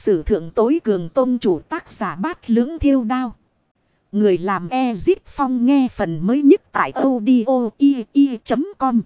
sử thượng tối cường tôn chủ, tác giả Bát Lưỡng Thiêu Đao. Người làm Ezip Phong, nghe phần mới nhất tại audio.com.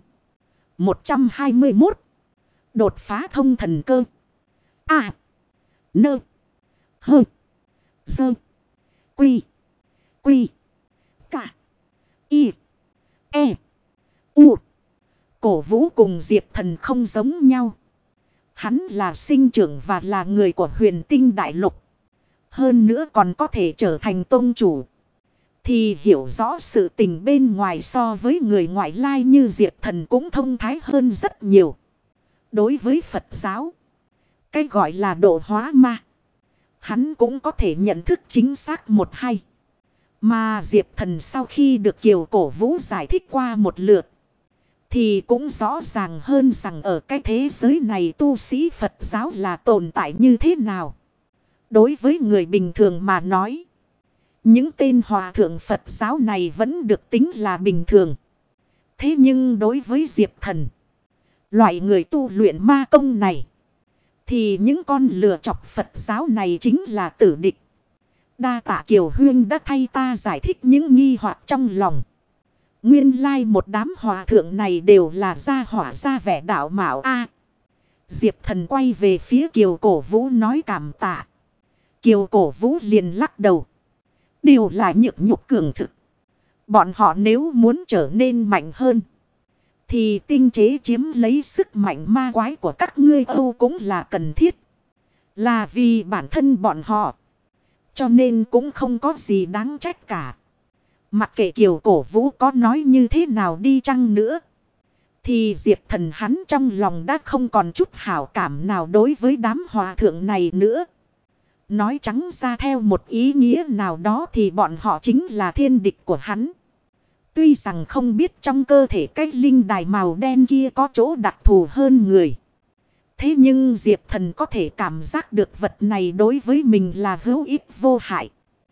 121. Đột phá thông thần cơ. A. Nơ. Hơ. Sơ. Quy. Quy. Cả. Y. E. U. Cổ Vũ cùng Diệp Thần không giống nhau. Hắn là sinh trưởng và là người của Huyền Tinh Đại Lục. Hơn nữa còn có thể trở thành tôn chủ. Thì hiểu rõ sự tình bên ngoài so với người ngoại lai như Diệp Thần cũng thông thái hơn rất nhiều. Đối với Phật giáo, cái gọi là độ hóa ma, hắn cũng có thể nhận thức chính xác một hay. Mà Diệp Thần sau khi được Kiều Cổ Vũ giải thích qua một lượt, thì cũng rõ ràng hơn rằng ở cái thế giới này tu sĩ Phật giáo là tồn tại như thế nào. Đối với người bình thường mà nói, những tên hòa thượng Phật giáo này vẫn được tính là bình thường. Thế nhưng đối với Diệp Thần, loại người tu luyện ma công này, thì những con lừa chọc Phật giáo này chính là tử địch. Đa tạ Kiều Huyên đã thay ta giải thích những nghi hoặc trong lòng. Nguyên lai một đám hòa thượng này đều là gia hỏa gia vẻ đạo mạo a. Diệp Thần quay về phía Kiều Cổ Vũ nói cảm tạ. Kiều Cổ Vũ liền lắc đầu. Đều là nhược nhục cường thực. Bọn họ nếu muốn trở nên mạnh hơn, thì tinh chế chiếm lấy sức mạnh ma quái của các ngươi Âu cũng là cần thiết. Là vì bản thân bọn họ. Cho nên cũng không có gì đáng trách cả. Mặc kệ Kiều Cổ Vũ có nói như thế nào đi chăng nữa, thì Diệp Thần hắn trong lòng đã không còn chút hảo cảm nào đối với đám hòa thượng này nữa. Nói trắng ra theo một ý nghĩa nào đó thì bọn họ chính là thiên địch của hắn. Tuy rằng không biết trong cơ thể cái linh đài màu đen kia có chỗ đặc thù hơn người. Thế nhưng Diệp Thần có thể cảm giác được vật này đối với mình là hữu ích vô hại.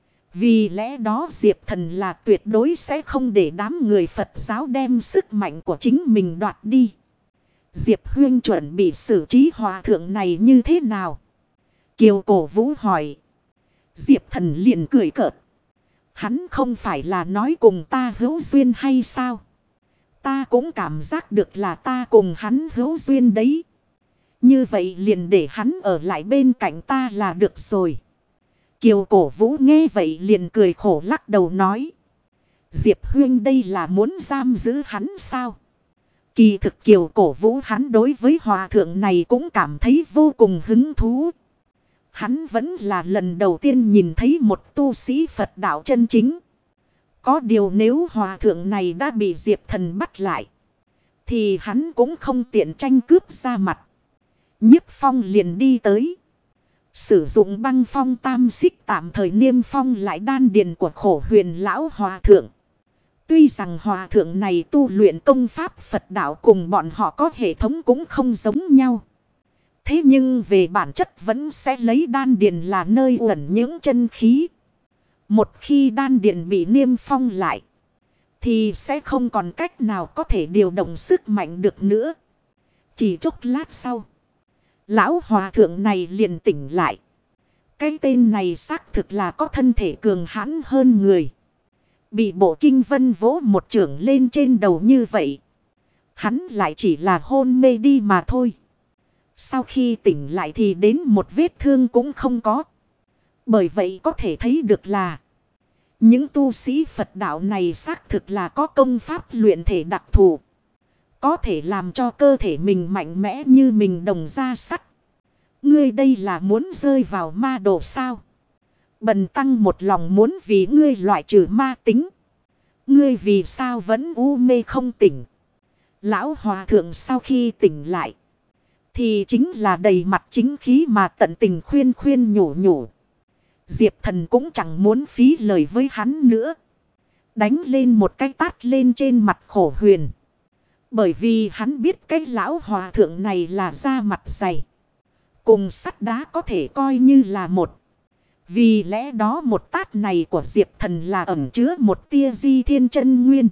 Vì lẽ đó Diệp Thần là tuyệt đối sẽ không để đám người Phật giáo đem sức mạnh của chính mình đoạt đi. Diệp Huyên chuẩn bị xử trí hòa thượng này như thế nào? Kiều Cổ Vũ hỏi. Diệp Thần liền cười cợt. Hắn không phải là nói cùng ta hữu duyên hay sao? Ta cũng cảm giác được là ta cùng hắn hữu duyên đấy. Như vậy liền để hắn ở lại bên cạnh ta là được rồi. Kiều Cổ Vũ nghe vậy liền cười khổ lắc đầu nói. Diệp Huyên đây là muốn giam giữ hắn sao? Kỳ thực Kiều Cổ Vũ hắn đối với hòa thượng này cũng cảm thấy vô cùng hứng thú. Hắn vẫn là lần đầu tiên nhìn thấy một tu sĩ Phật đạo chân chính. Có điều nếu hòa thượng này đã bị Diệp Thần bắt lại, thì hắn cũng không tiện tranh cướp ra mặt. Nhiếp Phong liền đi tới. Sử dụng băng phong tam xích tạm thời niêm phong lại đan điền của Khổ Huyền lão hòa thượng. Tuy rằng hòa thượng này tu luyện công pháp Phật đạo cùng bọn họ có hệ thống cũng không giống nhau. Thế nhưng về bản chất vẫn sẽ lấy đan điền là nơi ẩn những chân khí. Một khi đan điền bị niêm phong lại, thì sẽ không còn cách nào có thể điều động sức mạnh được nữa. Chỉ chốc lát sau, lão hòa thượng này liền tỉnh lại. Cái tên này xác thực là có thân thể cường hãn hơn người. Bị Bộ Kinh Vân vỗ một chưởng lên trên đầu như vậy, hắn lại chỉ là hôn mê đi mà thôi. Sau khi tỉnh lại thì đến một vết thương cũng không có. Bởi vậy có thể thấy được là những tu sĩ Phật đạo này xác thực là có công pháp luyện thể đặc thù. Có thể làm cho cơ thể mình mạnh mẽ như mình đồng da sắt. Ngươi đây là muốn rơi vào ma đồ sao? Bần tăng một lòng muốn vì ngươi loại trừ ma tính. Ngươi vì sao vẫn u mê không tỉnh? Lão hòa thượng sau khi tỉnh lại, thì chính là đầy mặt chính khí mà tận tình khuyên khuyên nhủ nhủ. Diệp Thần cũng chẳng muốn phí lời với hắn nữa. Đánh lên một cái tát lên trên mặt Khổ Huyền. Bởi vì hắn biết cái lão hòa thượng này là da mặt dày. Cùng sắt đá có thể coi như là một. Vì lẽ đó một tát này của Diệp Thần là ẩn chứa một tia di thiên chân nguyên.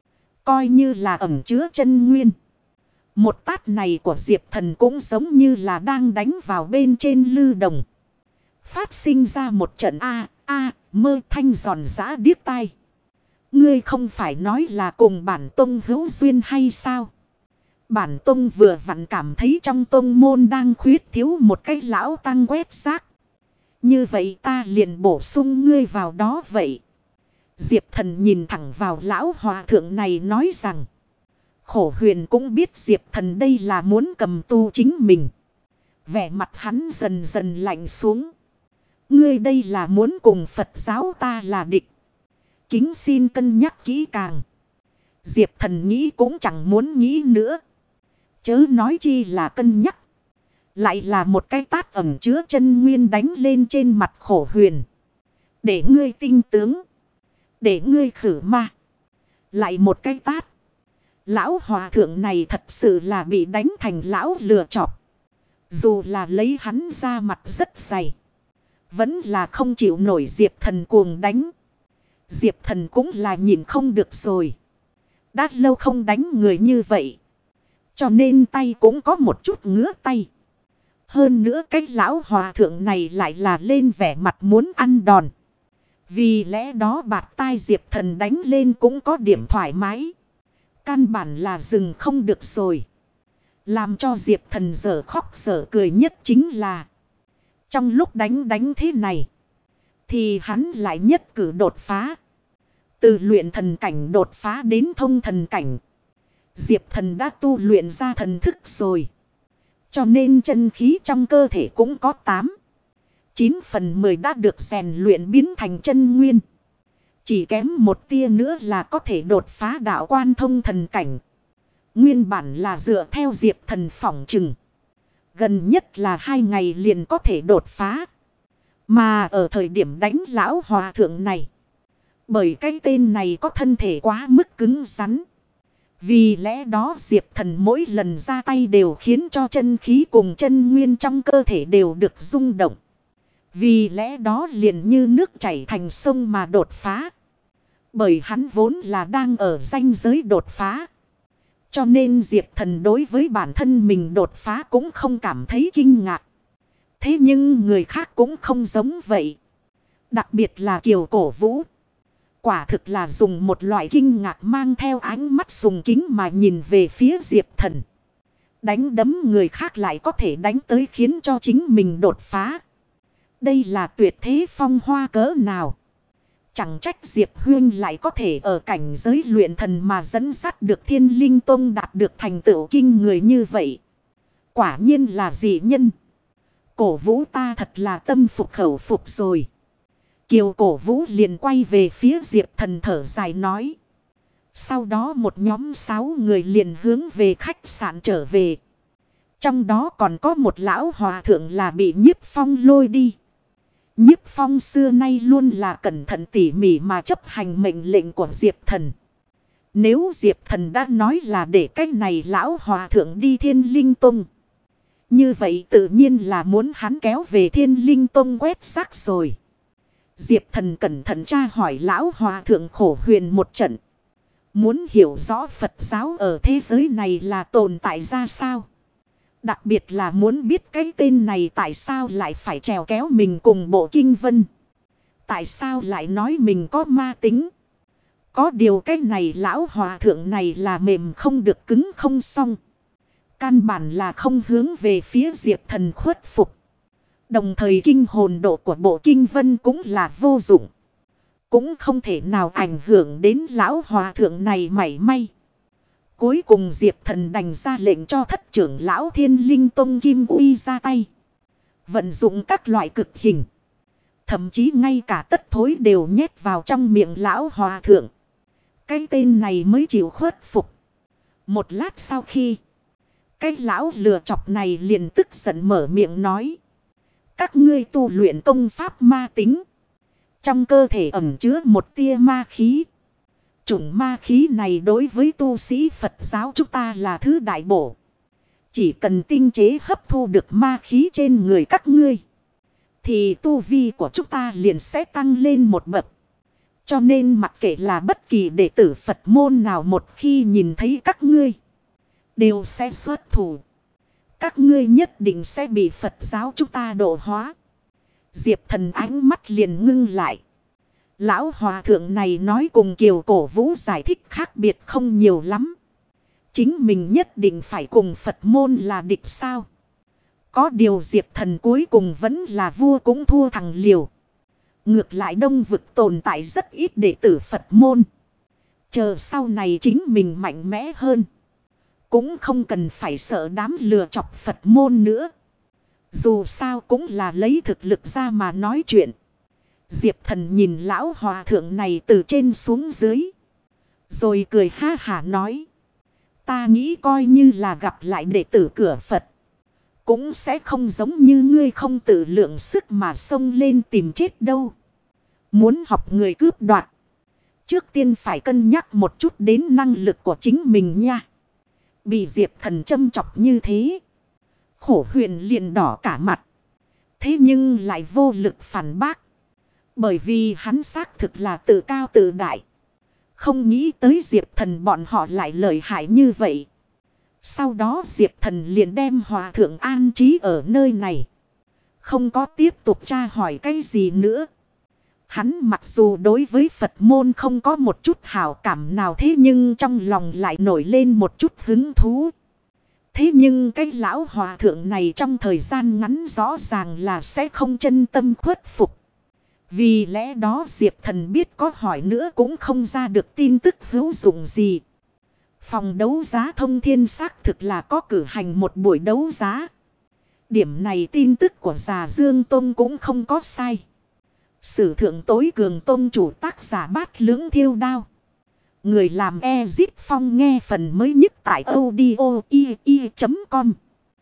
Coi như là ẩn chứa chân nguyên. Một tát này của Diệp Thần cũng giống như là đang đánh vào bên trên lư đồng. Phát sinh ra một trận mơ thanh giòn giã điếc tai. Ngươi không phải nói là cùng bản tông hữu duyên hay sao? Bản tông vừa vặn cảm thấy trong tông môn đang khuyết thiếu một cái lão tăng quét rác. Như vậy ta liền bổ sung ngươi vào đó vậy. Diệp Thần nhìn thẳng vào lão hòa thượng này nói rằng. Khổ Huyền cũng biết Diệp Thần đây là muốn cầm tu chính mình. Vẻ mặt hắn dần dần lạnh xuống. Ngươi đây là muốn cùng Phật giáo ta là địch. Kính xin cân nhắc kỹ càng. Diệp Thần nghĩ cũng chẳng muốn nghĩ nữa. Chớ nói chi là cân nhắc. Lại là một cái tát ẩn chứa chân nguyên đánh lên trên mặt Khổ Huyền. Để ngươi tinh tướng. Để ngươi khử ma. Lại một cái tát. Lão hòa thượng này thật sự là bị đánh thành lão lừa chọc. Dù là lấy hắn ra mặt rất dày. Vẫn là không chịu nổi Diệp Thần cuồng đánh. Diệp Thần cũng là nhìn không được rồi. Đã lâu không đánh người như vậy. Cho nên tay cũng có một chút ngứa tay. Hơn nữa cái lão hòa thượng này lại là lên vẻ mặt muốn ăn đòn. Vì lẽ đó bạt tai Diệp Thần đánh lên cũng có điểm thoải mái. Căn bản là dừng không được rồi. Làm cho Diệp Thần dở khóc dở cười nhất chính là. Trong lúc đánh thế này. Thì hắn lại nhất cử đột phá. Từ luyện thần cảnh đột phá đến thông thần cảnh. Diệp Thần đã tu luyện ra thần thức rồi. Cho nên chân khí trong cơ thể cũng có 8-9/10 đã được rèn luyện biến thành chân nguyên. Chỉ kém một tia nữa là có thể đột phá đạo quan thông thần cảnh. Nguyên bản là dựa theo Diệp Thần phỏng chừng. Gần nhất là 2 ngày liền có thể đột phá. Mà ở thời điểm đánh lão hòa thượng này. Bởi cái tên này có thân thể quá mức cứng rắn. Vì lẽ đó Diệp Thần mỗi lần ra tay đều khiến cho chân khí cùng chân nguyên trong cơ thể đều được rung động. Vì lẽ đó liền như nước chảy thành sông mà đột phá. Bởi hắn vốn là đang ở ranh giới đột phá. Cho nên Diệp Thần đối với bản thân mình đột phá cũng không cảm thấy kinh ngạc. Thế nhưng người khác cũng không giống vậy. Đặc biệt là Kiều Cổ Vũ. Quả thực là dùng một loại kinh ngạc mang theo ánh mắt sùng kính mà nhìn về phía Diệp Thần. Đánh đấm người khác lại có thể đánh tới khiến cho chính mình đột phá. Đây là tuyệt thế phong hoa cỡ nào. Chẳng trách Diệp Huyên lại có thể ở cảnh giới luyện thần mà dẫn dắt được Thiên Linh Tông đạt được thành tựu kinh người như vậy. Quả nhiên là dị nhân. Cổ Vũ ta thật là tâm phục khẩu phục rồi. Kiều Cổ Vũ liền quay về phía Diệp Thần thở dài nói. Sau đó một nhóm 6 người liền hướng về khách sạn trở về. Trong đó còn có một lão hòa thượng là bị Nhiếp Phong lôi đi. Nhiếp Phong xưa nay luôn là cẩn thận tỉ mỉ mà chấp hành mệnh lệnh của Diệp Thần. Nếu Diệp Thần đã nói là để cách này lão hòa thượng đi Thiên Linh Tông. Như vậy tự nhiên là muốn hắn kéo về Thiên Linh Tông quét rác rồi. Diệp Thần cẩn thận tra hỏi lão hòa thượng Khổ Huyền một trận. Muốn hiểu rõ Phật giáo ở thế giới này là tồn tại ra sao. Đặc biệt là muốn biết cái tên này tại sao lại phải trèo kéo mình cùng Bộ Kinh Vân. Tại sao lại nói mình có ma tính. Có điều cái này lão hòa thượng này là mềm không được cứng không xong. Căn bản là không hướng về phía Diệp Thần khuất phục. Đồng thời kinh hồn độ của Bộ Kinh Vân cũng là vô dụng. Cũng không thể nào ảnh hưởng đến lão hòa thượng này mảy may. Cuối cùng Diệp Thần đành ra lệnh cho thất trưởng lão Thiên Linh Tông Kim Uy ra tay. Vận dụng các loại cực hình. Thậm chí ngay cả tất thối đều nhét vào trong miệng lão hòa thượng. Cái tên này mới chịu khuất phục. Một lát sau khi. Cái lão lừa chọc này liền tức giận mở miệng nói. Các ngươi tu luyện công pháp ma tính. Trong cơ thể ẩn chứa một tia ma khí. Chủng ma khí này đối với tu sĩ Phật giáo chúng ta là thứ đại bổ. Chỉ cần tinh chế hấp thu được ma khí trên người các ngươi. Thì tu vi của chúng ta liền sẽ tăng lên một bậc. Cho nên mặc kệ là bất kỳ đệ tử Phật môn nào một khi nhìn thấy các ngươi. Đều sẽ xuất thủ. Các ngươi nhất định sẽ bị Phật giáo chúng ta độ hóa. Diệp Thần ánh mắt liền ngưng lại. Lão hòa thượng này nói cùng Kiều Cổ Vũ giải thích khác biệt không nhiều lắm. Chính mình nhất định phải cùng Phật môn là địch sao? Có điều Diệp Thần cuối cùng vẫn là vua cũng thua thằng liều. Ngược lại Đông Vực tồn tại rất ít đệ tử Phật môn. Chờ sau này chính mình mạnh mẽ hơn. Cũng không cần phải sợ đám lừa chọc Phật môn nữa. Dù sao cũng là lấy thực lực ra mà nói chuyện. Diệp Thần nhìn lão hòa thượng này từ trên xuống dưới. Rồi cười ha hả nói. Ta nghĩ coi như là gặp lại đệ tử cửa Phật. Cũng sẽ không giống như ngươi không tự lượng sức mà xông lên tìm chết đâu. Muốn học người cướp đoạt. Trước tiên phải cân nhắc một chút đến năng lực của chính mình nha. Bị Diệp Thần châm chọc như thế. Khổ huyền liền đỏ cả mặt. Thế nhưng lại vô lực phản bác. Bởi vì hắn xác thực là tự cao tự đại. Không nghĩ tới Diệp Thần bọn họ lại lợi hại như vậy. Sau đó Diệp Thần liền đem hòa thượng an trí ở nơi này. Không có tiếp tục tra hỏi cái gì nữa. Hắn mặc dù đối với Phật môn không có một chút hảo cảm nào thế nhưng trong lòng lại nổi lên một chút hứng thú. Thế nhưng cái lão hòa thượng này trong thời gian ngắn rõ ràng là sẽ không chân tâm khuất phục. Vì lẽ đó Diệp Thần biết có hỏi nữa cũng không ra được tin tức hữu dụng gì. Phòng đấu giá Thông Thiên xác thực là có cử hành một buổi đấu giá. Điểm này tin tức của Già Dương Tông cũng không có sai. Sử thượng tối cường tông chủ tác giả Bát Lưỡng Thiêu Đao. Người làm Ezip Phong nghe phần mới nhất tại audio.com.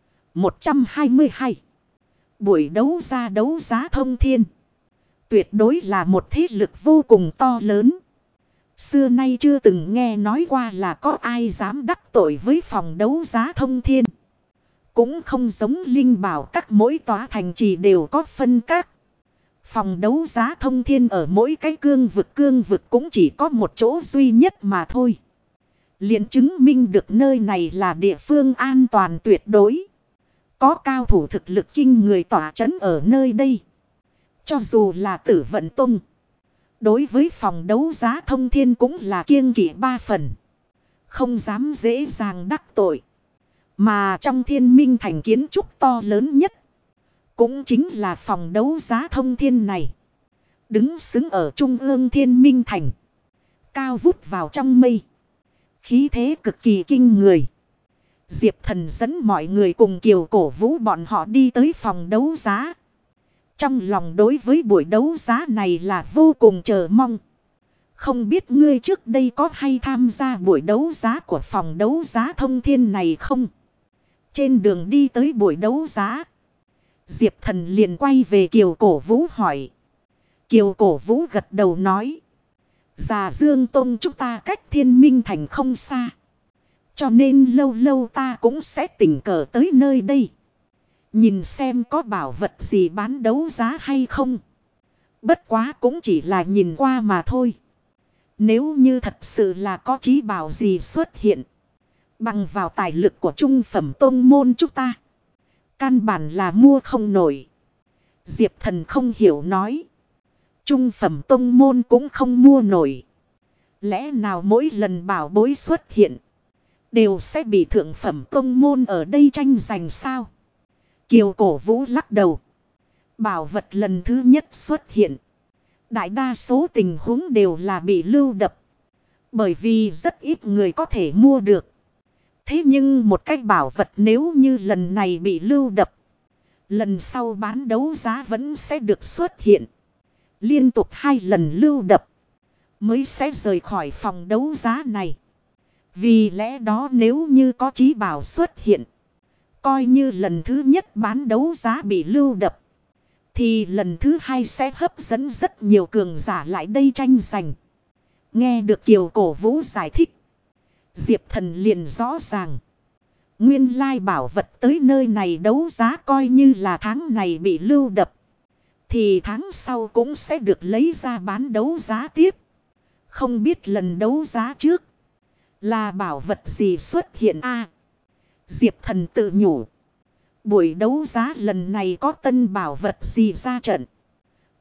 122. Buổi đấu giá Thông Thiên. Tuyệt đối là một thế lực vô cùng to lớn. Xưa nay chưa từng nghe nói qua là có ai dám đắc tội với phòng đấu giá Thông Thiên. Cũng không giống linh bảo các mỗi tòa thành trì đều có phân các. Phòng đấu giá Thông Thiên ở mỗi cái cương vực cũng chỉ có một chỗ duy nhất mà thôi. Liền chứng minh được nơi này là địa phương an toàn tuyệt đối. Có cao thủ thực lực kinh người tỏa trấn ở nơi đây. Cho dù là Tử Vận Tông. Đối với phòng đấu giá Thông Thiên cũng là kiêng kỵ 3 phần. Không dám dễ dàng đắc tội. Mà trong Thiên Minh thành kiến trúc to lớn nhất. Cũng chính là phòng đấu giá Thông Thiên này. Đứng xứng ở trung ương Thiên Minh thành. Cao vút vào trong mây. Khí thế cực kỳ kinh người. Diệp Thần dẫn mọi người cùng Kiều Cổ Vũ bọn họ đi tới phòng đấu giá. Trong lòng đối với buổi đấu giá này là vô cùng chờ mong. Không biết ngươi trước đây có hay tham gia buổi đấu giá của phòng đấu giá Thông Thiên này không? Trên đường đi tới buổi đấu giá. Diệp Thần liền quay về Kiều Cổ Vũ hỏi. Kiều Cổ Vũ gật đầu nói. Già Dương Tông chúng ta cách Thiên Minh thành không xa. Cho nên lâu lâu ta cũng sẽ tình cờ tới nơi đây. Nhìn xem có bảo vật gì bán đấu giá hay không. Bất quá cũng chỉ là nhìn qua mà thôi. Nếu như thật sự là có trí bảo gì xuất hiện. Bằng vào tài lực của trung phẩm tông môn chúng ta. Căn bản là mua không nổi. Diệp Thần không hiểu nói. Trung phẩm tông môn cũng không mua nổi. Lẽ nào mỗi lần bảo bối xuất hiện. Đều sẽ bị thượng phẩm tông môn ở đây tranh giành sao? Kiều Cổ Vũ lắc đầu. Bảo vật lần thứ nhất xuất hiện. Đại đa số tình huống đều là bị lưu đập. Bởi vì rất ít người có thể mua được. Thế nhưng một cái bảo vật nếu như lần này bị lưu đập. Lần sau bán đấu giá vẫn sẽ được xuất hiện. Liên tục 2 lần lưu đập. Mới sẽ rời khỏi phòng đấu giá này. Vì lẽ đó nếu như có trí bảo xuất hiện. Coi như lần thứ nhất bán đấu giá bị lưu đập. Thì lần thứ 2 sẽ hấp dẫn rất nhiều cường giả lại đây tranh giành. Nghe được Kiều Cổ Vũ giải thích. Diệp Thần liền rõ ràng. Nguyên lai bảo vật tới nơi này đấu giá coi như là tháng này bị lưu đập. Thì tháng sau cũng sẽ được lấy ra bán đấu giá tiếp. Không biết lần đấu giá trước. Là bảo vật gì xuất hiện a? Diệp Thần tự nhủ. Buổi đấu giá lần này có tân bảo vật gì ra trận.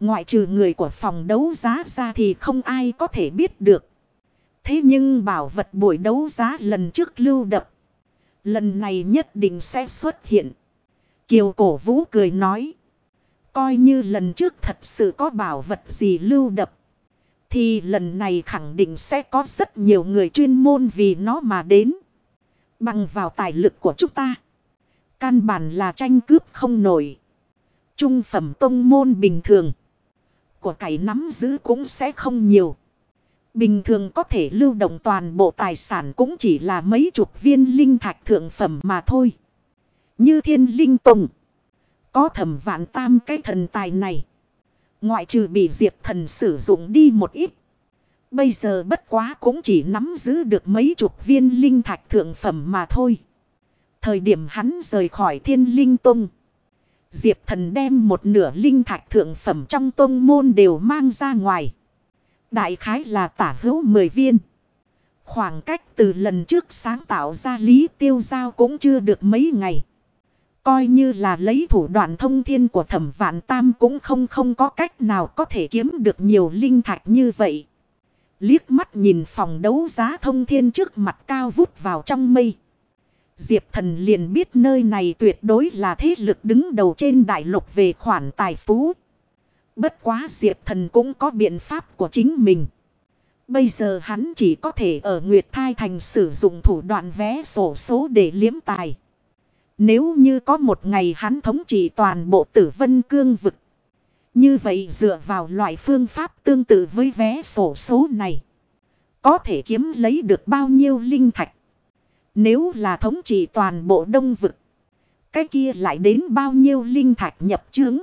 Ngoại trừ người của phòng đấu giá ra thì không ai có thể biết được. Thế nhưng bảo vật buổi đấu giá lần trước lưu đập, lần này nhất định sẽ xuất hiện. Kiều Cổ Vũ cười nói. Coi như lần trước thật sự có bảo vật gì lưu đập, thì lần này khẳng định sẽ có rất nhiều người chuyên môn vì nó mà đến. Bằng vào tài lực của chúng ta, căn bản là tranh cướp không nổi. Trung phẩm tông môn bình thường, của cải nắm giữ cũng sẽ không nhiều. Bình thường có thể lưu động toàn bộ tài sản cũng chỉ là mấy chục viên linh thạch thượng phẩm mà thôi. Như Thiên Linh Tông, có Thẩm Vạn Tam cái thần tài này, ngoại trừ bị Diệp Thần sử dụng đi một ít, bây giờ bất quá cũng chỉ nắm giữ được mấy chục viên linh thạch thượng phẩm mà thôi. Thời điểm hắn rời khỏi Thiên Linh Tông, Diệp Thần đem một nửa linh thạch thượng phẩm trong tông môn đều mang ra ngoài. Đại khái là tả hữu 10 viên. Khoảng cách từ lần trước sáng tạo ra Lý Tiêu Giao cũng chưa được mấy ngày. Coi như là lấy thủ đoạn thông thiên của Thẩm Vạn Tam cũng không có cách nào có thể kiếm được nhiều linh thạch như vậy. Liếc mắt nhìn phòng đấu giá thông thiên trước mặt cao vút vào trong mây, Diệp Thần liền biết nơi này tuyệt đối là thế lực đứng đầu trên đại lục về khoản tài phú. Bất quá Diệp Thần cũng có biện pháp của chính mình. Bây giờ hắn chỉ có thể ở Nguyệt Thai Thành sử dụng thủ đoạn vé sổ số để liếm tài. Nếu như có một ngày hắn thống trị toàn bộ Tử Vân Cương vực, như vậy dựa vào loại phương pháp tương tự với vé sổ số này, có thể kiếm lấy được bao nhiêu linh thạch. Nếu là thống trị toàn bộ Đông vực, cái kia lại đến bao nhiêu linh thạch nhập chướng.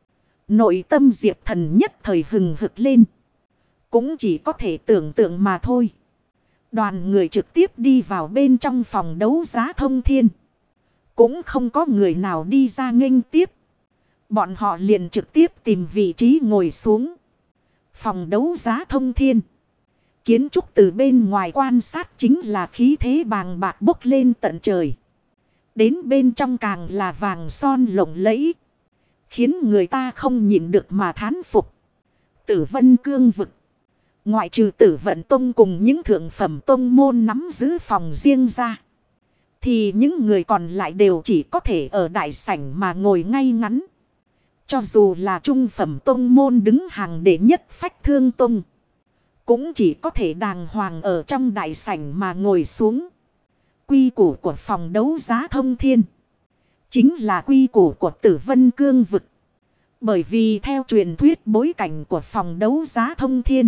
Nội tâm Diệp Thần nhất thời hừng hực lên. Cũng chỉ có thể tưởng tượng mà thôi. Đoàn người trực tiếp đi vào bên trong phòng đấu giá thông thiên. Cũng không có người nào đi ra nghênh tiếp. Bọn họ liền trực tiếp tìm vị trí ngồi xuống. Phòng đấu giá thông thiên, kiến trúc từ bên ngoài quan sát chính là khí thế bàng bạc bốc lên tận trời. Đến bên trong càng là vàng son lộng lẫy, khiến người ta không nhịn được mà thán phục. Tử Vân Cương vực, ngoại trừ Tử Vận Tông cùng những thượng phẩm tông môn nắm giữ phòng riêng ra, thì những người còn lại đều chỉ có thể ở đại sảnh mà ngồi ngay ngắn. Cho dù là trung phẩm tông môn đứng hàng đệ nhất Phách Thương Tông, cũng chỉ có thể đàng hoàng ở trong đại sảnh mà ngồi xuống. Quy củ của phòng đấu giá thông thiên chính là quy củ của Tử Vân Cương vực. Bởi vì theo truyền thuyết bối cảnh của phòng đấu giá thông thiên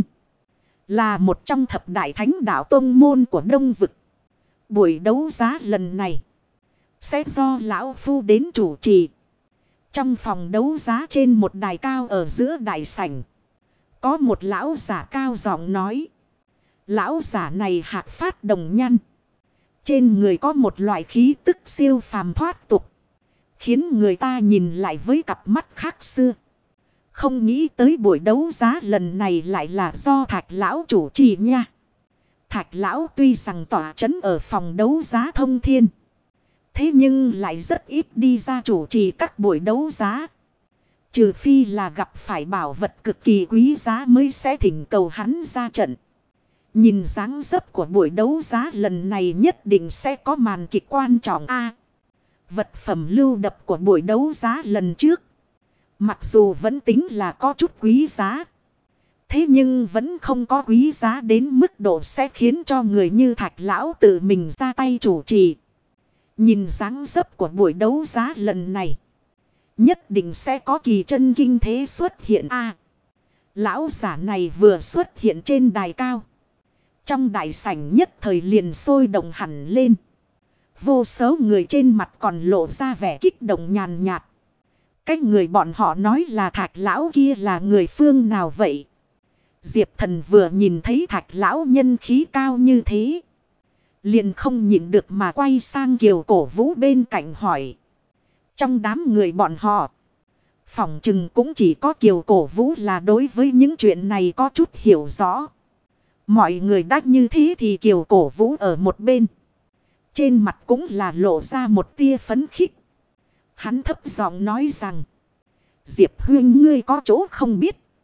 là một trong thập đại thánh đạo tông môn của Đông vực. Buổi đấu giá lần này sẽ do lão phu đến chủ trì. Trong phòng đấu giá trên một đài cao ở giữa đại sảnh, có một lão giả cao giọng nói. Lão giả này hạc phát đồng nhăn, trên người có một loại khí tức siêu phàm thoát tục, khiến người ta nhìn lại với cặp mắt khác xưa. Không nghĩ tới buổi đấu giá lần này lại là do Thạch lão chủ trì nha. Thạch lão tuy rằng tỏa trấn ở phòng đấu giá thông thiên, thế nhưng lại rất ít đi ra chủ trì các buổi đấu giá. Trừ phi là gặp phải bảo vật cực kỳ quý giá mới sẽ thỉnh cầu hắn ra trận. Nhìn dáng dấp của buổi đấu giá lần này nhất định sẽ có màn kịch quan trọng a. Vật phẩm lưu đập của buổi đấu giá lần trước, mặc dù vẫn tính là có chút quý giá, thế nhưng vẫn không có quý giá đến mức độ sẽ khiến cho người như Thạch lão tự mình ra tay chủ trì. Nhìn dáng dấp của buổi đấu giá lần này, nhất định sẽ có kỳ chân kinh thế xuất hiện a. Lão giả này vừa xuất hiện trên đài cao, trong đại sảnh nhất thời liền sôi động hẳn lên. Vô số người trên mặt còn lộ ra vẻ kích động nhàn nhạt. Cái người bọn họ nói là Thạch lão kia là người phương nào vậy? Diệp Thần vừa nhìn thấy Thạch lão nhân khí cao như thế, liền không nhịn được mà quay sang Kiều Cổ Vũ bên cạnh hỏi. Trong đám người bọn họ, phỏng chừng cũng chỉ có Kiều Cổ Vũ là đối với những chuyện này có chút hiểu rõ. Mọi người đã như thế thì Kiều Cổ Vũ ở một bên, trên mặt cũng là lộ ra một tia phấn khích. Hắn thấp giọng nói rằng, Diệp huynh ngươi có chỗ không biết.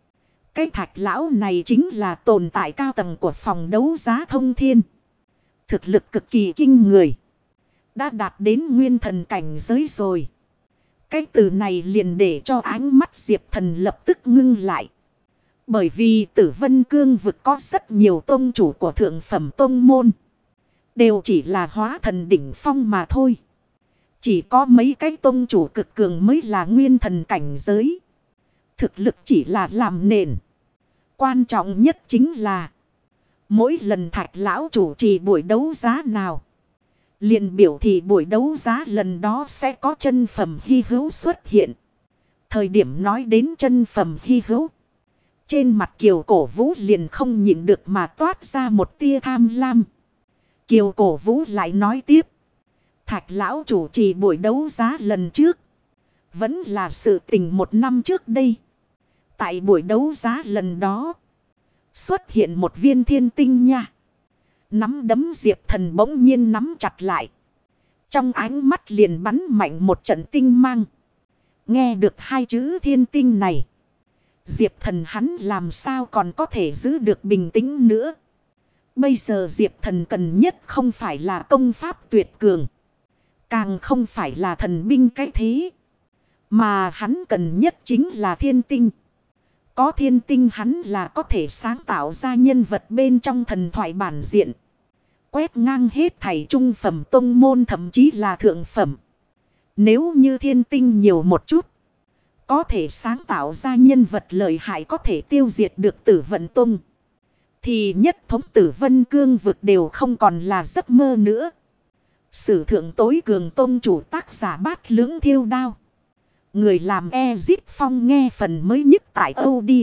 Cái Thạch lão này chính là tồn tại cao tầng của phòng đấu giá Thông Thiên. Thực lực cực kỳ kinh người. Đã đạt đến nguyên thần cảnh giới rồi. Cái từ này liền để cho ánh mắt Diệp Thần lập tức ngưng lại. Bởi vì Tử Vân Cương vực có rất nhiều tông chủ của thượng phẩm tông môn. Đều chỉ là hóa thần đỉnh phong mà thôi. Chỉ có mấy cái tông chủ cực cường mới là nguyên thần cảnh giới. Thực lực chỉ là làm nền. Quan trọng nhất chính là mỗi lần Thạch lão chủ trì buổi đấu giá nào, liền biểu thị buổi đấu giá lần đó sẽ có chân phẩm hy hữu xuất hiện. Thời điểm nói đến chân phẩm hy hữu, trên mặt Kiều Cổ Vũ liền không nhịn được mà toát ra một tia tham lam. Kiều Cổ Vũ lại nói tiếp. Thạch lão chủ trì buổi đấu giá lần trước, vẫn là sự tình 1 năm trước đây. Tại buổi đấu giá lần đó, xuất hiện một viên thiên tinh nha. Nắm đấm Diệp Thần bỗng nhiên nắm chặt lại. Trong ánh mắt liền bắn mạnh một trận tinh mang. Nghe được 2 chữ thiên tinh này, Diệp Thần hắn làm sao còn có thể giữ được bình tĩnh nữa. Bây giờ Diệp Thần cần nhất không phải là công pháp tuyệt cường, càng không phải là thần binh cái thế, mà hắn cần nhất chính là thiên tinh. Có thiên tinh hắn là có thể sáng tạo ra nhân vật bên trong thần thoại bản diện. Quét ngang hết thảy trung phẩm tông môn thậm chí là thượng phẩm. Nếu như thiên tinh nhiều một chút, có thể sáng tạo ra nhân vật lợi hại có thể tiêu diệt được Tử Vận Tông, thì nhất thống Tử Vân Cương vực đều không còn là giấc mơ nữa. Sử thượng tối cường tông chủ tác giả Bát Lưỡng Thiêu Đao. Người làm Ezit Phong nghe phần mới nhất tại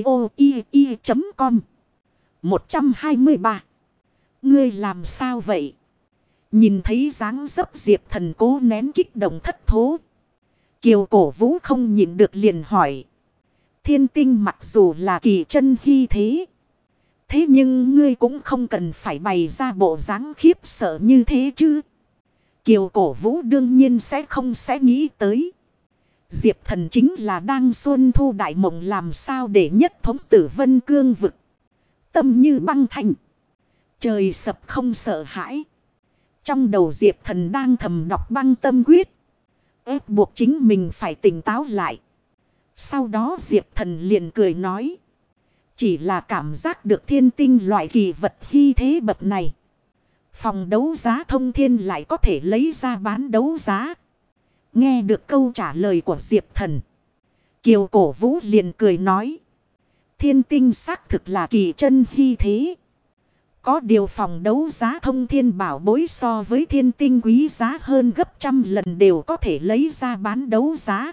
audio.com. 123. Ngươi làm sao vậy? Nhìn thấy dáng dấp Diệp Thần cố nén kích động thất thố, Kiều Cổ Vũ không nhịn được liền hỏi. Thiên tinh mặc dù là kỳ chân hy thế, thế nhưng ngươi cũng không cần phải bày ra bộ dáng khiếp sợ như thế chứ. Kiều Cổ Vũ đương nhiên sẽ nghĩ tới. Diệp Thần chính là đang xuân thu đại mộng làm sao để nhất thống Tử Vân Cương vực. Tâm như băng thành, trời sập không sợ hãi. Trong đầu Diệp Thần đang thầm đọc băng tâm quyết, ép buộc chính mình phải tỉnh táo lại. Sau đó Diệp Thần liền cười nói. Chỉ là cảm giác được thiên tinh loại kỳ vật hy thế bậc này, phòng đấu giá Thông Thiên lại có thể lấy ra bán đấu giá. Nghe được câu trả lời của Diệp Thần, Kiều Cổ Vũ liền cười nói. Thiên tinh xác thực là kỳ chân hy thế. Có điều phòng đấu giá Thông Thiên bảo bối so với thiên tinh quý giá hơn gấp 100 lần đều có thể lấy ra bán đấu giá.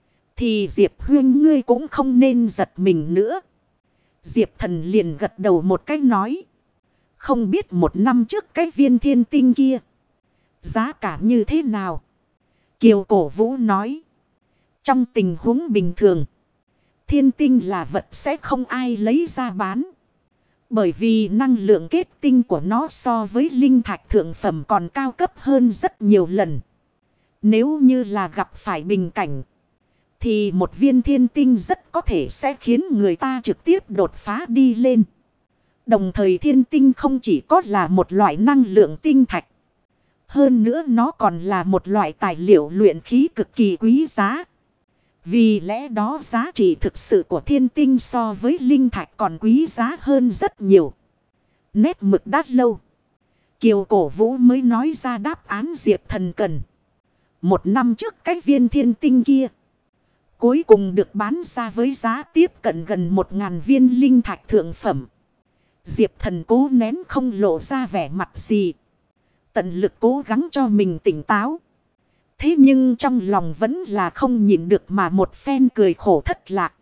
Thì Diệp huynh ngươi cũng không nên giật mình nữa. Diệp Thần liền gật đầu một cái nói. Không biết 1 năm trước cái viên thiên tinh kia, giá cả như thế nào? Kiều Cổ Vũ nói. Trong tình huống bình thường, thiên tinh là vật sẽ không ai lấy ra bán. Bởi vì năng lượng kết tinh của nó so với linh thạch thượng phẩm còn cao cấp hơn rất nhiều lần. Nếu như là gặp phải bình cảnh, thì một viên thiên tinh rất có thể sẽ khiến người ta trực tiếp đột phá đi lên. Đồng thời thiên tinh không chỉ có là một loại năng lượng tinh thạch, hơn nữa nó còn là một loại tài liệu luyện khí cực kỳ quý giá. Vì lẽ đó giá trị thực sự của thiên tinh so với linh thạch còn quý giá hơn rất nhiều. Nét mực đã lâu, Kiều Cổ Vũ mới nói ra đáp án Diệp Thần cần. 1 năm trước cái viên thiên tinh kia, cuối cùng được bán ra với giá tiếp cận gần 1000 viên linh thạch thượng phẩm. Diệp Thần cố nén không lộ ra vẻ mặt gì, tận lực cố gắng cho mình tỉnh táo. Thế nhưng trong lòng vẫn là không nhịn được mà một phen cười khổ thất lạc.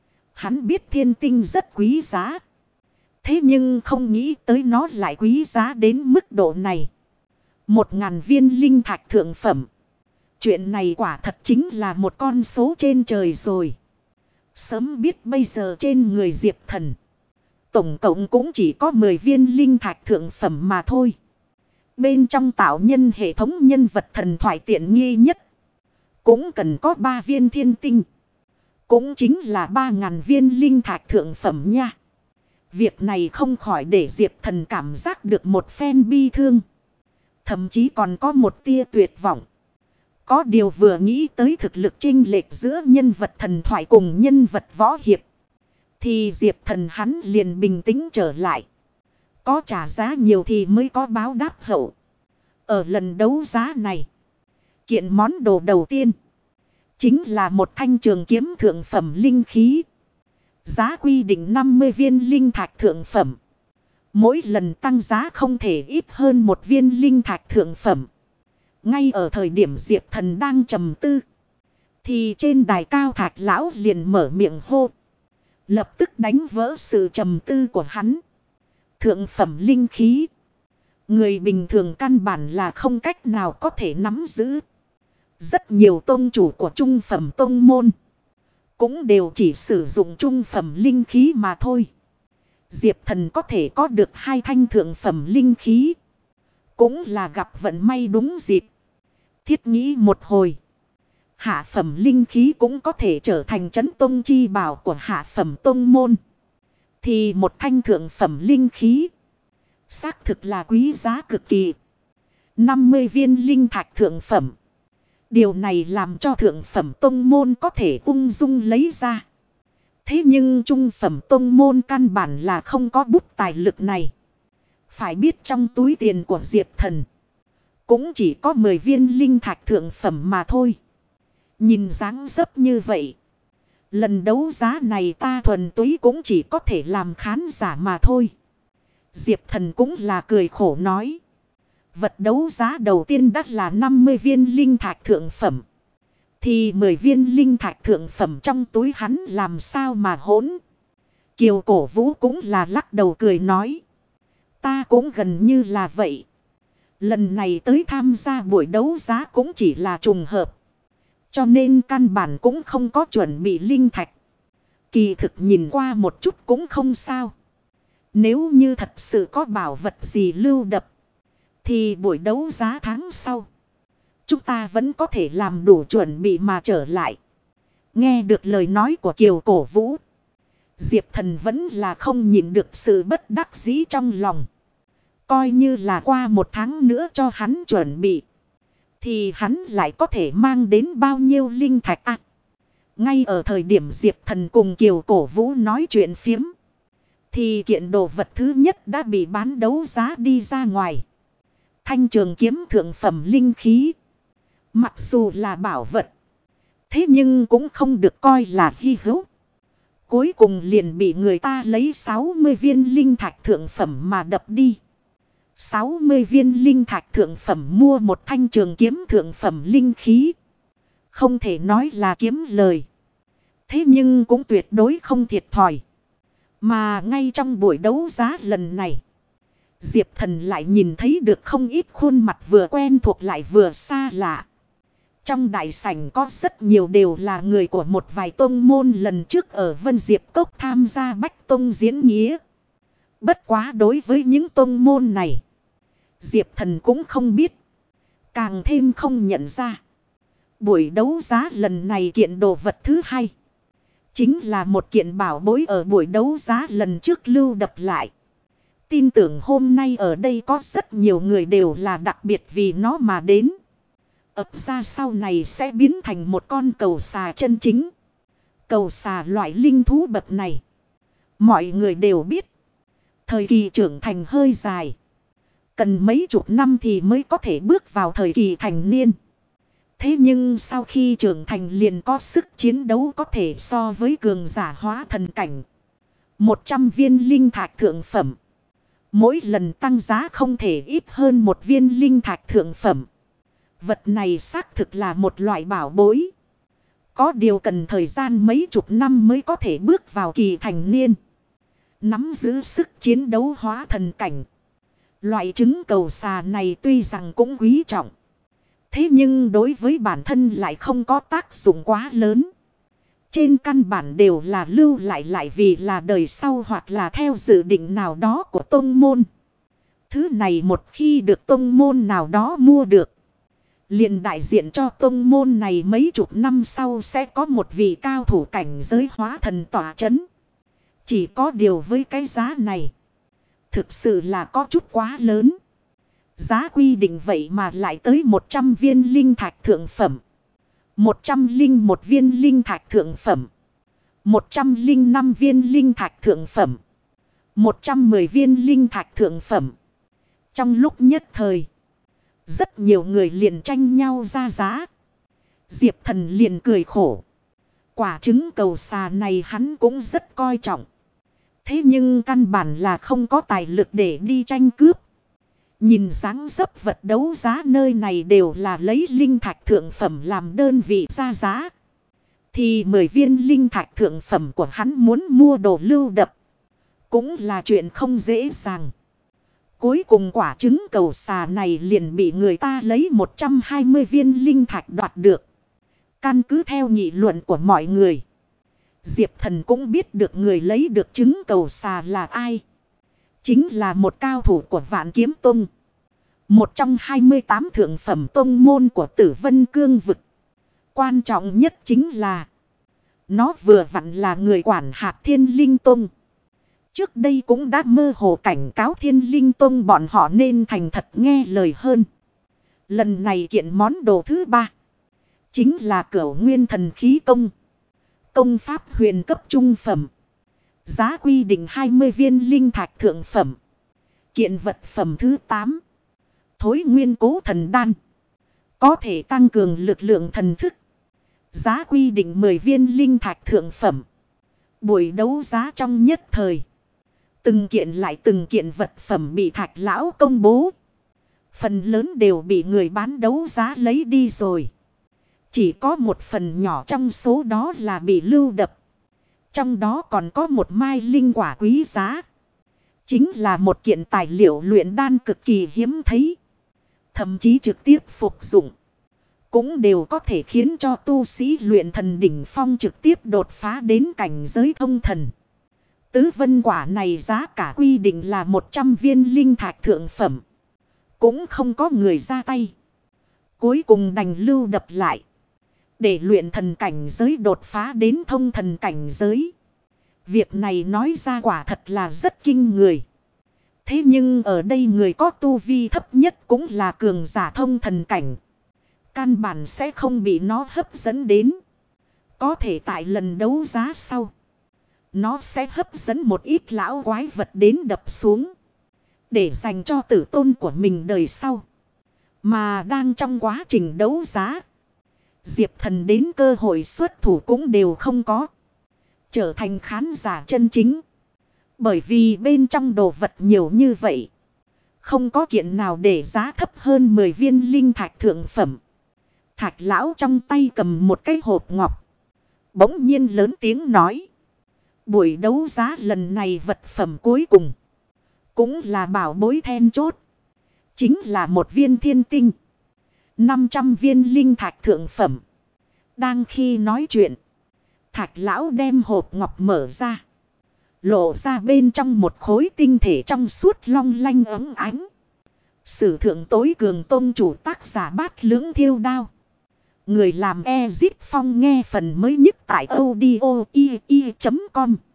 Hắn biết thiên tinh rất quý giá, thế nhưng không nghĩ tới nó lại quý giá đến mức độ này. 1000 viên linh thạch thượng phẩm. Chuyện này quả thật chính là một con số trên trời rồi. Sớm biết bây giờ trên người Diệp Thần, tổng cộng cũng chỉ có 10 viên linh thạch thượng phẩm mà thôi. Bên trong tạo nhân hệ thống nhân vật thần thoại tiện nghi nhất, cũng cần có 3 viên thiên tinh. Cũng chính là 3.000 viên linh thạch thượng phẩm nha. Việc này không khỏi để Diệp Thần cảm giác được một phen bi thương. Thậm chí còn có một tia tuyệt vọng. Có điều vừa nghĩ tới thực lực chênh lệch giữa nhân vật thần thoại cùng nhân vật võ hiệp, thì Diệp Thần hắn liền bình tĩnh trở lại. Có trả giá nhiều thì mới có báo đáp hậu. Ở lần đấu giá này, kiện món đồ đầu tiên chính là một thanh trường kiếm thượng phẩm linh khí. Giá quy định 50 viên linh thạch thượng phẩm. Mỗi lần tăng giá không thể ít hơn một viên linh thạch thượng phẩm. Ngay ở thời điểm Diệp Thần đang trầm tư, thì trên đài cao Thạch lão liền mở miệng hô. Lập tức đánh vỡ sự trầm tư của hắn. Thượng phẩm linh khí, người bình thường căn bản là không cách nào có thể nắm giữ. Rất nhiều tông chủ của trung phẩm tông môn cũng đều chỉ sử dụng trung phẩm linh khí mà thôi. Diệp Thần có thể có được 2 thanh thượng phẩm linh khí, cũng là gặp vận may đúng dịp. Thiết nghĩ một hồi, hạ phẩm linh khí cũng có thể trở thành trấn tông chi bảo của hạ phẩm tông môn. Thì một thanh thượng phẩm linh khí xác thực là quý giá cực kỳ. 50 viên linh thạch thượng phẩm. Điều này làm cho thượng phẩm tông môn có thể ung dung lấy ra. Thế nhưng trung phẩm tông môn căn bản là không có bút tài lực này. Phải biết trong túi tiền của Diệp Thần cũng chỉ có 10 viên linh thạch thượng phẩm mà thôi. Nhìn dáng dấp như vậy, lần đấu giá này ta thuần túy cũng chỉ có thể làm khán giả mà thôi. Diệp Thần cũng là cười khổ nói. Vật đấu giá đầu tiên đắt là 50 viên linh thạch thượng phẩm. Thì 10 viên linh thạch thượng phẩm trong túi hắn làm sao mà hỗn. Kiều Cổ Vũ cũng là lắc đầu cười nói. Ta cũng gần như là vậy. Lần này tới tham gia buổi đấu giá cũng chỉ là trùng hợp. Cho nên căn bản cũng không có chuẩn bị linh thạch. Kỳ thực nhìn qua một chút cũng không sao. Nếu như thật sự có bảo vật gì lưu đập, thì buổi đấu giá tháng sau, chúng ta vẫn có thể làm đủ chuẩn bị mà trở lại. Nghe được lời nói của Kiều Cổ Vũ, Diệp Thần vẫn là không nhịn được sự bất đắc dĩ trong lòng. Coi như là qua một tháng nữa cho hắn chuẩn bị, thì hắn lại có thể mang đến bao nhiêu linh thạch à? Ngay ở thời điểm Diệp Thần cùng Kiều Cổ Vũ nói chuyện phiếm, thì kiện đồ vật thứ nhất đã bị bán đấu giá đi ra ngoài. Thanh trường kiếm thượng phẩm linh khí. Mặc dù là bảo vật, thế nhưng cũng không được coi là hy hữu. Cuối cùng liền bị người ta lấy 60 viên linh thạch thượng phẩm mà đập đi. 60 viên linh thạch thượng phẩm mua một thanh trường kiếm thượng phẩm linh khí. Không thể nói là kiếm lời. Thế nhưng cũng tuyệt đối không thiệt thòi. Mà ngay trong buổi đấu giá lần này, Diệp Thần lại nhìn thấy được không ít khuôn mặt vừa quen thuộc lại vừa xa lạ. Trong đại sảnh có rất nhiều đều là người của một vài tông môn lần trước ở Vân Diệp Cốc tham gia Bách Tông diễn nghĩa. Bất quá đối với những tông môn này, Diệp Thần cũng không biết, càng thêm không nhận ra. Buổi đấu giá lần này kiện đồ vật thứ hai chính là một kiện bảo bối ở buổi đấu giá lần trước lưu đập lại. Tin tưởng hôm nay ở đây có rất nhiều người đều là đặc biệt vì nó mà đến. Ập ra sau này sẽ biến thành một con cầu xà chân chính. Cầu xà loại linh thú bậc này, mọi người đều biết, thời kỳ trưởng thành hơi dài, cần mấy chục năm thì mới có thể bước vào thời kỳ thành niên. Thế nhưng sau khi trưởng thành liền có sức chiến đấu có thể so với cường giả hóa thần cảnh. 100 viên linh thạch thượng phẩm. Mỗi lần tăng giá không thể ít hơn một viên linh thạch thượng phẩm. Vật này xác thực là một loại bảo bối. Có điều cần thời gian mấy chục năm mới có thể bước vào kỳ thành niên. Nắm giữ sức chiến đấu hóa thần cảnh. Loại trứng cầu xà này tuy rằng cũng quý trọng, thế nhưng đối với bản thân lại không có tác dụng quá lớn. Trên căn bản đều là lưu lại vì là đời sau hoặc là theo dự định nào đó của tông môn. Thứ này một khi được tông môn nào đó mua được, liền đại diện cho tông môn này mấy chục năm sau sẽ có một vị cao thủ cảnh giới hóa thần tỏa chấn. Chỉ có điều với cái giá này, thực sự là có chút quá lớn. Giá quy định vậy mà lại tới 100 viên linh thạch thượng phẩm, 101 viên linh thạch thượng phẩm, 105 viên linh thạch thượng phẩm, 110 viên linh thạch thượng phẩm. Trong lúc nhất thời, rất nhiều người liền tranh nhau ra giá. Diệp Thần liền cười khổ. Quả trứng cầu xà này hắn cũng rất coi trọng. Thế nhưng căn bản là không có tài lực để đi tranh cướp. Nhìn dáng dấp vật đấu giá nơi này đều là lấy linh thạch thượng phẩm làm đơn vị ra giá. Thì 10 viên linh thạch thượng phẩm của hắn muốn mua đồ lưu đập cũng là chuyện không dễ dàng. Cuối cùng quả trứng cầu xà này liền bị người ta lấy 120 viên linh thạch đoạt được. Căn cứ theo nghị luận của mọi người, Diệp Thần cũng biết được người lấy được trứng cầu xà là ai. Chính là một cao thủ của Vạn Kiếm Tông, một trong 28 thượng phẩm tông môn của Tử Vân Cương vực. Quan trọng nhất chính là nó vừa vặn là người quản hạt Thiên Linh Tông. Trước đây cũng đã mơ hồ cảnh cáo Thiên Linh Tông bọn họ nên thành thật nghe lời hơn. Lần này kiện món đồ thứ 3 chính là Cửu Nguyên Thần Khí Công. Công pháp huyền cấp trung phẩm. Giá quy định 20 viên linh thạch thượng phẩm. Kiện vật phẩm thứ 8. Thối Nguyên Cố Thần Đan. Có thể tăng cường lực lượng thần thức. Giá quy định 10 viên linh thạch thượng phẩm. Buổi đấu giá trong nhất thời, từng kiện lại từng kiện vật phẩm bị Thạch lão công bố. Phần lớn đều bị người bán đấu giá lấy đi rồi. Chỉ có một phần nhỏ trong số đó là bị lưu đập. Trong đó còn có một mai linh quả quý giá. Chính là một kiện tài liệu luyện đan cực kỳ hiếm thấy. Thậm chí trực tiếp phục dụng cũng đều có thể khiến cho tu sĩ luyện thần đỉnh phong trực tiếp đột phá đến cảnh giới thông thần. Tứ vân quả này giá cả quy định là 100 viên linh thạch thượng phẩm. Cũng không có người ra tay. Cuối cùng đành lưu đập lại, để luyện thần cảnh giới đột phá đến thông thần cảnh giới. Việc này nói ra quả thật là rất kinh người. Thế nhưng ở đây người có tu vi thấp nhất cũng là cường giả thông thần cảnh. Căn bản sẽ không bị nó hấp dẫn đến. Có thể tại lần đấu giá sau, nó sẽ hấp dẫn một ít lão quái vật đến đập xuống, để dành cho tử tôn của mình đời sau. Mà đang trong quá trình đấu giá, Diệp Thần đến cơ hội xuất thủ cũng đều không có. Trở thành khán giả chân chính. Bởi vì bên trong đồ vật nhiều như vậy, không có kiện nào để giá thấp hơn 10 viên linh thạch thượng phẩm. Thạch lão trong tay cầm một cái hộp ngọc, bỗng nhiên lớn tiếng nói. Buổi đấu giá lần này vật phẩm cuối cùng, cũng là bảo bối then chốt. Chính là một viên thiên tinh, 500 viên linh thạch thượng phẩm. Đang khi nói chuyện, Thạch lão đem hộp ngọc mở ra, lộ ra bên trong một khối tinh thể trong suốt long lanh óng ánh. Sử thượng tối cường tông chủ tác giả Bát Lưỡng Thiêu Đao. Người làm Ezit Phong nghe phần mới nhất tại audio.com.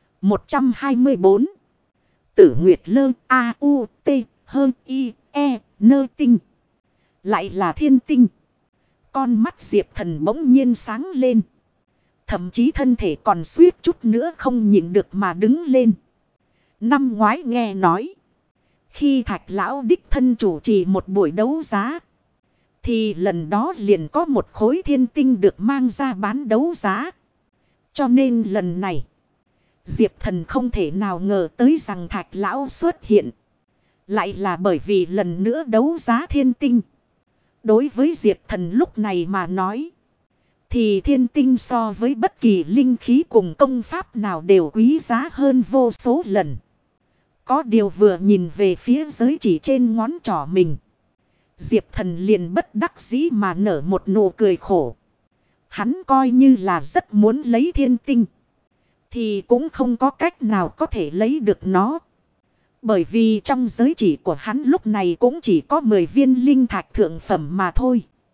124. Tử Nguyệt Lơ A.U.T. Hơn I.E. Nơ tinh. Lại là thiên tinh. Con mắt Diệp Thần bỗng nhiên sáng lên. Thậm chí thân thể còn suýt chút nữa không nhịn được mà đứng lên. Năm ngoái nghe nói, khi Thạch lão đích thân chủ trì một buổi đấu giá, thì lần đó liền có một khối thiên tinh được mang ra bán đấu giá. Cho nên lần này, Diệp Thần không thể nào ngờ tới rằng Thạch lão xuất hiện, lại là bởi vì lần nữa đấu giá thiên tinh. Đối với Diệp Thần lúc này mà nói, thì thiên tinh so với bất kỳ linh khí cùng công pháp nào đều quý giá hơn vô số lần. Có điều vừa nhìn về phía giới chỉ trên ngón trỏ mình, Diệp Thần liền bất đắc dĩ mà nở một nụ cười khổ. Hắn coi như là rất muốn lấy thiên tinh, thì cũng không có cách nào có thể lấy được nó. Bởi vì trong giới chỉ của hắn lúc này cũng chỉ có 10 viên linh thạch thượng phẩm mà thôi.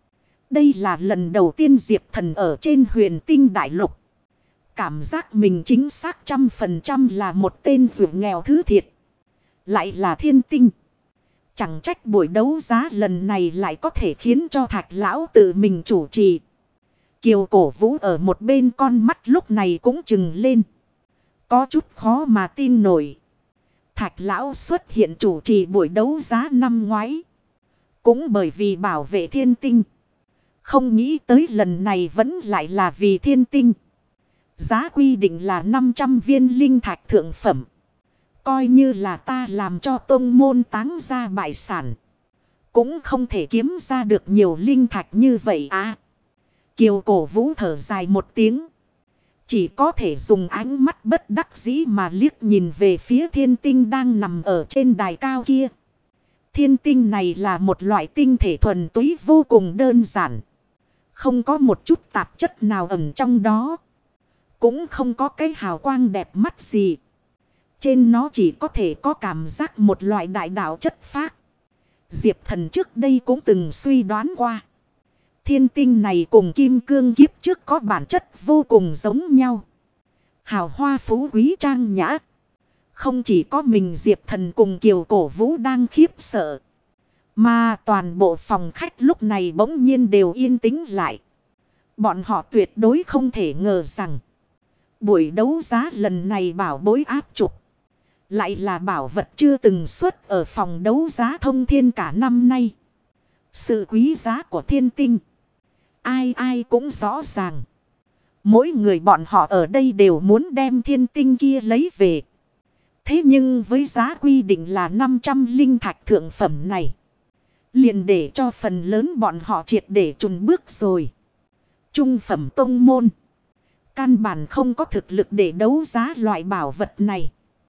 Đây là lần đầu tiên Diệp Thần ở trên Huyền Tinh Đại Lục. Cảm giác mình chính xác 100% là một tên ruột nghèo thứ thiệt. Lại là thiên tinh. Chẳng trách buổi đấu giá lần này lại có thể khiến cho Thạch Lão tự mình chủ trì. Kiều Cổ Vũ ở một bên con mắt lúc này cũng trừng lên. Có chút khó mà tin nổi. Thạch Lão xuất hiện chủ trì buổi đấu giá năm ngoái. Cũng bởi vì bảo vệ thiên tinh. Không nghĩ tới lần này vẫn lại là vì thiên tinh. Giá quy định là 500 viên linh thạch thượng phẩm. Coi như là ta làm cho tông môn táng ra bại sản. Cũng không thể kiếm ra được nhiều linh thạch như vậy à. Kiều Cổ Vũ thở dài một tiếng. Chỉ có thể dùng ánh mắt bất đắc dĩ mà liếc nhìn về phía thiên tinh đang nằm ở trên đài cao kia. Thiên tinh này là một loại tinh thể thuần túy vô cùng đơn giản. Không có một chút tạp chất nào ẩn trong đó. Cũng không có cái hào quang đẹp mắt gì. Trên nó chỉ có thể có cảm giác một loại đại đạo chất phác. Diệp Thần trước đây cũng từng suy đoán qua. Thiên tinh này cùng kim cương kiếp trước có bản chất vô cùng giống nhau. Hào hoa phú quý trang nhã. Không chỉ có mình Diệp Thần cùng Kiều Cổ Vũ đang khiếp sợ. Mà toàn bộ phòng khách lúc này bỗng nhiên đều yên tĩnh lại. Bọn họ tuyệt đối không thể ngờ rằng. Buổi đấu giá lần này bảo bối áp trục. Lại là bảo vật chưa từng xuất ở phòng đấu giá thông thiên cả năm nay. Sự quý giá của thiên tinh. Ai ai cũng rõ ràng. Mỗi người bọn họ ở đây đều muốn đem thiên tinh kia lấy về. Thế nhưng với giá quy định là 500 linh thạch thượng phẩm này. Liền để cho phần lớn bọn họ triệt để chùn bước rồi. Trung phẩm tông môn. Căn bản không có thực lực để đấu giá loại bảo vật này.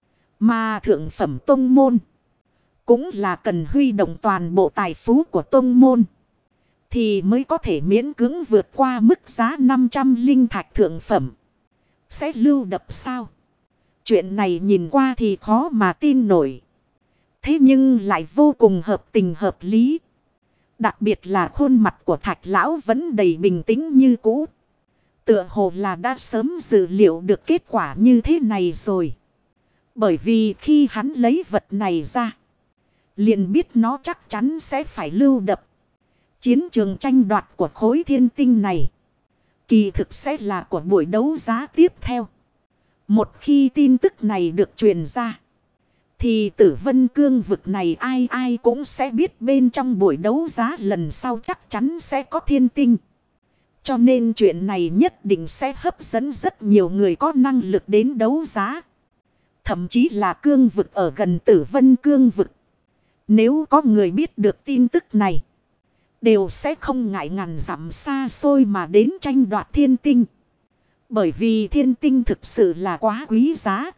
Mà thượng phẩm tông môn. Cũng là cần huy động toàn bộ tài phú của tông môn. Thì mới có thể miễn cưỡng vượt qua mức giá 500 linh thạch thượng phẩm. Sẽ lưu đập sao? Chuyện này nhìn qua thì khó mà tin nổi. Thế nhưng lại vô cùng hợp tình hợp lý. Đặc biệt là khuôn mặt của Thạch Lão vẫn đầy bình tĩnh như cũ. Tựa hồ là đã sớm dự liệu được kết quả như thế này rồi. Bởi vì khi hắn lấy vật này ra. Liền biết nó chắc chắn sẽ phải lưu đập. Chiến trường tranh đoạt của khối thiên tinh này. Kỳ thực sẽ là của buổi đấu giá tiếp theo. Một khi tin tức này được truyền ra. Thì Tử Vân Cương vực này ai ai cũng sẽ biết bên trong buổi đấu giá lần sau chắc chắn sẽ có thiên tinh. Cho nên chuyện này nhất định sẽ hấp dẫn rất nhiều người có năng lực đến đấu giá. Thậm chí là cương vực ở gần Tử Vân Cương vực. Nếu có người biết được tin tức này. Đều sẽ không ngại ngàn dặm xa xôi mà đến tranh đoạt thiên tinh. Bởi vì thiên tinh thực sự là quá quý giá.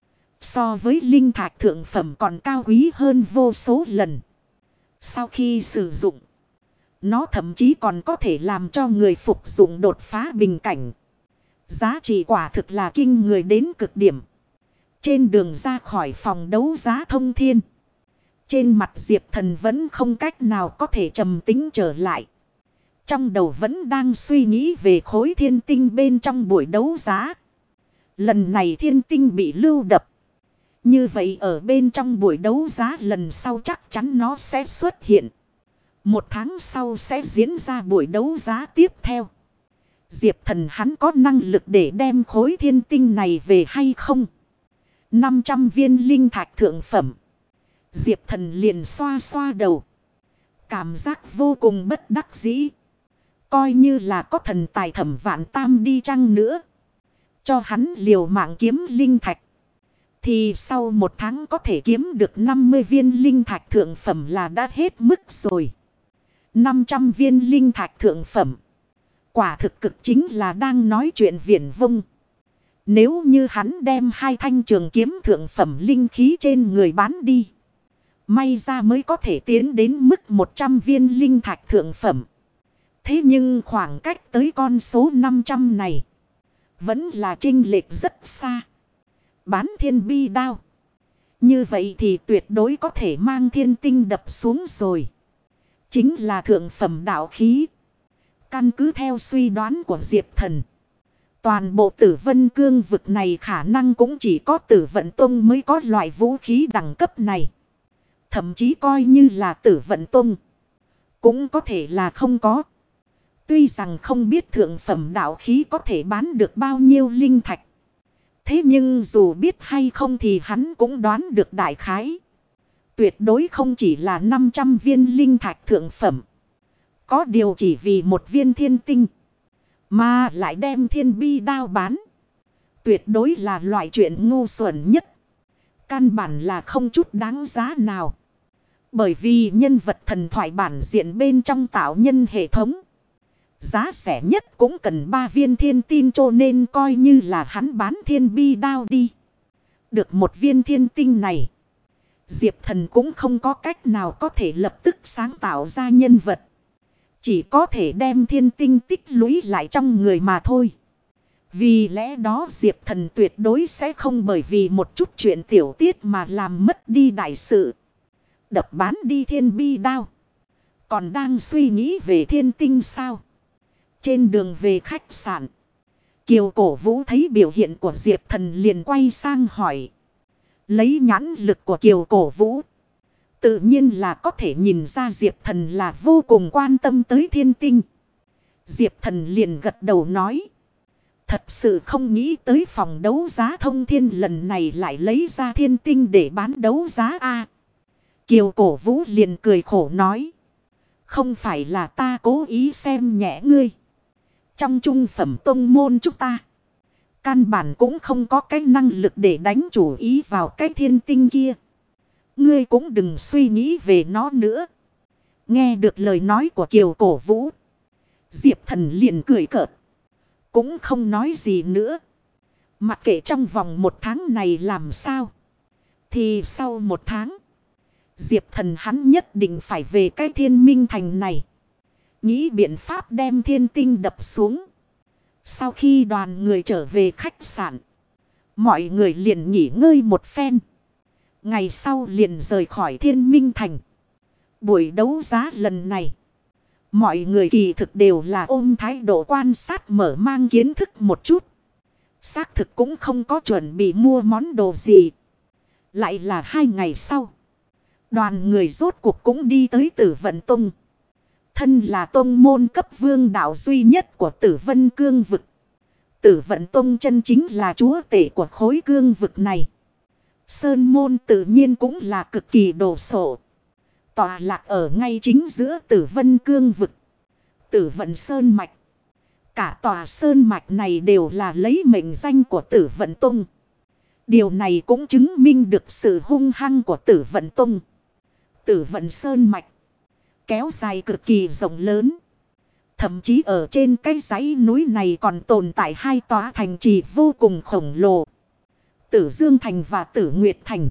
So với linh thạch thượng phẩm còn cao quý hơn vô số lần. Sau khi sử dụng. Nó thậm chí còn có thể làm cho người phục dụng đột phá bình cảnh. Giá trị quả thực là kinh người đến cực điểm. Trên đường ra khỏi phòng đấu giá thông thiên. Trên mặt Diệp Thần vẫn không cách nào có thể trầm tĩnh trở lại. Trong đầu vẫn đang suy nghĩ về khối thiên tinh bên trong buổi đấu giá. Lần này thiên tinh bị lưu đập. Như vậy ở bên trong buổi đấu giá lần sau chắc chắn nó sẽ xuất hiện. Một tháng sau sẽ diễn ra buổi đấu giá tiếp theo. Diệp Thần hắn có năng lực để đem khối thiên tinh này về hay không? 500 viên linh thạch thượng phẩm. Diệp Thần liền xoa xoa đầu. Cảm giác vô cùng bất đắc dĩ. Coi như là có thần tài Thẩm Vạn Tam đi chăng nữa. Cho hắn liều mạng kiếm linh thạch. Thì sau một tháng có thể kiếm được 50 viên linh thạch thượng phẩm là đã hết mức rồi. 500 viên linh thạch thượng phẩm. Quả thực cực chính là đang nói chuyện viển vông. Nếu như hắn đem hai thanh trường kiếm thượng phẩm linh khí trên người bán đi. May ra mới có thể tiến đến mức 100 viên linh thạch thượng phẩm. Thế nhưng khoảng cách tới con số 500 này. Vẫn là chênh lệch rất xa. Bán thiên bi đao. Như vậy thì tuyệt đối có thể mang thiên tinh đập xuống rồi. Chính là thượng phẩm đạo khí. Căn cứ theo suy đoán của Diệp Thần, toàn bộ Tử Vân Cương vực này khả năng cũng chỉ có Tử Vận Tông mới có loại vũ khí đẳng cấp này. Thậm chí coi như là Tử Vận Tông, cũng có thể là không có. Tuy rằng không biết thượng phẩm đạo khí có thể bán được bao nhiêu linh thạch. Thế nhưng dù biết hay không thì hắn cũng đoán được đại khái. Tuyệt đối không chỉ là 500 viên linh thạch thượng phẩm. Có điều chỉ vì một viên thiên tinh mà lại đem thiên bi đao bán. Tuyệt đối là loại chuyện ngu xuẩn nhất. Căn bản là không chút đáng giá nào. Bởi vì nhân vật thần thoại bản diện bên trong tạo nhân hệ thống, giá rẻ nhất cũng cần 3 viên thiên tinh, cho nên coi như là hắn bán thiên bi đao đi. Được một viên thiên tinh này, Diệp Thần cũng không có cách nào có thể lập tức sáng tạo ra nhân vật. Chỉ có thể đem thiên tinh tích lũy lại trong người mà thôi. Vì lẽ đó Diệp Thần tuyệt đối sẽ không bởi vì một chút chuyện tiểu tiết mà làm mất đi đại sự. Đập bán đi thiên bi đao, còn đang suy nghĩ về thiên tinh sao? Trên đường về khách sạn, Kiều Cổ Vũ thấy biểu hiện của Diệp Thần liền quay sang hỏi. Lấy nhãn lực của Kiều Cổ Vũ, tự nhiên là có thể nhìn ra Diệp Thần là vô cùng quan tâm tới thiên tinh. Diệp Thần liền gật đầu nói. Thật sự không nghĩ tới phòng đấu giá Thông Thiên lần này lại lấy ra thiên tinh để bán đấu giá a. Kiều Cổ Vũ liền cười khổ nói. Không phải là ta cố ý xem nhẹ ngươi. Trong trung phẩm tông môn chúng ta, căn bản cũng không có cái năng lực để đánh chủ ý vào cái thiên tinh kia. Ngươi cũng đừng suy nghĩ về nó nữa. Nghe được lời nói của Kiều Cổ Vũ, Diệp Thần liền cười cợt, cũng không nói gì nữa. Mặc kệ trong vòng 1 tháng này làm sao, thì sau 1 tháng, Diệp Thần hắn nhất định phải về cái Thiên Minh Thành này, nghĩ biện pháp đem thiên tinh đập xuống. Sau khi đoàn người trở về khách sạn, mọi người liền nghỉ ngơi một phen. Ngày sau liền rời khỏi Thiên Minh Thành. Buổi đấu giá lần này, mọi người kỳ thực đều là ôm thái độ quan sát mở mang kiến thức một chút. Xác thực cũng không có chuẩn bị mua món đồ gì. Lại là 2 ngày sau, đoàn người rốt cuộc cũng đi tới Tử Vận Tông. Thân là tông môn cấp vương đạo duy nhất của Tử Vân Cương vực, Tử Vận Tông chân chính là chúa tể của khối cương vực này. Sơn môn tự nhiên cũng là cực kỳ đồ sộ, tọa lạc ở ngay chính giữa Tử Vân Cương vực, Tử Vận Sơn Mạch. Cả tòa Sơn Mạch này đều là lấy mệnh danh của Tử Vận Tông. Điều này cũng chứng minh được sự hung hăng của Tử Vận Tông. Tử Vận Sơn Mạch kéo dài cực kỳ rộng lớn. Thậm chí ở trên cái dãy núi này còn tồn tại 2 tòa thành trì vô cùng khổng lồ, Tử Dương Thành và Tử Nguyệt Thành.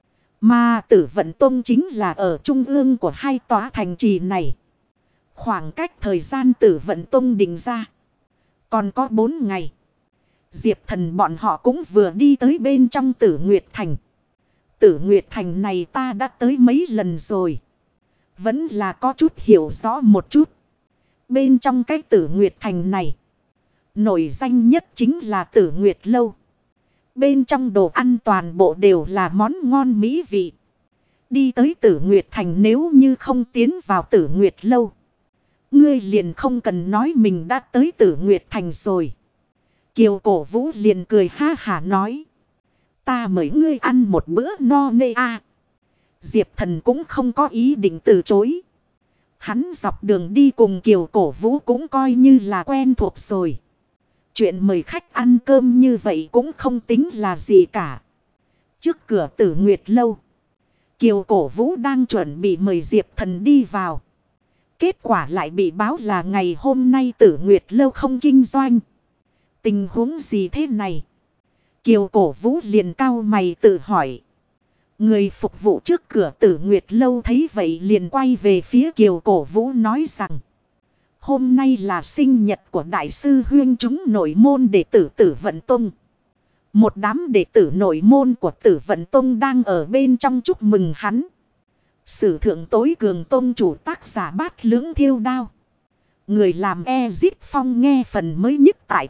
Mà Tử Vận Tông chính là ở trung ương của 2 tòa thành trì này. Khoảng cách thời gian Tử Vận Tông định ra còn có 4 ngày. Diệp Thần bọn họ cũng vừa đi tới bên trong Tử Nguyệt Thành. Tử Nguyệt Thành này ta đã tới mấy lần rồi, vẫn là có chút hiểu rõ một chút. Bên trong cái Tử Nguyệt Thành này, nổi danh nhất chính là Tử Nguyệt Lâu. Bên trong đồ ăn toàn bộ đều là món ngon mỹ vị. Đi tới Tử Nguyệt Thành nếu như không tiến vào Tử Nguyệt Lâu, ngươi liền không cần nói mình đã tới Tử Nguyệt Thành rồi. Kiều Cổ Vũ liền cười ha hả nói. Ta mời ngươi ăn một bữa no nê a. Diệp Thần cũng không có ý định từ chối. Hắn dọc đường đi cùng Kiều Cổ Vũ cũng coi như là quen thuộc rồi. Chuyện mời khách ăn cơm như vậy cũng không tính là gì cả. Trước cửa Tử Nguyệt Lâu, Kiều Cổ Vũ đang chuẩn bị mời Diệp Thần đi vào. Kết quả lại bị báo là ngày hôm nay Tử Nguyệt Lâu không kinh doanh. Tình huống gì thế này? Kiều Cổ Vũ liền cau mày tự hỏi. Người phục vụ trước cửa Tử Nguyệt Lâu thấy vậy liền quay về phía Kiều Cổ Vũ nói rằng. Hôm nay là sinh nhật của Đại sư huyên chúng nội môn đệ tử Tử Vận Tông. Một đám đệ tử nội môn của Tử Vận Tông đang ở bên trong chúc mừng hắn. Sử thượng tối cường tông chủ tác giả Bát Lưỡng Thiêu Đao. Người làm Ezit Phong nghe phần mới nhất tại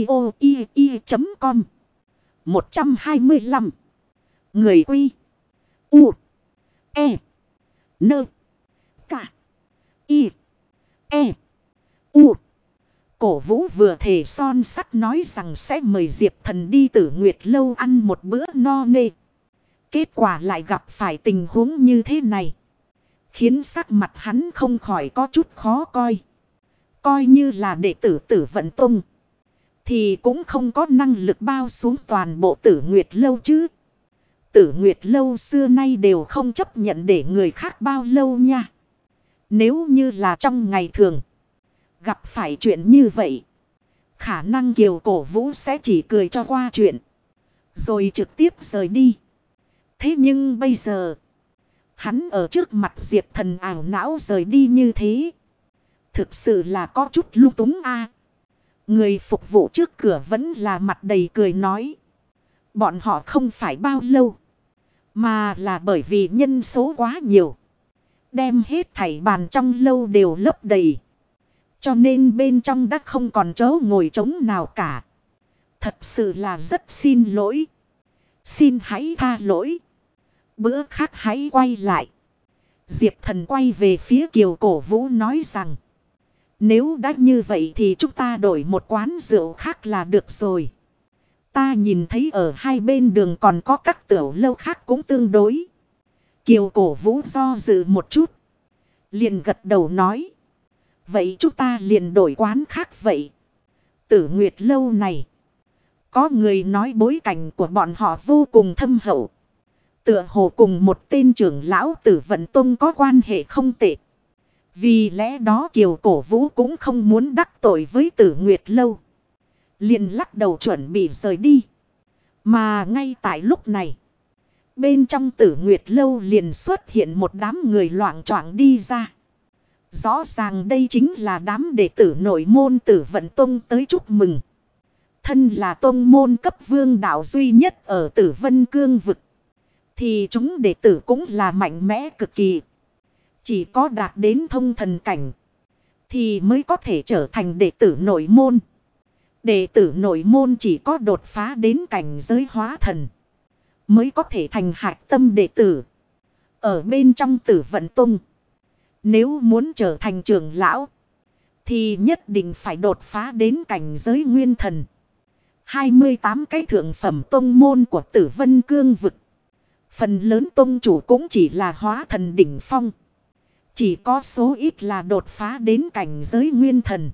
audio.com. 125. Người quy. U. E. Nơ. Cả. Y. E. U. Cổ Vũ vừa thề son sắt nói rằng sẽ mời Diệp Thần đi Tử Nguyệt Lâu ăn một bữa no nê. Kết quả lại gặp phải tình huống như thế này. Khiến sắc mặt hắn không khỏi có chút khó coi. Coi như là đệ tử Tử Vận Tông thì cũng không có năng lực bao xuống toàn bộ Tử Nguyệt Lâu chứ. Tử Nguyệt Lâu xưa nay đều không chấp nhận để người khác bao lâu nha. Nếu như là trong ngày thường gặp phải chuyện như vậy, khả năng Kiều Cổ Vũ sẽ chỉ cười cho qua chuyện, rồi trực tiếp rời đi. Thế nhưng bây giờ, hắn ở trước mặt Diệp Thần ảo não rời đi như thế. Thực sự là có chút lung túng a. Người phục vụ trước cửa vẫn là mặt đầy cười nói. Bọn họ không phải bao lâu, mà là bởi vì nhân số quá nhiều, đem hết thảy bàn trong lâu đều lấp đầy. Cho nên bên trong đã không còn chỗ ngồi trống nào cả. Thật sự là rất xin lỗi. Xin hãy tha lỗi. Bữa khác hãy quay lại. Diệp Thần quay về phía Kiều Cổ Vũ nói rằng. Nếu đã như vậy thì chúng ta đổi một quán rượu khác là được rồi. Ta nhìn thấy ở hai bên đường còn có các tiểu lâu khác cũng tương đối. Kiều Cổ Vũ do dự một chút, liền gật đầu nói. Vậy chúng ta liền đổi quán khác vậy. Tử Nguyệt Lâu này, có người nói bối cảnh của bọn họ vô cùng thâm hậu. Tựa hồ cùng một tên trưởng lão Tử Vận Tông có quan hệ không tệ. Vì lẽ đó Kiều Cổ Vũ cũng không muốn đắc tội với Tử Nguyệt Lâu, liền lắc đầu chuẩn bị rời đi. Mà ngay tại lúc này, bên trong Tử Nguyệt Lâu liền xuất hiện một đám người loạng choạng đi ra. Rõ ràng đây chính là đám đệ tử nội môn Tử Vận Tông tới chúc mừng. Thân là tông môn cấp vương đạo duy nhất ở Tử Vân Cương vực, thì chúng đệ tử cũng là mạnh mẽ cực kỳ. Chỉ có đạt đến thông thần cảnh thì mới có thể trở thành đệ tử nội môn. Đệ tử nội môn chỉ có đột phá đến cảnh giới hóa thần mới có thể thành hạch tâm đệ tử ở bên trong Tử Vận Tông. Nếu muốn trở thành trưởng lão thì nhất định phải đột phá đến cảnh giới nguyên thần. 28 cái thượng phẩm tông môn của Tử Vân Cương vực, phần lớn tông chủ cũng chỉ là hóa thần đỉnh phong. Chỉ có số ít là đột phá đến cảnh giới nguyên thần.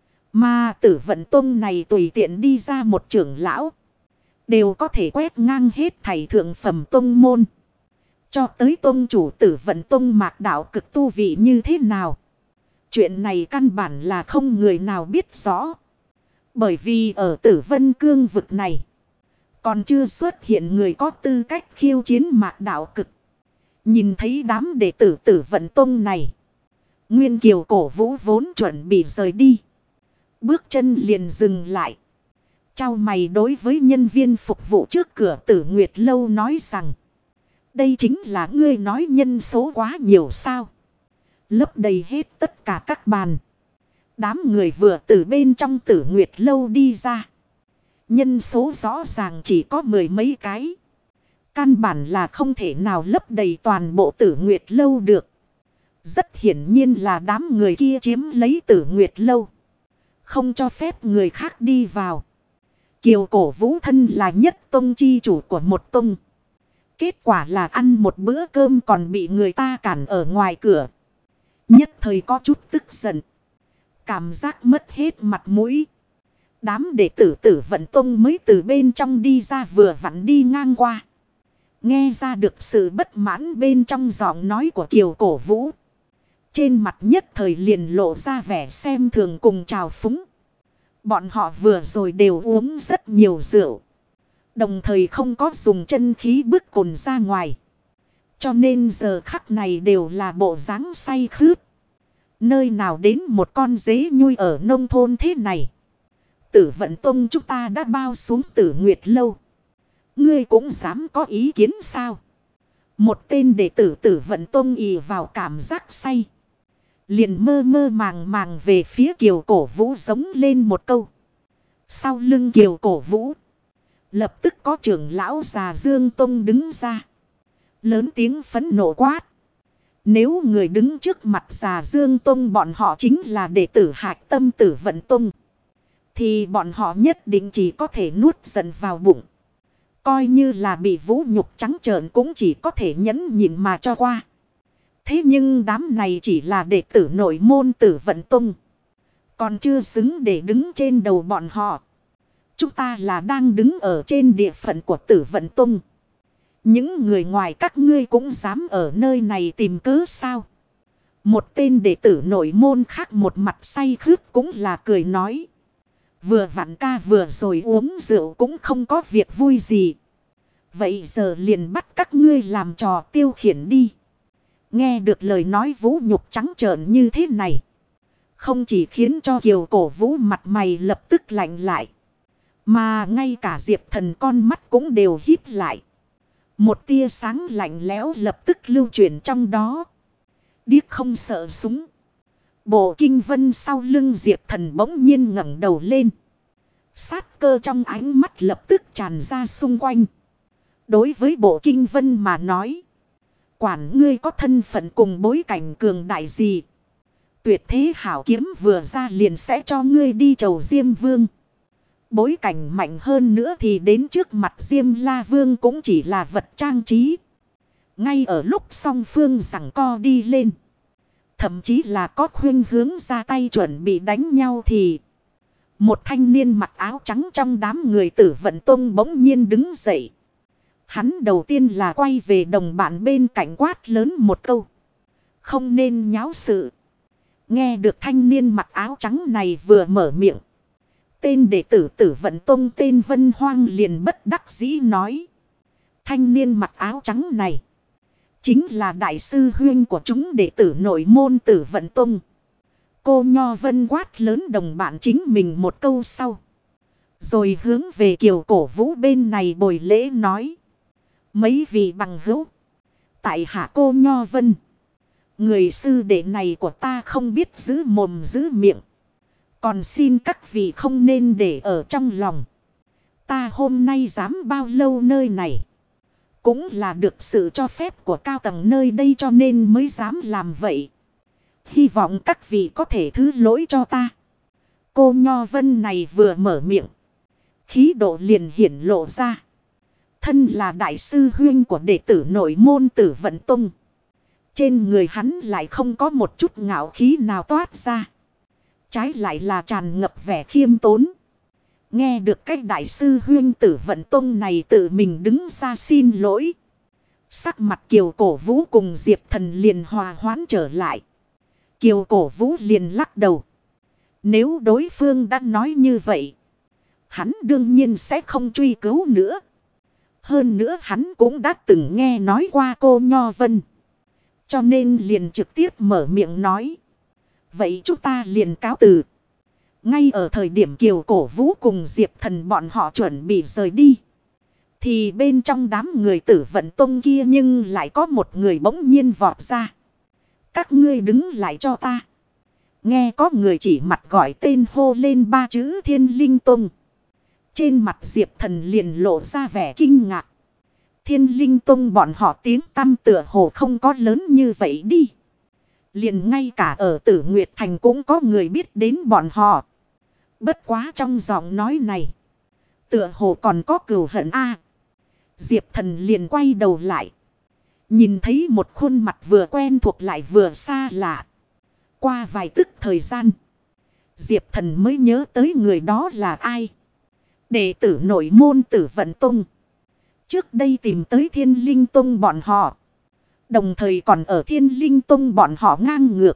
Mà Tử Vận Tông này tùy tiện đi ra một trưởng lão, đều có thể quét ngang hết thảy thượng phẩm tông môn. Cho tới tông chủ Tử Vận Tông Mạc Đạo Cực tu vị như thế nào, chuyện này căn bản là không người nào biết rõ. Bởi vì ở Tử Vân Cương vực này, còn chưa xuất hiện người có tư cách khiêu chiến Mạc Đạo Cực. Nhìn thấy đám đệ tử Tử Vận Tông này, Nguyên Kiều Cổ Vũ vốn chuẩn bị rời đi, bước chân liền dừng lại. Chau mày đối với nhân viên phục vụ trước cửa Tử Nguyệt Lâu nói rằng. Đây chính là ngươi nói nhân số quá nhiều sao? Lấp đầy hết tất cả các bàn. Đám người vừa từ bên trong Tử Nguyệt Lâu đi ra. Nhân số rõ ràng chỉ có mười mấy cái. Căn bản là không thể nào lấp đầy toàn bộ Tử Nguyệt Lâu được. Rất hiển nhiên là đám người kia chiếm lấy Tử Nguyệt Lâu, không cho phép người khác đi vào. Kiều Cổ Vũ thân là nhất tông chi chủ của một tông. Kết quả là ăn một bữa cơm còn bị người ta cản ở ngoài cửa. Nhất thời có chút tức giận, cảm giác mất hết mặt mũi. Đám đệ tử Tử Vận Tông mới từ bên trong đi ra vừa vặn đi ngang qua. Nghe ra được sự bất mãn bên trong giọng nói của Kiều Cổ Vũ. Trên mặt nhất thời liền lộ ra vẻ xem thường cùng trào phúng. Bọn họ vừa rồi đều uống rất nhiều rượu, đồng thời không có dùng chân khí bức cồn ra ngoài. Cho nên giờ khắc này đều là bộ dáng say khướt. Nơi nào đến một con dế nhui ở nông thôn thế này. Tử Vận Tông chúng ta đã bao xuống Tử Nguyệt Lâu, ngươi cũng dám có ý kiến sao? Một tên đệ tử Tử Vận Tông ì vào cảm giác say, Liền mơ mơ màng màng về phía Kiều Cổ Vũ giống lên một câu. Sau lưng Kiều Cổ Vũ, lập tức có trưởng lão già Dương Tông đứng ra. Lớn tiếng phẫn nộ quát. Nếu người đứng trước mặt già Dương Tông bọn họ chính là đệ tử Hạch Tâm Tử Vận Tông, thì bọn họ nhất định chỉ có thể nuốt giận vào bụng. Coi như là bị vũ nhục trắng trợn cũng chỉ có thể nhẫn nhịn mà cho qua. Thế nhưng đám này chỉ là đệ tử nội môn Tử Vận Tông, còn chưa xứng để đứng trên đầu bọn họ. Chúng ta là đang đứng ở trên địa phận của Tử Vận Tông. Những người ngoài các ngươi cũng dám ở nơi này tìm cớ sao? Một tên đệ tử nội môn khác một mặt say khướt cũng là cười nói. Vừa vặn ca vừa rồi uống rượu cũng không có việc vui gì. Vậy giờ liền bắt các ngươi làm trò tiêu khiển đi. Nghe được lời nói vũ nhục trắng trợn như thế này, không chỉ khiến cho Kiều Cổ Vũ mặt mày lập tức lạnh lại, mà ngay cả Diệp Thần con mắt cũng đều híp lại. Một tia sáng lạnh lẽo lập tức lưu chuyển trong đó. Điếc không sợ súng. Bộ kinh vân sau lưng Diệp Thần bỗng nhiên ngẩng đầu lên. Sát cơ trong ánh mắt lập tức tràn ra xung quanh. Đối với bộ kinh vân mà nói, quản ngươi có thân phận cùng bối cảnh cường đại gì, tuyệt thế hảo kiếm vừa ra liền sẽ cho ngươi đi chầu Diêm Vương. Bối cảnh mạnh hơn nữa thì đến trước mặt Diêm La Vương cũng chỉ là vật trang trí. Ngay ở lúc song phương giằng co đi lên, thậm chí là có khuynh hướng ra tay chuẩn bị đánh nhau thì một thanh niên mặc áo trắng trong đám người Tử Vận Tông bỗng nhiên đứng dậy. Hắn đầu tiên là quay về đồng bạn bên cạnh quát lớn một câu. Không nên nháo sự. Nghe được thanh niên mặc áo trắng này vừa mở miệng, tên đệ tử Tử Vận Tông tên Vân Hoang liền bất đắc dĩ nói. Thanh niên mặc áo trắng này chính là đại sư huynh của chúng đệ tử nội môn Tử Vận Tông. Cô Nho Vân quát lớn đồng bạn chính mình một câu sau, rồi hướng về Kiều Cổ Vũ bên này bồi lễ nói. Mấy vị bằng hữu, tại hạ cô Nho Vân, người sư đệ này của ta không biết giữ mồm giữ miệng, còn xin các vị không nên để ở trong lòng. Ta hôm nay dám bao lâu nơi này, cũng là được sự cho phép của cao tầng nơi đây cho nên mới dám làm vậy. Hy vọng các vị có thể thứ lỗi cho ta. Cô Nho Vân này vừa mở miệng, khí độ liền hiển lộ ra. Thân là đại sư huynh của đệ tử nội môn Tử Vận Tông, trên người hắn lại không có một chút ngạo khí nào toát ra, trái lại là tràn ngập vẻ khiêm tốn. Nghe được cái đại sư huynh Tử Vận Tông này tự mình đứng ra xin lỗi, sắc mặt Kiều Cổ Vũ cùng Diệp Thần liền hòa hoãn trở lại. Kiều Cổ Vũ liền lắc đầu. Nếu đối phương đã nói như vậy, hắn đương nhiên sẽ không truy cứu nữa. Hơn nữa hắn cũng đã từng nghe nói qua cô Nho Vân, cho nên liền trực tiếp mở miệng nói. Vậy chúng ta liền cáo từ. Ngay ở thời điểm Kiều Cổ Vũ cùng Diệp Thần bọn họ chuẩn bị rời đi, thì bên trong đám người Tử Vận Tông kia nhưng lại có một người bỗng nhiên vọt ra. Các ngươi đứng lại cho ta. Nghe có người chỉ mặt gọi tên hô lên ba chữ Thiên Linh Tông. Trên mặt Diệp Thần liền lộ ra vẻ kinh ngạc. Thiên Linh Tông bọn họ tiếng tăm tựa hồ không có lớn như vậy đi. Liền ngay cả ở Tử Nguyệt Thành cũng có người biết đến bọn họ. Bất quá trong giọng nói này, tựa hồ còn có cừu hận a. Diệp Thần liền quay đầu lại, nhìn thấy một khuôn mặt vừa quen thuộc lại vừa xa lạ. Qua vài tức thời gian, Diệp Thần mới nhớ tới người đó là ai. Đệ tử nội môn Tử Vận Tông, trước đây tìm tới Thiên Linh Tông bọn họ, đồng thời còn ở Thiên Linh Tông bọn họ ngang ngược.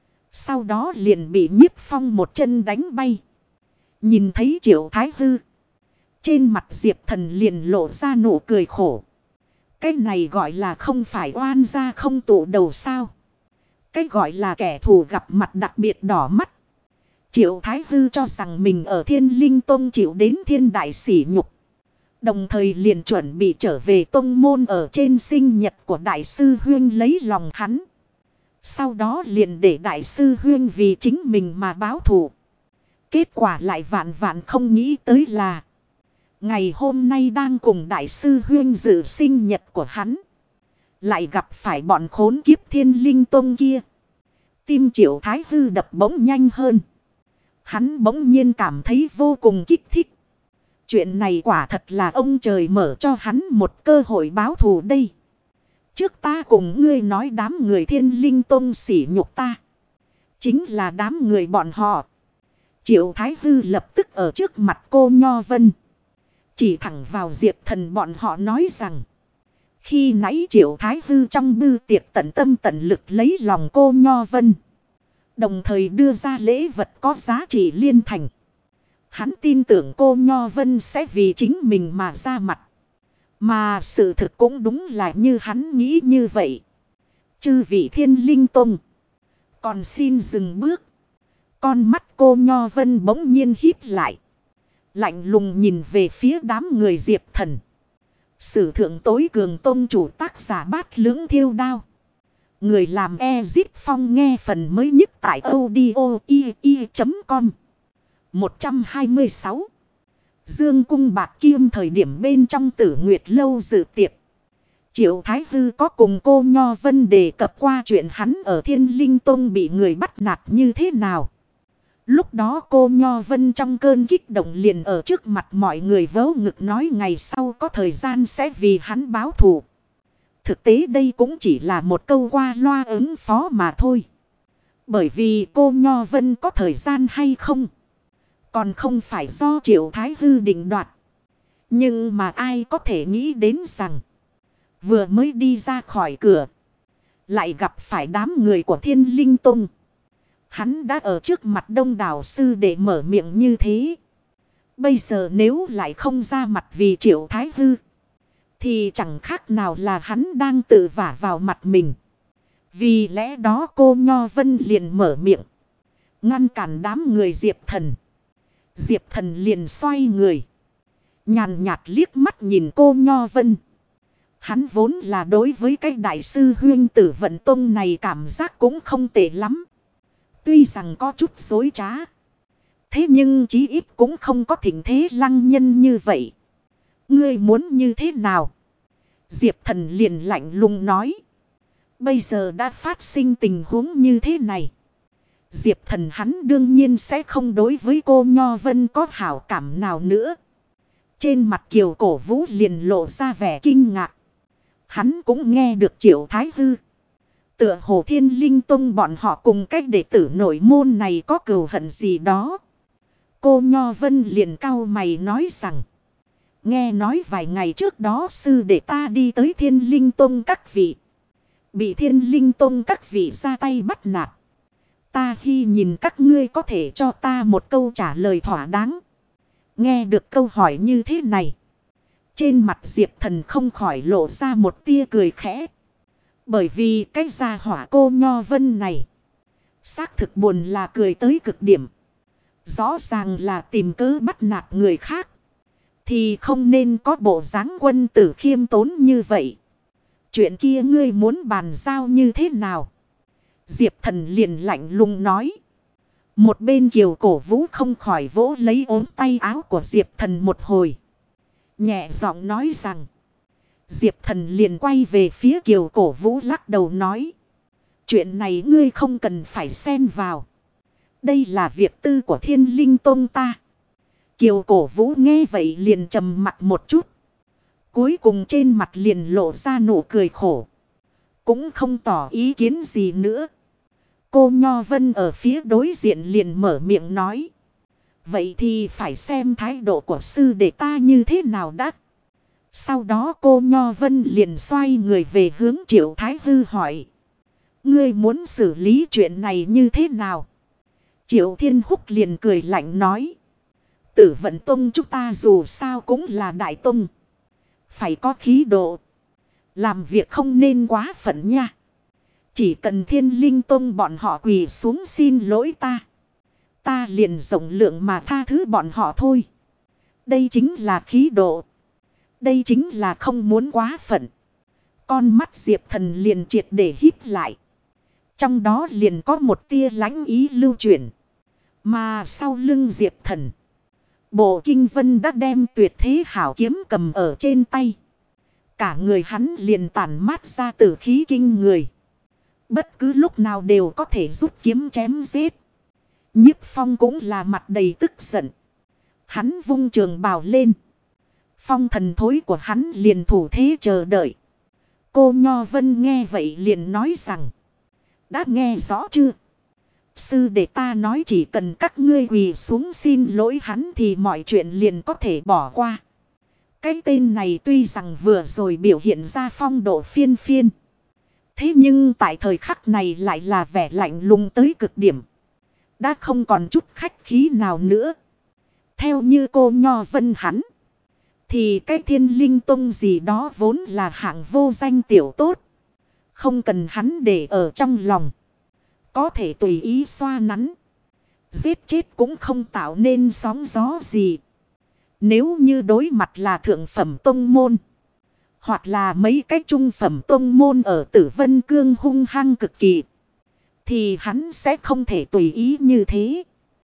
Sau đó liền bị Nhiếp Phong một chân đánh bay. Nhìn thấy Triệu Thái Hư, trên mặt Diệp Thần liền lộ ra nụ cười khổ. Cái này gọi là không phải oan gia không tụ đầu sao. Cái gọi là kẻ thù gặp mặt đặc biệt đỏ mắt. Triệu Thái Hư cho rằng mình ở Thiên Linh Tông chịu đến thiên đại sỉ nhục, đồng thời liền chuẩn bị trở về tông môn ở trên sinh nhật của đại sư huyên lấy lòng hắn. Sau đó liền để đại sư huyên vì chính mình mà báo thù. Kết quả lại vạn vạn không nghĩ tới là ngày hôm nay đang cùng đại sư huyên dự sinh nhật của hắn. Lại gặp phải bọn khốn kiếp Thiên Linh Tông kia. Tim Triệu Thái Hư đập bỗng nhanh hơn. Hắn bỗng nhiên cảm thấy vô cùng kích thích. Chuyện này quả thật là ông trời mở cho hắn một cơ hội báo thù đây. Trước ta cùng ngươi nói đám người Thiên Linh Tông sỉ nhục ta. Chính là đám người bọn họ. Triệu Thái Hư lập tức ở trước mặt cô Nho Vân. Chỉ thẳng vào Diệp Thần bọn họ nói rằng. Khi nãy Triệu Thái Hư trong bư tiệc tận tâm tận lực lấy lòng cô Nho Vân. Đồng thời đưa ra lễ vật có giá trị liên thành. Hắn tin tưởng cô Nho Vân sẽ vì chính mình mà ra mặt. Mà sự thực cũng đúng là như hắn nghĩ như vậy. Chư vị Thiên Linh Tông. Còn xin dừng bước. Con mắt cô Nho Vân bỗng nhiên híp lại. Lạnh lùng nhìn về phía đám người Diệp Thần. Sử thượng tối cường tông chủ tác giả Bát Lưỡng Thiêu Đao. Người làm Ezip Phong nghe phần mới nhất tại audio.com. 126. Dương cung bạc kim thời điểm bên trong Tử Nguyệt lâu dự tiệc. Triệu Thái Hư có cùng cô Nho Vân đề cập qua chuyện hắn ở Thiên Linh Tông bị người bắt nạt như thế nào. Lúc đó cô Nho Vân trong cơn kích động liền ở trước mặt mọi người vớ ngực nói ngày sau có thời gian sẽ vì hắn báo thù. Thực tế đây cũng chỉ là một câu qua loa ứng phó mà thôi. Bởi vì cô Nho Vân có thời gian hay không, còn không phải do Triệu Thái Hư định đoạt. Nhưng mà ai có thể nghĩ đến rằng, vừa mới đi ra khỏi cửa, lại gặp phải đám người của Thiên Linh Tông. Hắn đã ở trước mặt đông đảo sư để mở miệng như thế. Bây giờ nếu lại không ra mặt vì Triệu Thái Hư, thì chẳng khác nào là hắn đang tự vả vào mặt mình. Vì lẽ đó cô Nho Vân liền mở miệng, ngăn cản đám người Diệp Thần. Diệp Thần liền xoay người, nhàn nhạt liếc mắt nhìn cô Nho Vân. Hắn vốn là đối với cái đại sư huyên Tử Vận Tông này cảm giác cũng không tệ lắm. Tuy rằng có chút dối trá, thế nhưng chí ít cũng không có thỉnh thế lăng nhân như vậy. Ngươi muốn như thế nào? Diệp Thần liền lạnh lùng nói. Bây giờ đã phát sinh tình huống như thế này. Diệp Thần hắn đương nhiên sẽ không đối với cô Nho Vân có hảo cảm nào nữa. Trên mặt Kiều Cổ Vũ liền lộ ra vẻ kinh ngạc. Hắn cũng nghe được Triệu Thái Hư. Tựa hồ Thiên Linh Tông bọn họ cùng cách đệ tử nội môn này có cừu hận gì đó. Cô Nho Vân liền cau mày nói rằng. Nghe nói vài ngày trước đó sư đệ ta đi tới Thiên Linh Tông các vị. Bị Thiên Linh Tông các vị ra tay bắt nạt. Ta hy nhìn các ngươi có thể cho ta một câu trả lời thỏa đáng. Nghe được câu hỏi như thế này, trên mặt Diệp Thần không khỏi lộ ra một tia cười khẽ. Bởi vì cái gia hỏa cô Nho Vân này, xác thực buồn là cười tới cực điểm. Rõ ràng là tìm cớ bắt nạt người khác, thì không nên có bộ dáng quân tử khiêm tốn như vậy. Chuyện kia ngươi muốn bàn giao như thế nào? Diệp Thần liền lạnh lùng nói. Một bên Kiều Cổ Vũ không khỏi vỗ lấy ốm tay áo của Diệp Thần một hồi, nhẹ giọng nói rằng. Diệp Thần liền quay về phía Kiều Cổ Vũ lắc đầu nói. Chuyện này ngươi không cần phải xen vào. Đây là việc tư của Thiên Linh Tông ta. Kiều Cổ Vũ nghe vậy liền trầm mặt một chút. Cuối cùng trên mặt liền lộ ra nụ cười khổ. Cũng không tỏ ý kiến gì nữa. Cô Nho Vân ở phía đối diện liền mở miệng nói. Vậy thì phải xem thái độ của sư đệ ta như thế nào đã. Sau đó cô Nho Vân liền xoay người về hướng Triệu Thái Hư hỏi. Ngươi muốn xử lý chuyện này như thế nào? Triệu Thiên Húc liền cười lạnh nói. Tử Vận Tông chúng ta dù sao cũng là đại tông. Phải có khí độ. Làm việc không nên quá phận nha. Chỉ cần Thiên Linh Tông bọn họ quỳ xuống xin lỗi ta. Ta liền rộng lượng mà tha thứ bọn họ thôi. Đây chính là khí độ. Đây chính là không muốn quá phận. Con mắt Diệp Thần liền triệt để híp lại. Trong đó liền có một tia lãnh ý lưu chuyển. Mà sau lưng Diệp Thần, Bộ Kinh Vân đã đem tuyệt thế hảo kiếm cầm ở trên tay. Cả người hắn liền tản mát ra tử khí kinh người. Bất cứ lúc nào đều có thể rút kiếm chém giết. Nhiếp Phong cũng là mặt đầy tức giận. Hắn vung trường bào lên. Phong thần thối của hắn liền thủ thế chờ đợi. Cô Nho Vân nghe vậy liền nói rằng. Đã nghe rõ chưa? Sư để ta nói chỉ cần các ngươi quỳ xuống xin lỗi hắn thì mọi chuyện liền có thể bỏ qua. Cái tên này tuy rằng vừa rồi biểu hiện ra phong độ phiên phiên. Thế nhưng tại thời khắc này lại là vẻ lạnh lùng tới cực điểm. Đã không còn chút khách khí nào nữa. Theo như cô Nho Vân hắn, thì cái Thiên Linh Tông gì đó vốn là hạng vô danh tiểu tốt. Không cần hắn để ở trong lòng. Có thể tùy ý xoa nắn. Giết chết cũng không tạo nên sóng gió gì. Nếu như đối mặt là thượng phẩm tông môn, hoặc là mấy cái trung phẩm tông môn ở Tử Vân Cương hung hăng cực kỳ, thì hắn sẽ không thể tùy ý như thế.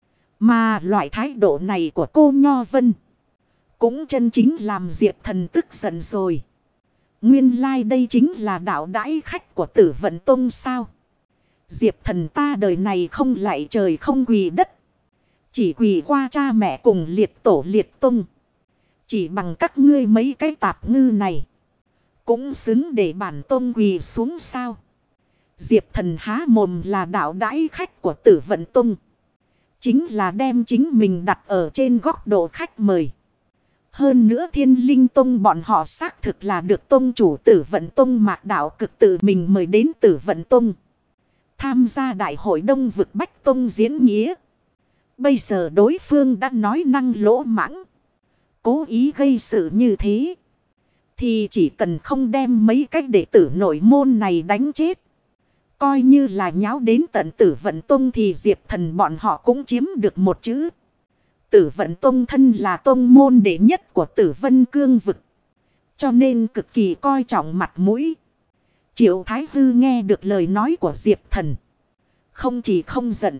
Mà loại thái độ này của cô Nho Vân cũng chân chính làm Diệp Thần tức giận rồi. Nguyên lai đây chính là đạo đãi khách của Tử Vận Tông sao? Diệp Thần ta đời này không lạy trời không quỳ đất. Chỉ quỳ qua cha mẹ cùng liệt tổ liệt tông. Chỉ bằng các ngươi mấy cái tạp ngư này, cũng xứng để bản tông quỳ xuống sao? Diệp Thần há mồm là đạo đãi khách của Tử Vận Tông. Chính là đem chính mình đặt ở trên góc độ khách mời. Hơn nữa Thiên Linh Tông bọn họ xác thực là được tông chủ Tử Vận Tông Mạc Đạo Cực tự mình mời đến Tử Vận Tông. Tham gia đại hội Đông Vực Bách Tông diễn nghĩa. Bây giờ đối phương đã nói năng lỗ mãng, cố ý gây sự như thế, thì chỉ cần không đem mấy cái đệ tử nội môn này đánh chết, coi như là nháo đến tận Tử Vận Tông thì Diệp Thần bọn họ cũng chiếm được một chữ. Tử Vận Tông thân là tông môn đệ nhất của Tử Vân Cương vực, cho nên cực kỳ coi trọng mặt mũi. Triệu Thái Hư nghe được lời nói của Diệp Thần, không chỉ không giận,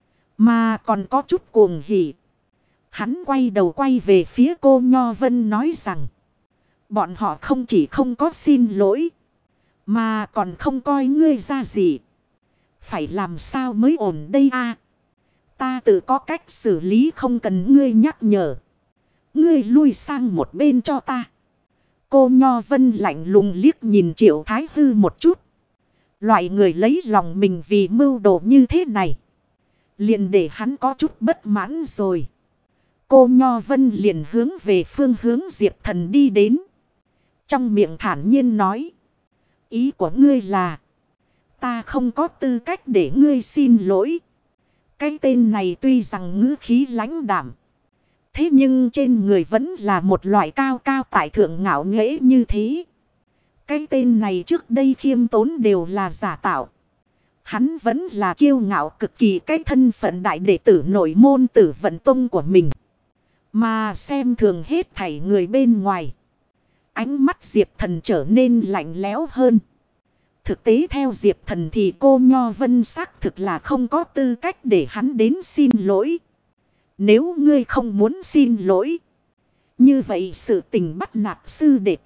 mà còn có chút cuồng hỉ. Hắn quay đầu quay về phía cô Nho Vân nói rằng, bọn họ không chỉ không có xin lỗi, mà còn không coi ngươi ra gì. Phải làm sao mới ổn đây a? Ta tự có cách xử lý, không cần ngươi nhắc nhở. Ngươi lui sang một bên cho ta. Cô Nho Vân lạnh lùng liếc nhìn Triệu Thái Hư một chút. Loại người lấy lòng mình vì mưu đồ như thế này, liền để hắn có chút bất mãn rồi. Cô Nho Vân liền hướng về phương hướng Diệp Thần đi đến. Trong miệng thản nhiên nói, ý của ngươi là, ta không có tư cách để ngươi xin lỗi. Cái tên này tuy rằng ngữ khí lãnh đạm, thế nhưng trên người vẫn là một loại cao cao tại thượng ngạo nghễ như thế. Cái tên này trước đây khiêm tốn đều là giả tạo. Hắn vẫn là kiêu ngạo cực kỳ cái thân phận đại đệ tử nội môn Tử Vận Tông của mình, mà xem thường hết thảy người bên ngoài. Ánh mắt Diệp Thần trở nên lạnh lẽo hơn. Thực tế theo Diệp Thần thì cô Nho Vân xác thực là không có tư cách để hắn đến xin lỗi. Nếu ngươi không muốn xin lỗi, như vậy sự tình bắt nạt sư để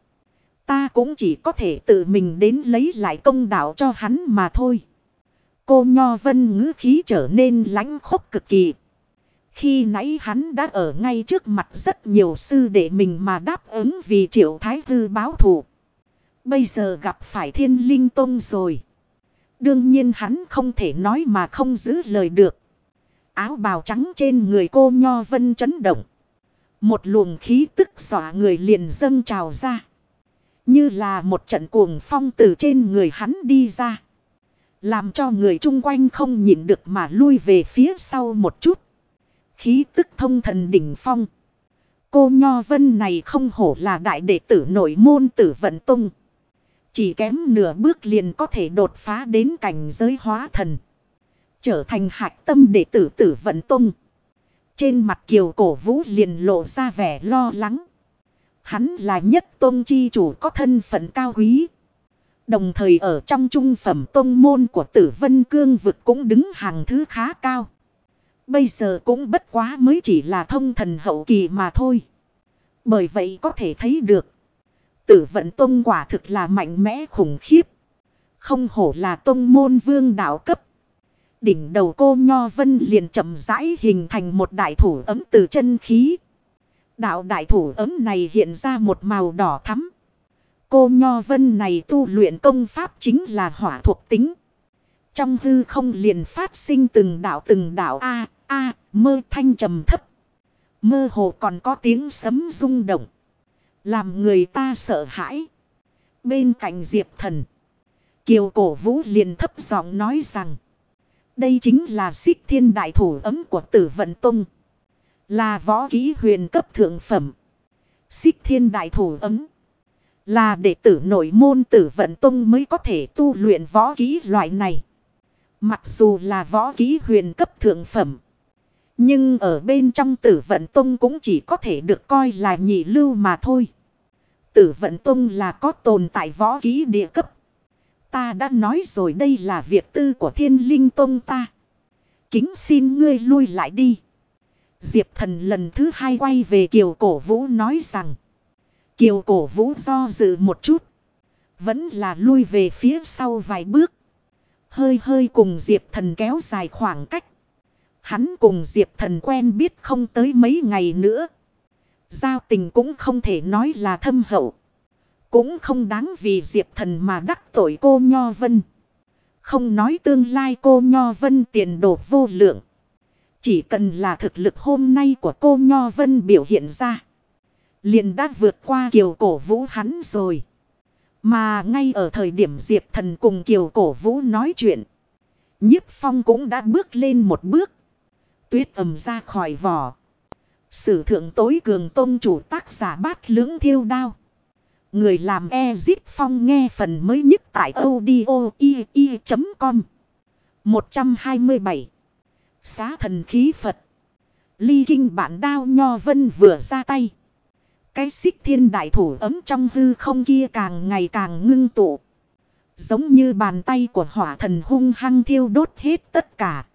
ta cũng chỉ có thể tự mình đến lấy lại công đạo cho hắn mà thôi. Cô Nho Vân ngữ khí trở nên lãnh khốc cực kỳ. Khi nãy hắn đã ở ngay trước mặt rất nhiều sư đệ mình mà đáp ứng vì Triệu Thái Hư báo thù. Bây giờ gặp phải Thiên Linh Tông rồi. Đương nhiên hắn không thể nói mà không giữ lời được. Áo bào trắng trên người cô Nho Vân chấn động. Một luồng khí tức dọa người liền dâng trào ra. Như là một trận cuồng phong từ trên người hắn đi ra. Làm cho người chung quanh không nhịn được mà lui về phía sau một chút. Khí tức thông thần đỉnh phong. Cô Nho Vân này không hổ là đại đệ tử nội môn Tử Vận Tông. Chỉ kém nửa bước liền có thể đột phá đến cảnh giới hóa thần, trở thành hạch tâm đệ tử Tử Vận Tông. Trên mặt Kiều Cổ Vũ liền lộ ra vẻ lo lắng. Hắn là nhất tông chi chủ có thân phận cao quý. Đồng thời ở trong trung phẩm tông môn của Tử Vân Cương vực cũng đứng hàng thứ khá cao. Bây giờ cũng bất quá mới chỉ là thông thần hậu kỳ mà thôi. Bởi vậy có thể thấy được, Tử Vận Tông quả thực là mạnh mẽ khủng khiếp. Không hổ là tông môn vương đạo cấp. Đỉnh đầu Cô Nho Vân liền chậm rãi hình thành một đại thủ ấm từ chân khí. Đạo đại thủ ấm này hiện ra một màu đỏ thắm. Cô Nho Vân này tu luyện công pháp chính là hỏa thuộc tính. Trong hư không liền phát sinh từng đạo mơ thanh trầm thấp. Mơ hồ còn có tiếng sấm rung động, làm người ta sợ hãi. Bên cạnh Diệp Thần, Kiều Cổ Vũ liền thấp giọng nói rằng, đây chính là Xích Thiên đại thủ ấm của Tử Vận Tông, là võ kỹ huyền cấp thượng phẩm. Xích Thiên đại thủ ấm là đệ tử nội môn Tử Vận Tông mới có thể tu luyện võ kỹ loại này. Mặc dù là võ kỹ huyền cấp thượng phẩm, nhưng ở bên trong Tử Vận Tông cũng chỉ có thể được coi là nhị lưu mà thôi. Tử Vận Tông là có tồn tại võ kỹ địa cấp. Ta đã nói rồi, đây là việc tư của Thiên Linh Tông ta. Kính xin ngươi lui lại đi. Diệp Thần lần thứ hai quay về Kiều Cổ Vũ nói rằng. Kiều Cổ Vũ do dự một chút, vẫn là lui về phía sau vài bước. Hơi cùng Diệp Thần kéo dài khoảng cách. Hắn cùng Diệp Thần quen biết không tới mấy ngày nữa. Giao tình cũng không thể nói là thâm hậu. Cũng không đáng vì Diệp Thần mà đắc tội Cô Nho Vân. Không nói tương lai Cô Nho Vân tiền đồ vô lượng. Chỉ cần là thực lực hôm nay của Cô Nho Vân biểu hiện ra, liền đã vượt qua Kiều Cổ Vũ hắn rồi. Mà ngay ở thời điểm Diệp Thần cùng Kiều Cổ Vũ nói chuyện, Nhiếp Phong cũng đã bước lên một bước. Tuyết ầm ra khỏi vỏ. Sử thượng tối cường tông chủ tác giả Bát Lưỡng Thiêu Đao. Người làm Ezip Phong nghe phần mới nhất tại audio.com. 127. Xá thần khí Phật. Ly kinh bản đao Nho Vân vừa ra tay, cái Xích Thiên đại thủ ấm trong hư không kia càng ngày càng ngưng tụ. Giống như bàn tay của hỏa thần hung hăng thiêu đốt hết tất cả.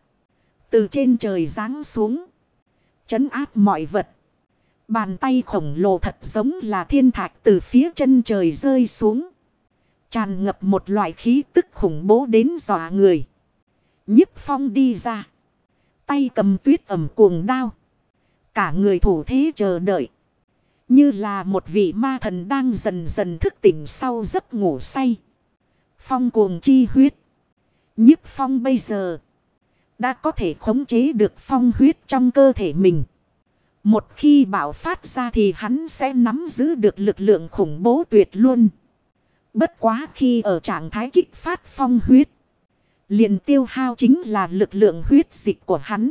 Từ trên trời giáng xuống, trấn áp mọi vật. Bàn tay khổng lồ thật giống là thiên thạch từ phía chân trời rơi xuống. Tràn ngập một loại khí tức khủng bố đến dọa người. Nhiếp Phong đi ra, tay cầm tuyết ẩm cuồng đao. Cả người thủ thế chờ đợi, như là một vị ma thần đang dần dần thức tỉnh sau giấc ngủ say. Phong cuồng chi huyết. Nhiếp Phong bây giờ đã có thể khống chế được phong huyết trong cơ thể mình. Một khi bạo phát ra thì hắn sẽ nắm giữ được lực lượng khủng bố tuyệt luôn. Bất quá khi ở trạng thái kích phát phong huyết, liền tiêu hao chính là lực lượng huyết dịch của hắn.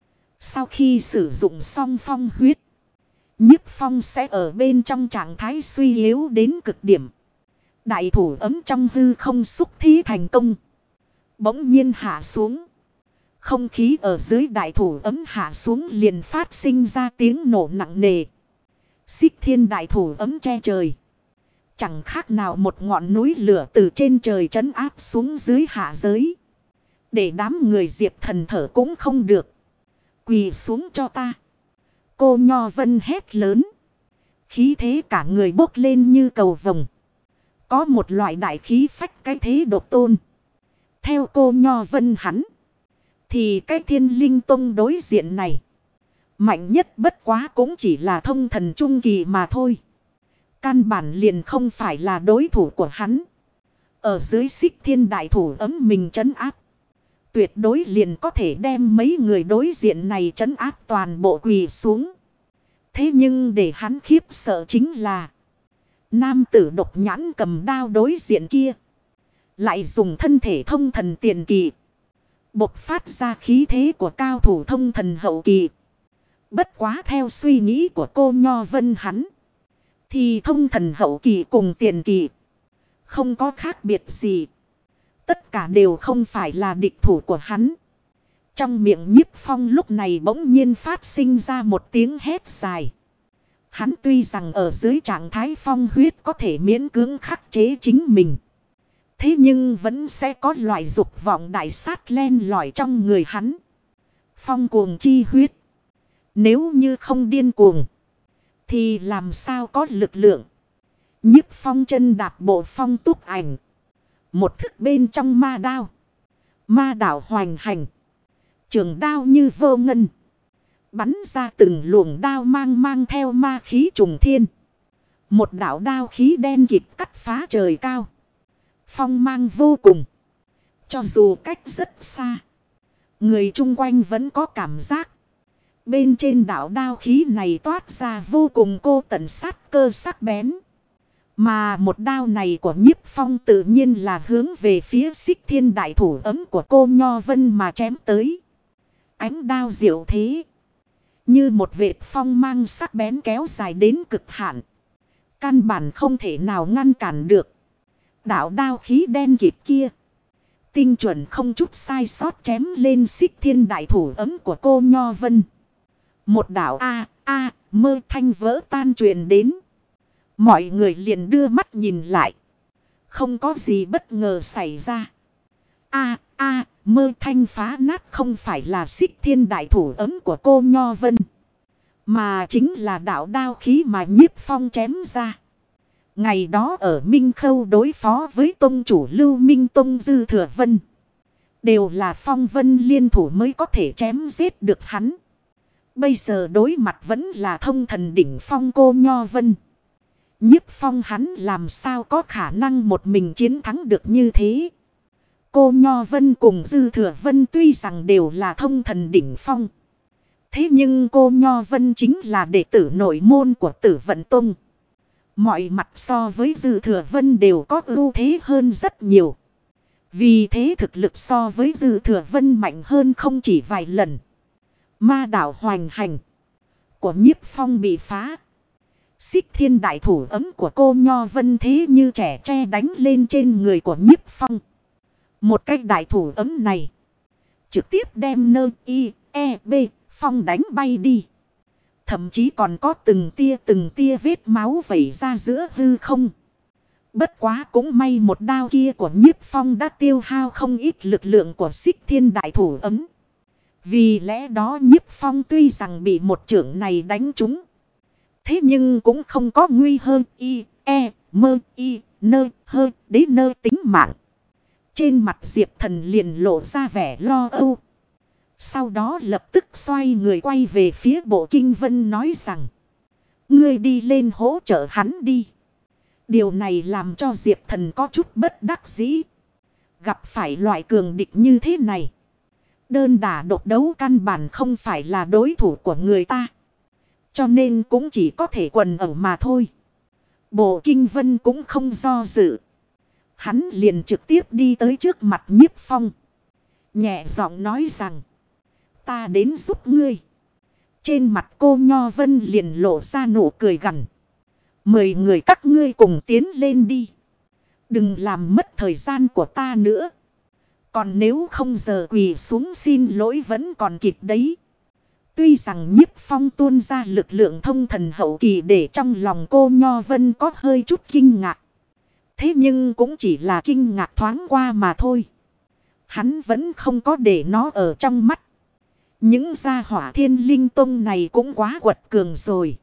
Sau khi sử dụng xong phong huyết, Nhiếp Phong sẽ ở bên trong trạng thái suy yếu đến cực điểm. Đại thủ ấm trong hư không xúc thí thành công, bỗng nhiên hạ xuống. Không khí ở dưới đại thủ ấm hạ xuống liền phát sinh ra tiếng nổ nặng nề. Xích Thiên đại thủ ấm che trời, chẳng khác nào một ngọn núi lửa từ trên trời trấn áp xuống dưới hạ giới. Để đám người Diệp Thần thở cũng không được. Quỳ xuống cho ta. Cô Nho Vân hét lớn. Khí thế cả người bốc lên như cầu vồng. Có một loại đại khí phách cái thế độc tôn. Theo Cô Nho Vân hắn, thì cái Thiên Linh Tông đối diện này, mạnh nhất bất quá cũng chỉ là thông thần trung kỳ mà thôi. Căn bản liền không phải là đối thủ của hắn. Ở dưới Xích Thiên đại thủ ấm mình trấn áp, tuyệt đối liền có thể đem mấy người đối diện này trấn áp toàn bộ quỳ xuống. Thế nhưng để hắn khiếp sợ chính là, nam tử độc nhãn cầm đao đối diện kia lại dùng thân thể thông thần tiền kỳ, bộc phát ra khí thế của cao thủ thông thần hậu kỳ. Bất quá theo suy nghĩ của Cô Nho Vân hắn, thì thông thần hậu kỳ cùng tiền kỳ không có khác biệt gì. Tất cả đều không phải là địch thủ của hắn. Trong miệng Nhiếp Phong lúc này bỗng nhiên phát sinh ra một tiếng hét dài. Hắn tuy rằng ở dưới trạng thái phong huyết có thể miễn cưỡng khắc chế chính mình, Thế nhưng vẫn sẽ có loại dục vọng đại sát len lỏi trong người hắn. Phong cuồng chi huyết. Nếu như không điên cuồng, thì làm sao có lực lượng. Nhiếp Phong chân đạp bộ phong túc ảnh. Một thức bên trong ma đao. Ma đảo hoành hành. Trường đao như vô ngân. Bắn ra từng luồng đao mang theo ma khí trùng thiên. Một đạo đao khí đen kịt cắt phá trời cao. Phong mang vô cùng. Cho dù cách rất xa, người chung quanh vẫn có cảm giác. Bên trên đạo đao khí này toát ra vô cùng cô tận sát cơ sắc bén. Mà một đao này của Nhiếp Phong tự nhiên là hướng về phía Xích Thiên đại thủ ấm của cô Nho Vân mà chém tới. Ánh đao diệu thế, như một vệt phong mang sắc bén kéo dài đến cực hạn. Căn bản không thể nào ngăn cản được. Đạo đao khí đen kịt kia, tinh chuẩn không chút sai sót chém lên Xích Thiên đại thủ ấm của cô Nho Vân. Một đạo mơ thanh vỡ tan truyền đến. Mọi người liền đưa mắt nhìn lại. Không có gì bất ngờ xảy ra. Mơ thanh phá nát không phải là Xích Thiên đại thủ ấm của cô Nho Vân, mà chính là đạo đao khí mà Nhiếp Phong chém ra. Ngày đó ở Minh Khâu đối phó với tông chủ Lưu Minh Tông Dư Thừa Vân, đều là Phong Vân liên thủ mới có thể chém giết được hắn. Bây giờ đối mặt vẫn là thông thần đỉnh phong cô Nho Vân. Nhiếp Phong hắn làm sao có khả năng một mình chiến thắng được như thế. Cô Nho Vân cùng Dư Thừa Vân tuy rằng đều là thông thần đỉnh phong, thế nhưng cô Nho Vân chính là đệ tử nội môn của Tử Vận Tông. Mọi mặt so với Dư Thừa Vân đều có ưu thế hơn rất nhiều. Vì thế thực lực so với Dư Thừa Vân mạnh hơn không chỉ vài lần. Ma đảo hoành hành của Nhiếp Phong bị phá. Xích Thiên đại thủ ấm của cô Nho Vân thế như trẻ tre đánh lên trên người của Nhiếp Phong. Một cái đại thủ ấm này trực tiếp đem B Phong đánh bay đi. Thậm chí còn có từng tia vết máu vẩy ra giữa hư không. Bất quá cũng may một đao kia của Nhiếp Phong đã tiêu hao không ít lực lượng của Xích Thiên đại thủ ấm. Vì lẽ đó Nhiếp Phong tuy rằng bị một chưởng này đánh trúng, thế nhưng cũng không có nguy hơn đến nơi tính mạng. Trên mặt Diệp Thần liền lộ ra vẻ lo âu. Sau đó lập tức xoay người quay về phía Bộ Kinh Vân nói rằng: ngươi đi lên hỗ trợ hắn đi. Điều này làm cho Diệp Thần có chút bất đắc dĩ. Gặp phải loại cường địch như thế này, đơn đả độc đấu căn bản không phải là đối thủ của người ta. Cho nên cũng chỉ có thể quần ở mà thôi. Bộ Kinh Vân cũng không do dự. Hắn liền trực tiếp đi tới trước mặt Nhiếp Phong, nhẹ giọng nói rằng: ta đến giúp ngươi. Trên mặt cô Nho Vân liền lộ ra nụ cười gằn. Mời người các ngươi cùng tiến lên đi. Đừng làm mất thời gian của ta nữa. Còn nếu không giờ quỳ xuống xin lỗi vẫn còn kịp đấy. Tuy rằng Nhiếp Phong tuôn ra lực lượng thông thần hậu kỳ để trong lòng cô Nho Vân có hơi chút kinh ngạc. Thế nhưng cũng chỉ là kinh ngạc thoáng qua mà thôi. Hắn vẫn không có để nó ở trong mắt. Những gia hỏa Thiên Linh Tông này cũng quá quật cường rồi.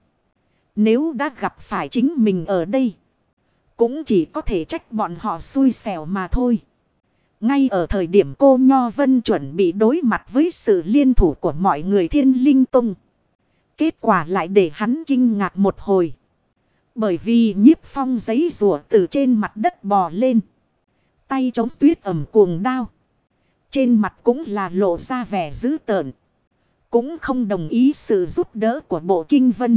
Nếu đã gặp phải chính mình ở đây, cũng chỉ có thể trách bọn họ xui xẻo mà thôi. Ngay ở thời điểm cô Nho Vân chuẩn bị đối mặt với sự liên thủ của mọi người Thiên Linh Tông, kết quả lại để hắn kinh ngạc một hồi. Bởi vì Nhiếp Phong giấy rùa từ trên mặt đất bò lên, tay chống tuyết ẩm cuồng đao. Trên mặt cũng là lộ ra vẻ dữ tợn, cũng không đồng ý sự giúp đỡ của Bộ Kinh Vân.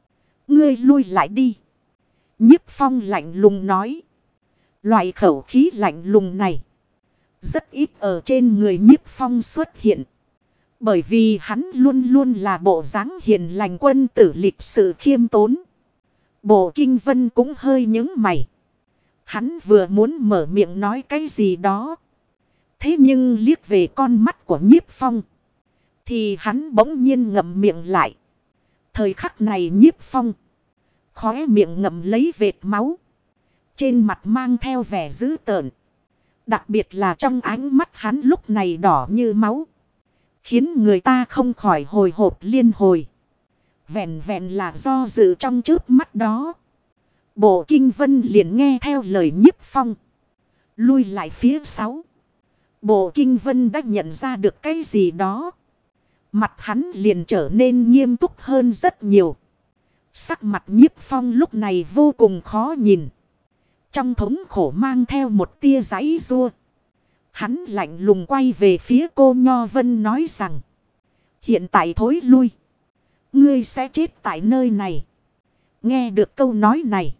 Ngươi lui lại đi. Nhiếp Phong lạnh lùng nói. Loại khẩu khí lạnh lùng này rất ít ở trên người Nhiếp Phong xuất hiện. Bởi vì hắn luôn luôn là bộ dáng hiền lành quân tử lịch sự khiêm tốn. Bộ Kinh Vân cũng hơi nhướng mày. Hắn vừa muốn mở miệng nói cái gì đó, thế nhưng liếc về con mắt của Nhiếp Phong, thì hắn bỗng nhiên ngậm miệng lại. Thời khắc này Nhiếp Phong khóe miệng ngậm lấy vệt máu, trên mặt mang theo vẻ dữ tợn. Đặc biệt là trong ánh mắt hắn lúc này đỏ như máu. Khiến người ta không khỏi hồi hộp liên hồi. Vẹn vẹn là do dự trong chớp mắt đó. Bộ Kinh Vân liền nghe theo lời Nhiếp Phong. Lui lại phía sau. Bộ Kinh Vân đã nhận ra được cái gì đó. Mặt hắn liền trở nên nghiêm túc hơn rất nhiều. Sắc mặt Nhiếp Phong lúc này vô cùng khó nhìn. Trong thống khổ mang theo một tia giãy giụa. Hắn lạnh lùng quay về phía cô Nho Vân nói rằng. Hiện tại thối lui. Ngươi sẽ chết tại nơi này. Nghe được câu nói này.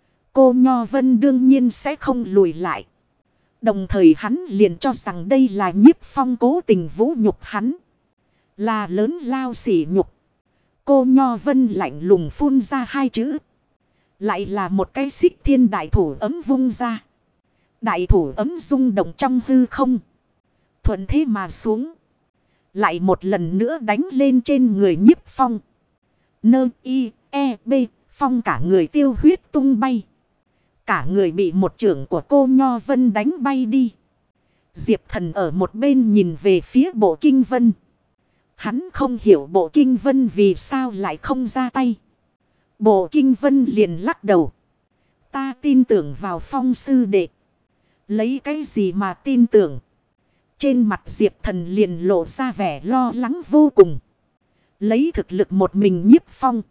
Cô Nho Vân đương nhiên sẽ không lùi lại. Đồng thời hắn liền cho rằng đây là Nhiếp Phong cố tình vũ nhục hắn. Là lớn lao sỉ nhục. Cô Nho Vân lạnh lùng phun ra hai chữ. Lại là một cái xích thiên đại thủ ấm vung ra. Đại thủ ấm rung động trong hư không. Thuận thế mà xuống. Lại một lần nữa đánh lên trên người Nhiếp Phong. Nơ y e b Phong cả người tiêu huyết tung bay. Cả người bị một chưởng của cô Nho Vân đánh bay đi. Diệp Thần ở một bên nhìn về phía Bộ Kinh Vân. Hắn không hiểu Bộ Kinh Vân vì sao lại không ra tay. Bộ Kinh Vân liền lắc đầu. Ta tin tưởng vào Phong sư đệ. Lấy cái gì mà tin tưởng? Trên mặt Diệp Thần liền lộ ra vẻ lo lắng vô cùng. Lấy thực lực một mình Nhiếp Phong.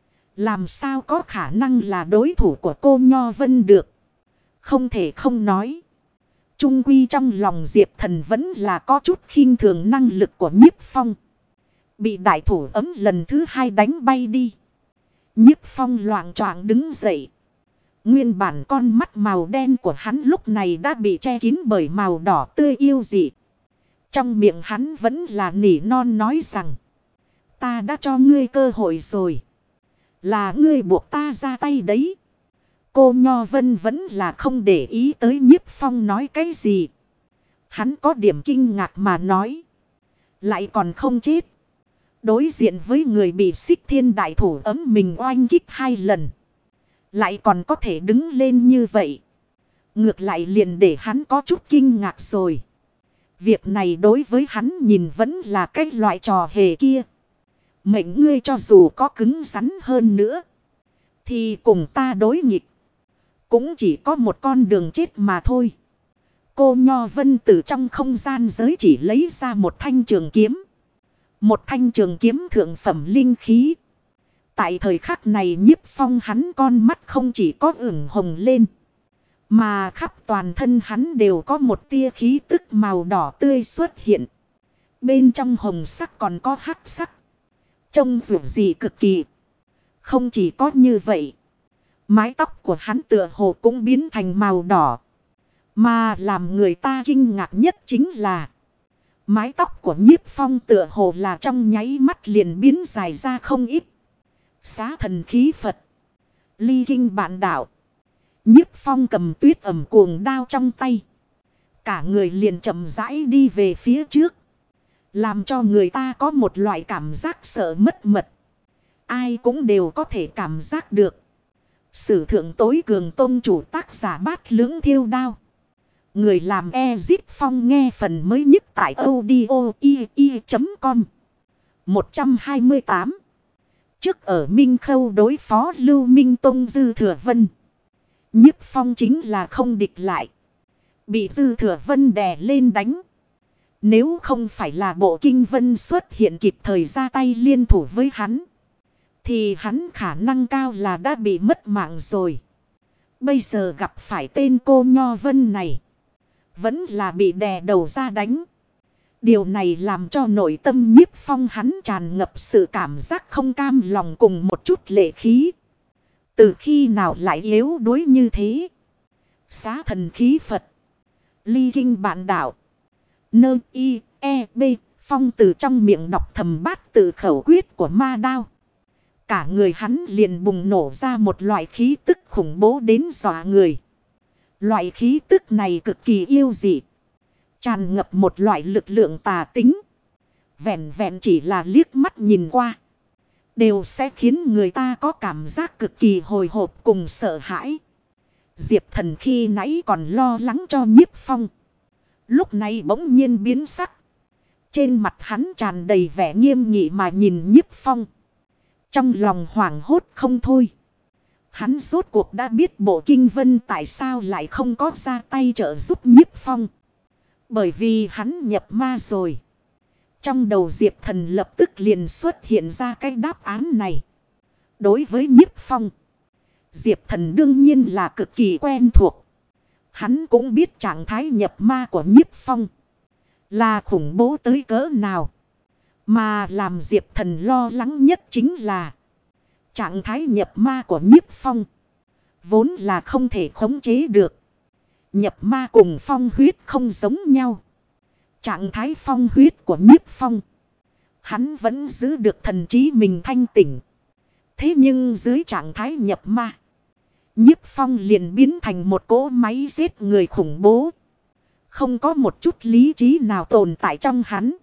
Làm sao có khả năng là đối thủ của cô Nho Vân được? Không thể không nói. Trung quy trong lòng Diệp Thần vẫn là có chút khinh thường năng lực của Nhiếp Phong. Bị đại thủ ấm lần thứ hai đánh bay đi. Nhiếp Phong loạng choạng đứng dậy. Nguyên bản con mắt màu đen của hắn lúc này đã bị che kín bởi màu đỏ tươi yêu dị. Trong miệng hắn vẫn là nỉ non nói rằng. Ta đã cho ngươi cơ hội rồi. Là ngươi buộc ta ra tay đấy. Cô Nho Vân vẫn là không để ý tới Nhiếp Phong nói cái gì. Hắn có điểm kinh ngạc mà nói. Lại còn không chết. Đối diện với người bị xích thiên đại thủ ấm mình oanh kích 2 lần. Lại còn có thể đứng lên như vậy. Ngược lại liền để hắn có chút kinh ngạc rồi. Việc này đối với hắn nhìn vẫn là cái loại trò hề kia. Mệnh ngươi cho dù có cứng rắn hơn nữa. Thì cùng ta đối nghịch. Cũng chỉ có một con đường chết mà thôi. Cô Nho Vân từ trong không gian giới chỉ lấy ra một thanh trường kiếm. Một thanh trường kiếm thượng phẩm linh khí. Tại thời khắc này Nhiếp Phong hắn con mắt không chỉ có ửng hồng lên. Mà khắp toàn thân hắn đều có một tia khí tức màu đỏ tươi xuất hiện. Bên trong hồng sắc còn có hắc sắc. Trông dù gì cực kỳ. Không chỉ có như vậy. Mái tóc của hắn tựa hồ cũng biến thành màu đỏ. Mà làm người ta kinh ngạc nhất chính là. Mái tóc của Nhiếp Phong tựa hồ là trong nháy mắt liền biến dài ra không ít. Xá thần khí Phật. Ly kinh bạn đạo. Nhiếp Phong cầm tuyết ẩm cuồng đao trong tay. Cả người liền chậm rãi đi về phía trước. Làm cho người ta có một loại cảm giác sợ mất mật. Ai cũng đều có thể cảm giác được. Sử thượng tối cường tôn chủ tác giả Bát Lưỡng Thiêu Đao. Người làm Ezip Phong nghe phần mới nhất tại audio.com 128. Trước ở Minh Khâu đối phó Lưu Minh Tông Dư Thừa Vân. Nhiếp Phong chính là không địch lại. Bị Dư Thừa Vân đè lên đánh. Nếu không phải là Bộ Kinh Vân xuất hiện kịp thời ra tay liên thủ với hắn. Thì hắn khả năng cao là đã bị mất mạng rồi. Bây giờ gặp phải tên cô Nho Vân này. Vẫn là bị đè đầu ra đánh. Điều này làm cho nội tâm Nhiếp Phong hắn tràn ngập sự cảm giác không cam lòng cùng một chút lệ khí. Từ khi nào lại yếu đuối như thế? Xá thần khí Phật. Ly kinh bạn đạo. Nơ y e b Phong từ trong miệng đọc thầm bát tự khẩu quyết của ma đao. Cả người hắn liền bùng nổ ra một loại khí tức khủng bố đến dọa người. Loại khí tức này cực kỳ yêu dị. Tràn ngập một loại lực lượng tà tính. Vẹn vẹn chỉ là liếc mắt nhìn qua. Đều sẽ khiến người ta có cảm giác cực kỳ hồi hộp cùng sợ hãi. Diệp Thần khi nãy còn lo lắng cho Nhiếp Phong. Lúc này bỗng nhiên biến sắc. Trên mặt hắn tràn đầy vẻ nghiêm nghị mà nhìn Nhiếp Phong. Trong lòng hoảng hốt không thôi. Hắn rốt cuộc đã biết Bộ Kinh Vân tại sao lại không có ra tay trợ giúp Nhiếp Phong. Bởi vì hắn nhập ma rồi. Trong đầu Diệp Thần lập tức liền xuất hiện ra cái đáp án này. Đối với Nhiếp Phong, Diệp Thần đương nhiên là cực kỳ quen thuộc. Hắn cũng biết trạng thái nhập ma của Nhiếp Phong là khủng bố tới cỡ nào. Mà làm Diệp Thần lo lắng nhất chính là trạng thái nhập ma của Nhiếp Phong vốn là không thể khống chế được. Nhập ma cùng phong huyết không giống nhau. Trạng thái phong huyết của Nhiếp Phong, hắn vẫn giữ được thần trí mình thanh tỉnh. Thế nhưng dưới trạng thái nhập ma, Nhiếp Phong liền biến thành một cỗ máy giết người khủng bố. Không có một chút lý trí nào tồn tại trong hắn.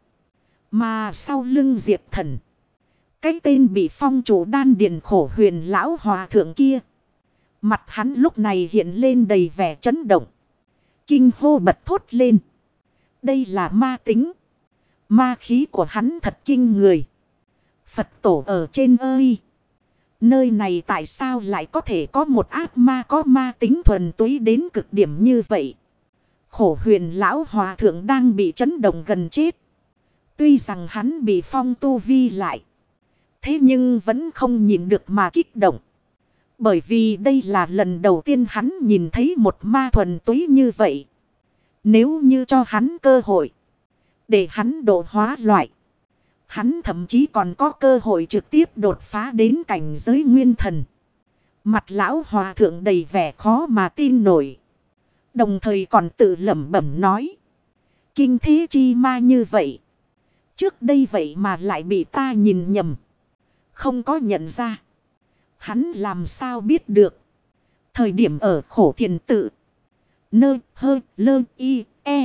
Mà sau lưng Diệp Thần, cái tên bị phong chủ đan điền khổ huyền lão hòa thượng kia, mặt hắn lúc này hiện lên đầy vẻ chấn động. Kinh hô bật thốt lên. Đây là ma tính. Ma khí của hắn thật kinh người. Phật tổ ở trên ơi. Nơi này tại sao lại có thể có một ác ma có ma tính thuần túy đến cực điểm như vậy? Khổ huyền lão hòa thượng đang bị chấn động gần chết. Tuy rằng hắn bị phong tu vi lại, thế nhưng vẫn không nhịn được mà kích động. Bởi vì đây là lần đầu tiên hắn nhìn thấy một ma thuần túy như vậy. Nếu như cho hắn cơ hội để hắn độ hóa loại, hắn thậm chí còn có cơ hội trực tiếp đột phá đến cảnh giới nguyên thần. Mặt lão hòa thượng đầy vẻ khó mà tin nổi. Đồng thời còn tự lẩm bẩm nói. Kinh thế chi ma như vậy. Trước đây vậy mà lại bị ta nhìn nhầm. Không có nhận ra. Hắn làm sao biết được. Thời điểm ở khổ thiền tự. Nơ hơ lơ y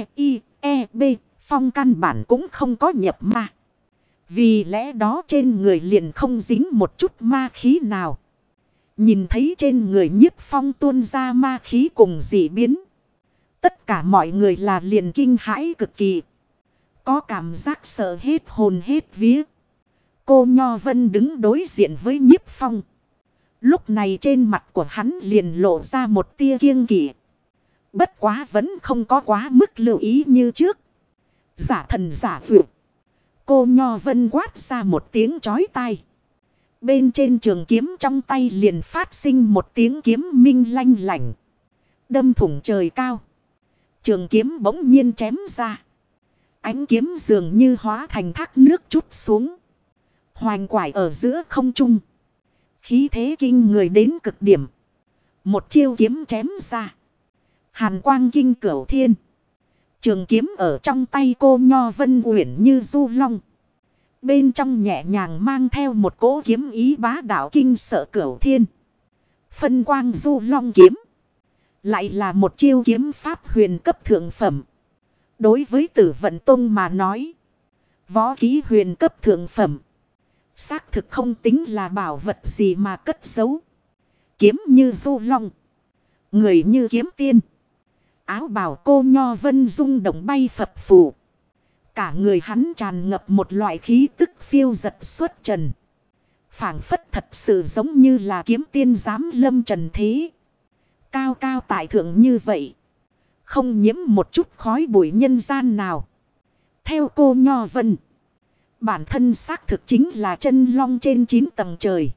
e b. Phong căn bản cũng không có nhập ma. Vì lẽ đó trên người liền không dính một chút ma khí nào. Nhìn thấy trên người Nhiếp Phong tuôn ra ma khí cùng dị biến. Tất cả mọi người là liền kinh hãi cực kỳ. Có cảm giác sợ hết hồn hết vía. Cô Nho Vân đứng đối diện với Nhiếp Phong. Lúc này trên mặt của hắn liền lộ ra một tia kiêng kỵ. Bất quá vẫn không có quá mức lưu ý như trước. Giả thần giả vượt. Cô Nho Vân quát ra một tiếng chói tai. Bên trên trường kiếm trong tay liền phát sinh một tiếng kiếm minh lanh lảnh. Đâm thủng trời cao. Trường kiếm bỗng nhiên chém ra. Ánh kiếm dường như hóa thành thác nước trút xuống. Hoành quải ở giữa không trung. Khí thế kinh người đến cực điểm. Một chiêu kiếm chém ra. Hàn quang kinh cửu thiên. Trường kiếm ở trong tay cô Nho Vân uyển như du long. Bên trong nhẹ nhàng mang theo một cỗ kiếm ý bá đạo kinh sợ cửu thiên. Phân quang du long kiếm. Lại là một chiêu kiếm pháp huyền cấp thượng phẩm. Đối với Tử Vận Tông mà nói. Võ khí huyền cấp thượng phẩm. Xác thực không tính là bảo vật gì mà cất giấu. Kiếm như du long. Người như kiếm tiên. Áo bào cô Nho Vân rung động bay phập phù. Cả người hắn tràn ngập một loại khí tức phiêu giật xuất trần. Phảng phất thật sự giống như là kiếm tiên giám lâm trần thế. Cao cao tại thượng như vậy. Không nhiễm một chút khói bụi nhân gian nào. Theo cô Nho Vân. Bản thân xác thực chính là chân long trên 9 tầng trời.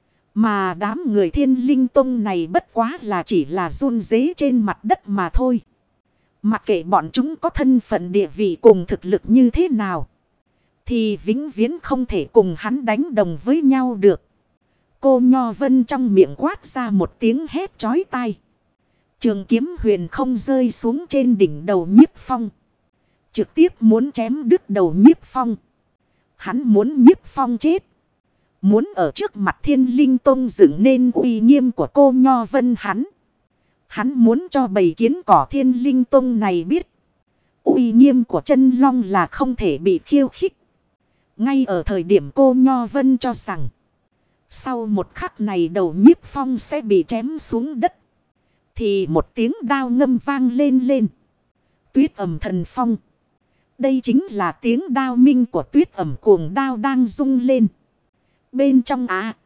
Mà đám người Thiên Linh Tông này bất quá là chỉ là run rế trên mặt đất mà thôi. Mặc kệ bọn chúng có thân phận địa vị cùng thực lực như thế nào. Thì vĩnh viễn không thể cùng hắn đánh đồng với nhau được. Cô Nho Vân trong miệng quát ra một tiếng hét chói tai. Trường kiếm huyền không rơi xuống trên đỉnh đầu Nhiếp Phong. Trực tiếp muốn chém đứt đầu Nhiếp Phong. Hắn muốn Nhiếp Phong chết. Muốn ở trước mặt Thiên Linh Tông dựng nên uy nghiêm của cô Nho Vân hắn. Hắn muốn cho bầy kiến cỏ Thiên Linh Tông này biết. Uy nghiêm của chân long là không thể bị khiêu khích. Ngay ở thời điểm cô Nho Vân cho rằng. Sau một khắc này đầu Nhiếp Phong sẽ bị chém xuống đất. Thì một tiếng đao ngâm vang lên lên. Tuyết ẩm thần phong. Đây chính là tiếng đao minh của tuyết ẩm cuồng đao đang rung lên. Bên trong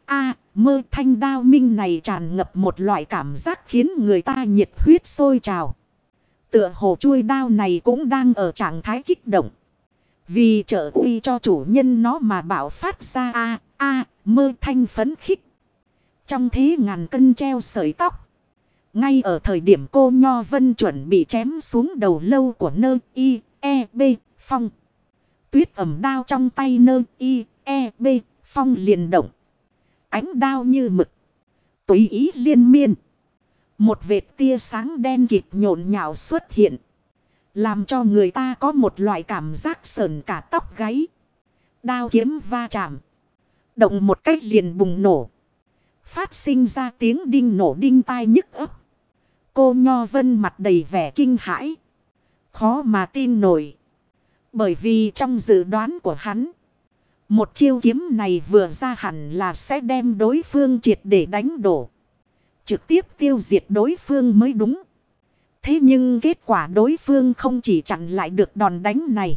mơ thanh đao minh này tràn ngập một loại cảm giác khiến người ta nhiệt huyết sôi trào. Tựa hồ chuôi đao này cũng đang ở trạng thái kích động. Vì trợ uy cho chủ nhân nó mà bạo phát ra mơ thanh phấn khích. Trong thế ngàn cân treo sợi tóc. Ngay ở thời điểm cô Nho Vân chuẩn bị chém xuống đầu lâu của Nơ I E B Phong. Tuyết ẩm đao trong tay Nơ I E B Phong liền động. Ánh đao như mực. Tùy ý liên miên. Một vệt tia sáng đen kịt nhộn nhạo xuất hiện. Làm cho người ta có một loại cảm giác sởn cả tóc gáy. Đao kiếm va chạm. Động một cách liền bùng nổ. Phát sinh ra tiếng đinh nổ đinh tai nhức óc. Cô Nho Vân mặt đầy vẻ kinh hãi. Khó mà tin nổi. Bởi vì trong dự đoán của hắn. Một chiêu kiếm này vừa ra hẳn là sẽ đem đối phương triệt để đánh đổ. Trực tiếp tiêu diệt đối phương mới đúng. Thế nhưng kết quả đối phương không chỉ chặn lại được đòn đánh này.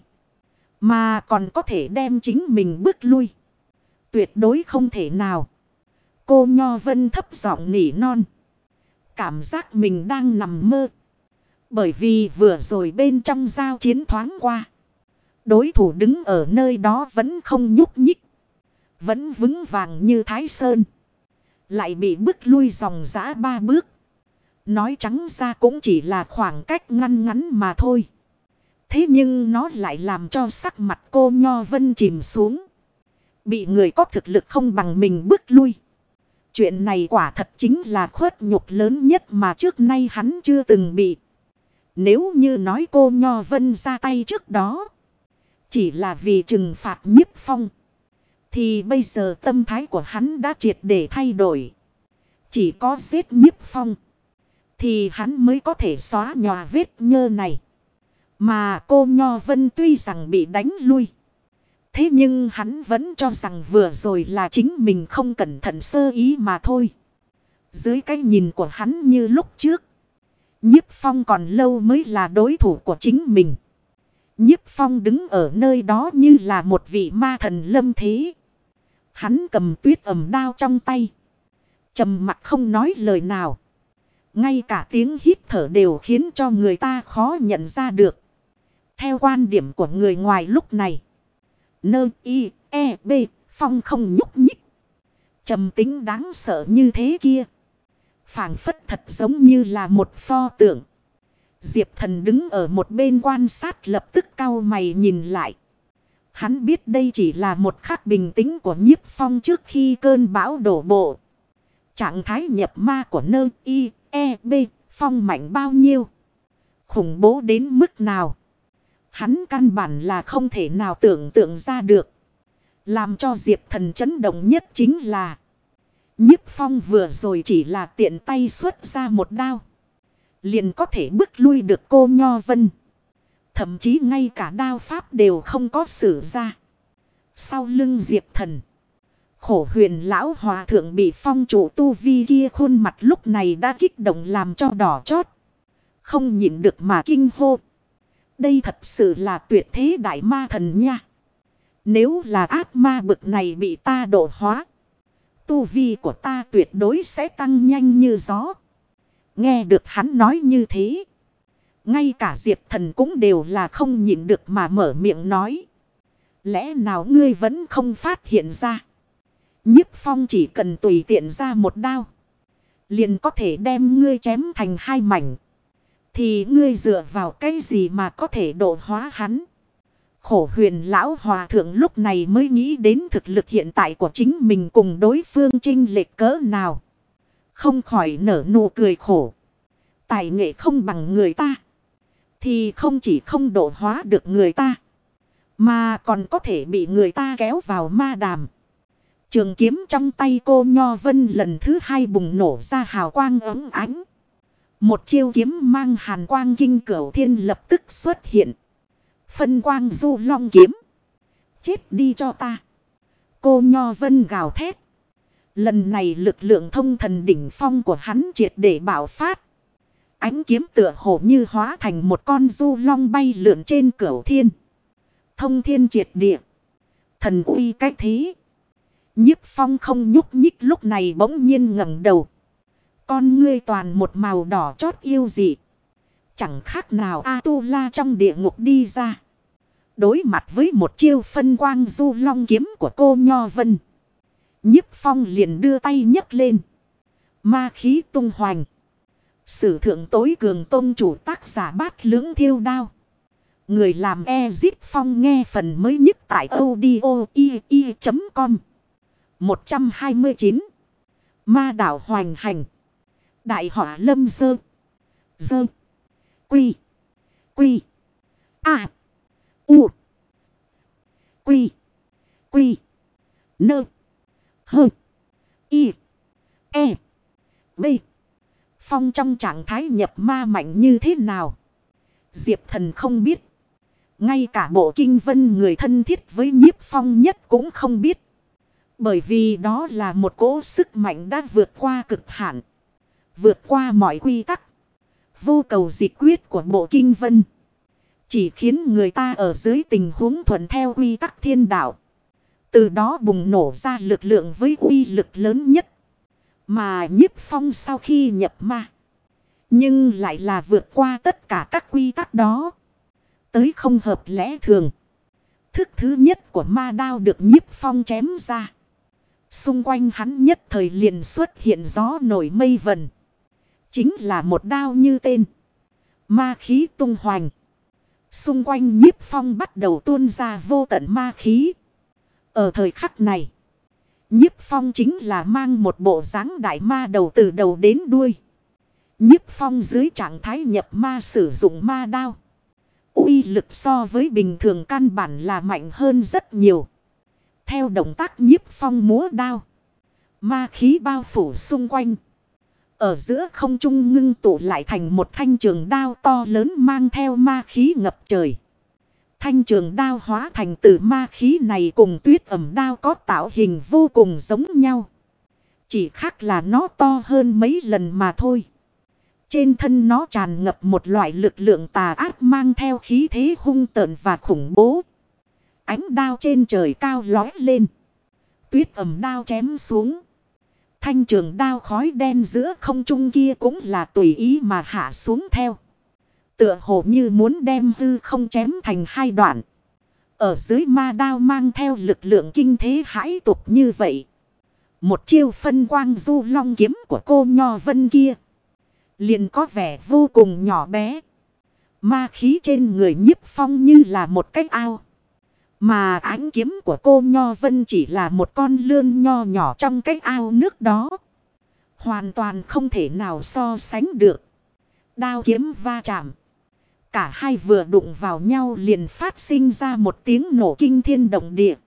Mà còn có thể đem chính mình bước lui. Tuyệt đối không thể nào. Cô Nho Vân thấp giọng nỉ non. Cảm giác mình đang nằm mơ. Bởi vì vừa rồi bên trong giao chiến thoáng qua. Đối thủ đứng ở nơi đó vẫn không nhúc nhích. Vẫn vững vàng như Thái Sơn. Lại bị bước lui dòng dã 3 bước. Nói trắng ra cũng chỉ là khoảng cách ngăn ngắn mà thôi. Thế nhưng nó lại làm cho sắc mặt cô Nho Vân chìm xuống. Bị người có thực lực không bằng mình bước lui. Chuyện này quả thật chính là khuất nhục lớn nhất mà trước nay hắn chưa từng bị. Nếu như nói cô Nho Vân ra tay trước đó. Chỉ là vì trừng phạt Nhiếp Phong. Thì bây giờ tâm thái của hắn đã triệt để thay đổi. Chỉ có giết Nhiếp Phong. Thì hắn mới có thể xóa nhòa vết nhơ này. Mà cô Nho Vân tuy rằng bị đánh lui. Thế nhưng hắn vẫn cho rằng vừa rồi là chính mình không cẩn thận sơ ý mà thôi. Dưới cái nhìn của hắn như lúc trước. Nhiếp Phong còn lâu mới là đối thủ của chính mình. Nhiếp Phong đứng ở nơi đó như là một vị ma thần lâm thế. Hắn cầm tuyết ẩm đao trong tay. Trầm mặc không nói lời nào. Ngay cả tiếng hít thở đều khiến cho người ta khó nhận ra được. Theo quan điểm của người ngoài lúc này. Nơ I E B Phong không nhúc nhích. Trầm tính đáng sợ như thế kia. Phảng phất thật giống như là một pho tượng. Diệp Thần đứng ở một bên quan sát lập tức cau mày nhìn lại. Hắn biết đây chỉ là một khắc bình tĩnh của Nhiếp Phong trước khi cơn bão đổ bộ. Trạng thái nhập ma của Nơ I E B Phong mạnh bao nhiêu? Khủng bố đến mức nào? Hắn căn bản là không thể nào tưởng tượng ra được. Làm cho Diệp Thần chấn động nhất chính là Nhiếp Phong vừa rồi chỉ là tiện tay xuất ra một đao. Liền có thể bước lui được cô Nho Vân. Thậm chí ngay cả đao pháp đều không có sử ra. Sau lưng Diệp Thần. Khổ Huyền lão hòa thượng bị phong chủ tu vi kia khuôn mặt lúc này đã kích động làm cho đỏ chót. Không nhịn được mà kinh hô. Đây thật sự là tuyệt thế đại ma thần nha. Nếu là ác ma bực này bị ta độ hóa. Tu vi của ta tuyệt đối sẽ tăng nhanh như gió. Nghe được hắn nói như thế. Ngay cả Diệp Thần cũng đều là không nhịn được mà mở miệng nói. Lẽ nào ngươi vẫn không phát hiện ra. Nhiếp Phong chỉ cần tùy tiện ra một đao. Liền có thể đem ngươi chém thành 2 mảnh. Thì ngươi dựa vào cái gì mà có thể độ hóa hắn. Khổ Huyền lão hòa thượng lúc này mới nghĩ đến thực lực hiện tại của chính mình cùng đối phương chênh lệch cỡ nào. Không khỏi nở nụ cười khổ. Tài nghệ không bằng người ta. Thì không chỉ không độ hóa được người ta. Mà còn có thể bị người ta kéo vào ma đàm. Trường kiếm trong tay cô Nho Vân lần thứ 2 bùng nổ ra hào quang ấm ánh. Một chiêu kiếm mang hàn quang kinh cửu thiên lập tức xuất hiện. Phân quang du long kiếm. Chết đi cho ta. Cô Nho Vân gào thét. Lần này lực lượng thông thần đỉnh phong của hắn triệt để bạo phát. Ánh kiếm tựa hồ như hóa thành một con du long bay lượn trên cửu thiên. Thông thiên triệt địa. Thần uy cách thế. Nhiếp Phong không nhúc nhích, lúc này bỗng nhiên ngẩng đầu. Con ngươi toàn một màu đỏ chót yêu dị. Chẳng khác nào A-tu-la trong địa ngục đi ra. Đối mặt với một chiêu phân quang du long kiếm của cô Nho Vân. Nhiếp Phong liền đưa tay nhấc lên. Ma khí tung hoành. Sử thượng tối cường tôn chủ tác giả Bát Lưỡng Thiêu Đao. Người làm Ezip Phong nghe phần mới nhất tại audio.com. 129. Ma đảo hoành hành. Đại họa lâm dơ. Dơ. Quy. Quy. A. U. Quy. Quy. Nơ. Hơ. Y. E. B. Phong trong trạng thái nhập ma mạnh như thế nào? Diệp Thần không biết. Ngay cả Bộ Kinh Vân người thân thiết với Nhiếp Phong nhất cũng không biết. Bởi vì đó là một cỗ sức mạnh đã vượt qua cực hạn. Vượt qua mọi quy tắc. Vô cầu dịch quyết của Bộ Kinh Vân. Chỉ khiến người ta ở dưới tình huống thuận theo quy tắc thiên đạo. Từ đó bùng nổ ra lực lượng với uy lực lớn nhất. Mà Nhiếp Phong sau khi nhập ma. Nhưng lại là vượt qua tất cả các quy tắc đó. Tới không hợp lẽ thường. Thức thứ nhất của ma đao được Nhiếp Phong chém ra. Xung quanh hắn nhất thời liền xuất hiện gió nổi mây vần. Chính là một đao như tên. Ma khí tung hoành. Xung quanh Nhiếp Phong bắt đầu tuôn ra vô tận ma khí. Ở thời khắc này. Nhiếp Phong chính là mang một bộ dáng đại ma đầu từ đầu đến đuôi. Nhiếp Phong dưới trạng thái nhập ma sử dụng ma đao. Uy lực so với bình thường căn bản là mạnh hơn rất nhiều. Theo động tác Nhiếp Phong múa đao. Ma khí bao phủ xung quanh. Ở giữa không trung ngưng tụ lại thành một thanh trường đao to lớn mang theo ma khí ngập trời. Thanh trường đao hóa thành từ ma khí này cùng tuyết ẩm đao có tạo hình vô cùng giống nhau. Chỉ khác là nó to hơn mấy lần mà thôi. Trên thân nó tràn ngập một loại lực lượng tà ác mang theo khí thế hung tợn và khủng bố. Ánh đao trên trời cao lói lên. Tuyết ẩm đao chém xuống. Thanh trường đao khói đen giữa không trung kia cũng là tùy ý mà hạ xuống theo. Tựa hồ như muốn đem hư không chém thành hai đoạn. Ở dưới ma đao mang theo lực lượng kinh thế hãi tục như vậy. Một chiêu phân quang du long kiếm của cô Nho Vân kia. Liền có vẻ vô cùng nhỏ bé. Ma khí trên người Nhiếp Phong như là một cái ao. Mà ánh kiếm của cô Nho Vân chỉ là một con lươn nho nhỏ trong cái ao nước đó. Hoàn toàn không thể nào so sánh được. Đao kiếm va chạm. Cả hai vừa đụng vào nhau liền phát sinh ra một tiếng nổ kinh thiên động địa.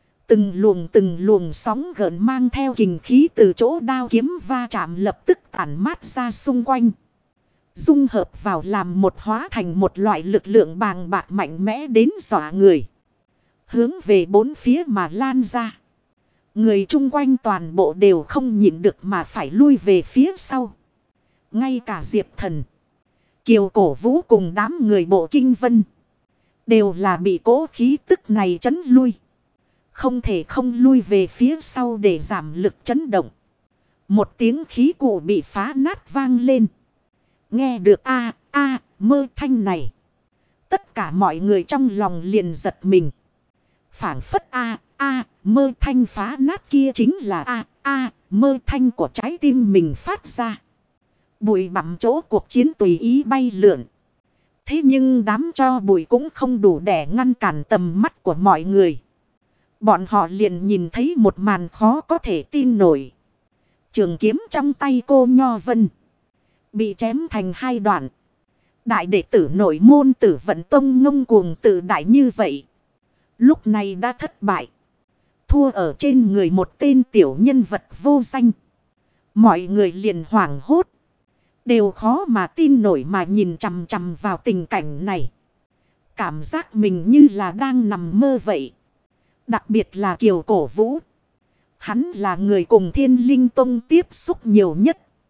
Từng luồng sóng gợn mang theo kình khí từ chỗ đao kiếm va chạm lập tức tản mát ra xung quanh. Dung hợp vào làm một hóa thành một loại lực lượng bàng bạc mạnh mẽ đến dọa người. Hướng về bốn phía mà lan ra. Người chung quanh toàn bộ đều không nhịn được mà phải lui về phía sau. Ngay cả Diệp Thần, Kiều Cổ Vũ cùng đám người Bộ Kinh Vân. Đều là bị cỗ khí tức này chấn lui. Không thể không lui về phía sau để giảm lực chấn động. Một tiếng khí cụ bị phá nát vang lên. Nghe được mơ thanh này. Tất cả mọi người trong lòng liền giật mình. Phảng phất mơ thanh phá nát kia chính là mơ thanh của trái tim mình phát ra. Bụi bặm chỗ cuộc chiến tùy ý bay lượn. Thế nhưng đám tro bụi cũng không đủ để ngăn cản tầm mắt của mọi người. Bọn họ liền nhìn thấy một màn khó có thể tin nổi. Trường kiếm trong tay cô Nho Vân bị chém thành hai đoạn. Đại đệ tử nội môn Tử Vận Tông ngông cuồng tự đại như vậy. Lúc này đã thất bại. Thua ở trên người một tên tiểu nhân vật vô danh. Mọi người liền hoảng hốt. Đều khó mà tin nổi mà nhìn chằm chằm vào tình cảnh này. Cảm giác mình như là đang nằm mơ vậy. Đặc biệt là Kiều Cổ Vũ. Hắn là người cùng Thiên Linh Tông tiếp xúc nhiều nhất.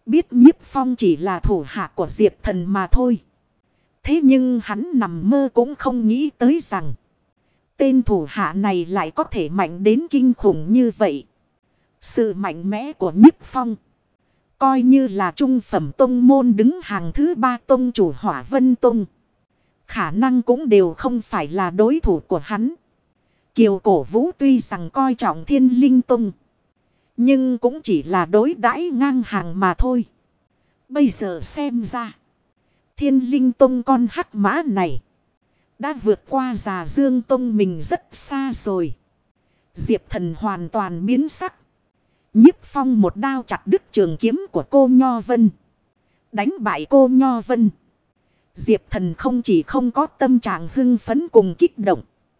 Biết Nhiếp Phong chỉ là thủ hạ của Diệp Thần mà thôi. Thế nhưng hắn nằm mơ cũng không nghĩ tới rằng tên thủ hạ này lại có thể mạnh đến kinh khủng như vậy. Sự mạnh mẽ của Nhiếp Phong coi như là trung phẩm tông môn đứng hàng thứ 3 tông chủ Hỏa Vân Tông, khả năng cũng đều không phải là đối thủ của hắn. Kiều Cổ Vũ tuy rằng coi trọng Thiên Linh Tông, nhưng cũng chỉ là đối đãi ngang hàng mà thôi. Bây giờ xem ra, Thiên Linh Tông con hắc mã này đã vượt qua Già Dương Tông mình rất xa rồi. Diệp Thần hoàn toàn biến sắc. Nhiếp Phong một đao chặt đứt trường kiếm của cô Nho Vân, đánh bại cô Nho Vân. Diệp Thần không chỉ không có tâm trạng hưng phấn cùng kích động,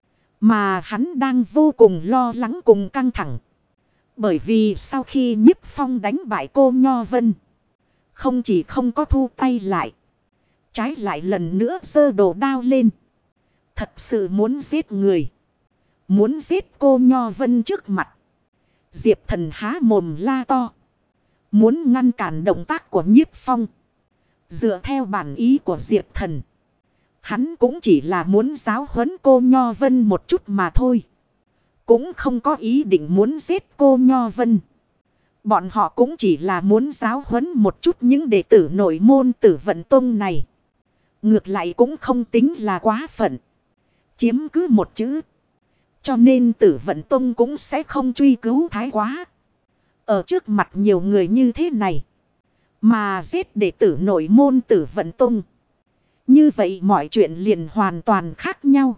mà hắn đang vô cùng lo lắng cùng căng thẳng. Bởi vì sau khi Nhiếp Phong đánh bại cô Nho Vân, không chỉ không có thu tay lại, trái lại lần nữa giơ đồ đao lên. Thật sự muốn giết người, muốn giết cô Nho Vân trước mặt. Diệp Thần há mồm la to, muốn ngăn cản động tác của Nhiếp Phong. Dựa theo bản ý của Diệp Thần, hắn cũng chỉ là muốn giáo huấn cô Nho Vân một chút mà thôi, cũng không có ý định muốn giết cô Nho Vân. Bọn họ cũng chỉ là muốn giáo huấn một chút những đệ tử nội môn Tử Vận Tông này. Ngược lại cũng không tính là quá phận, chiếm cứ một chữ. Cho nên Tử Vận Tông cũng sẽ không truy cứu thái quá. Ở trước mặt nhiều người như thế này mà giết đệ tử nội môn Tử Vận Tông, như vậy mọi chuyện liền hoàn toàn khác nhau.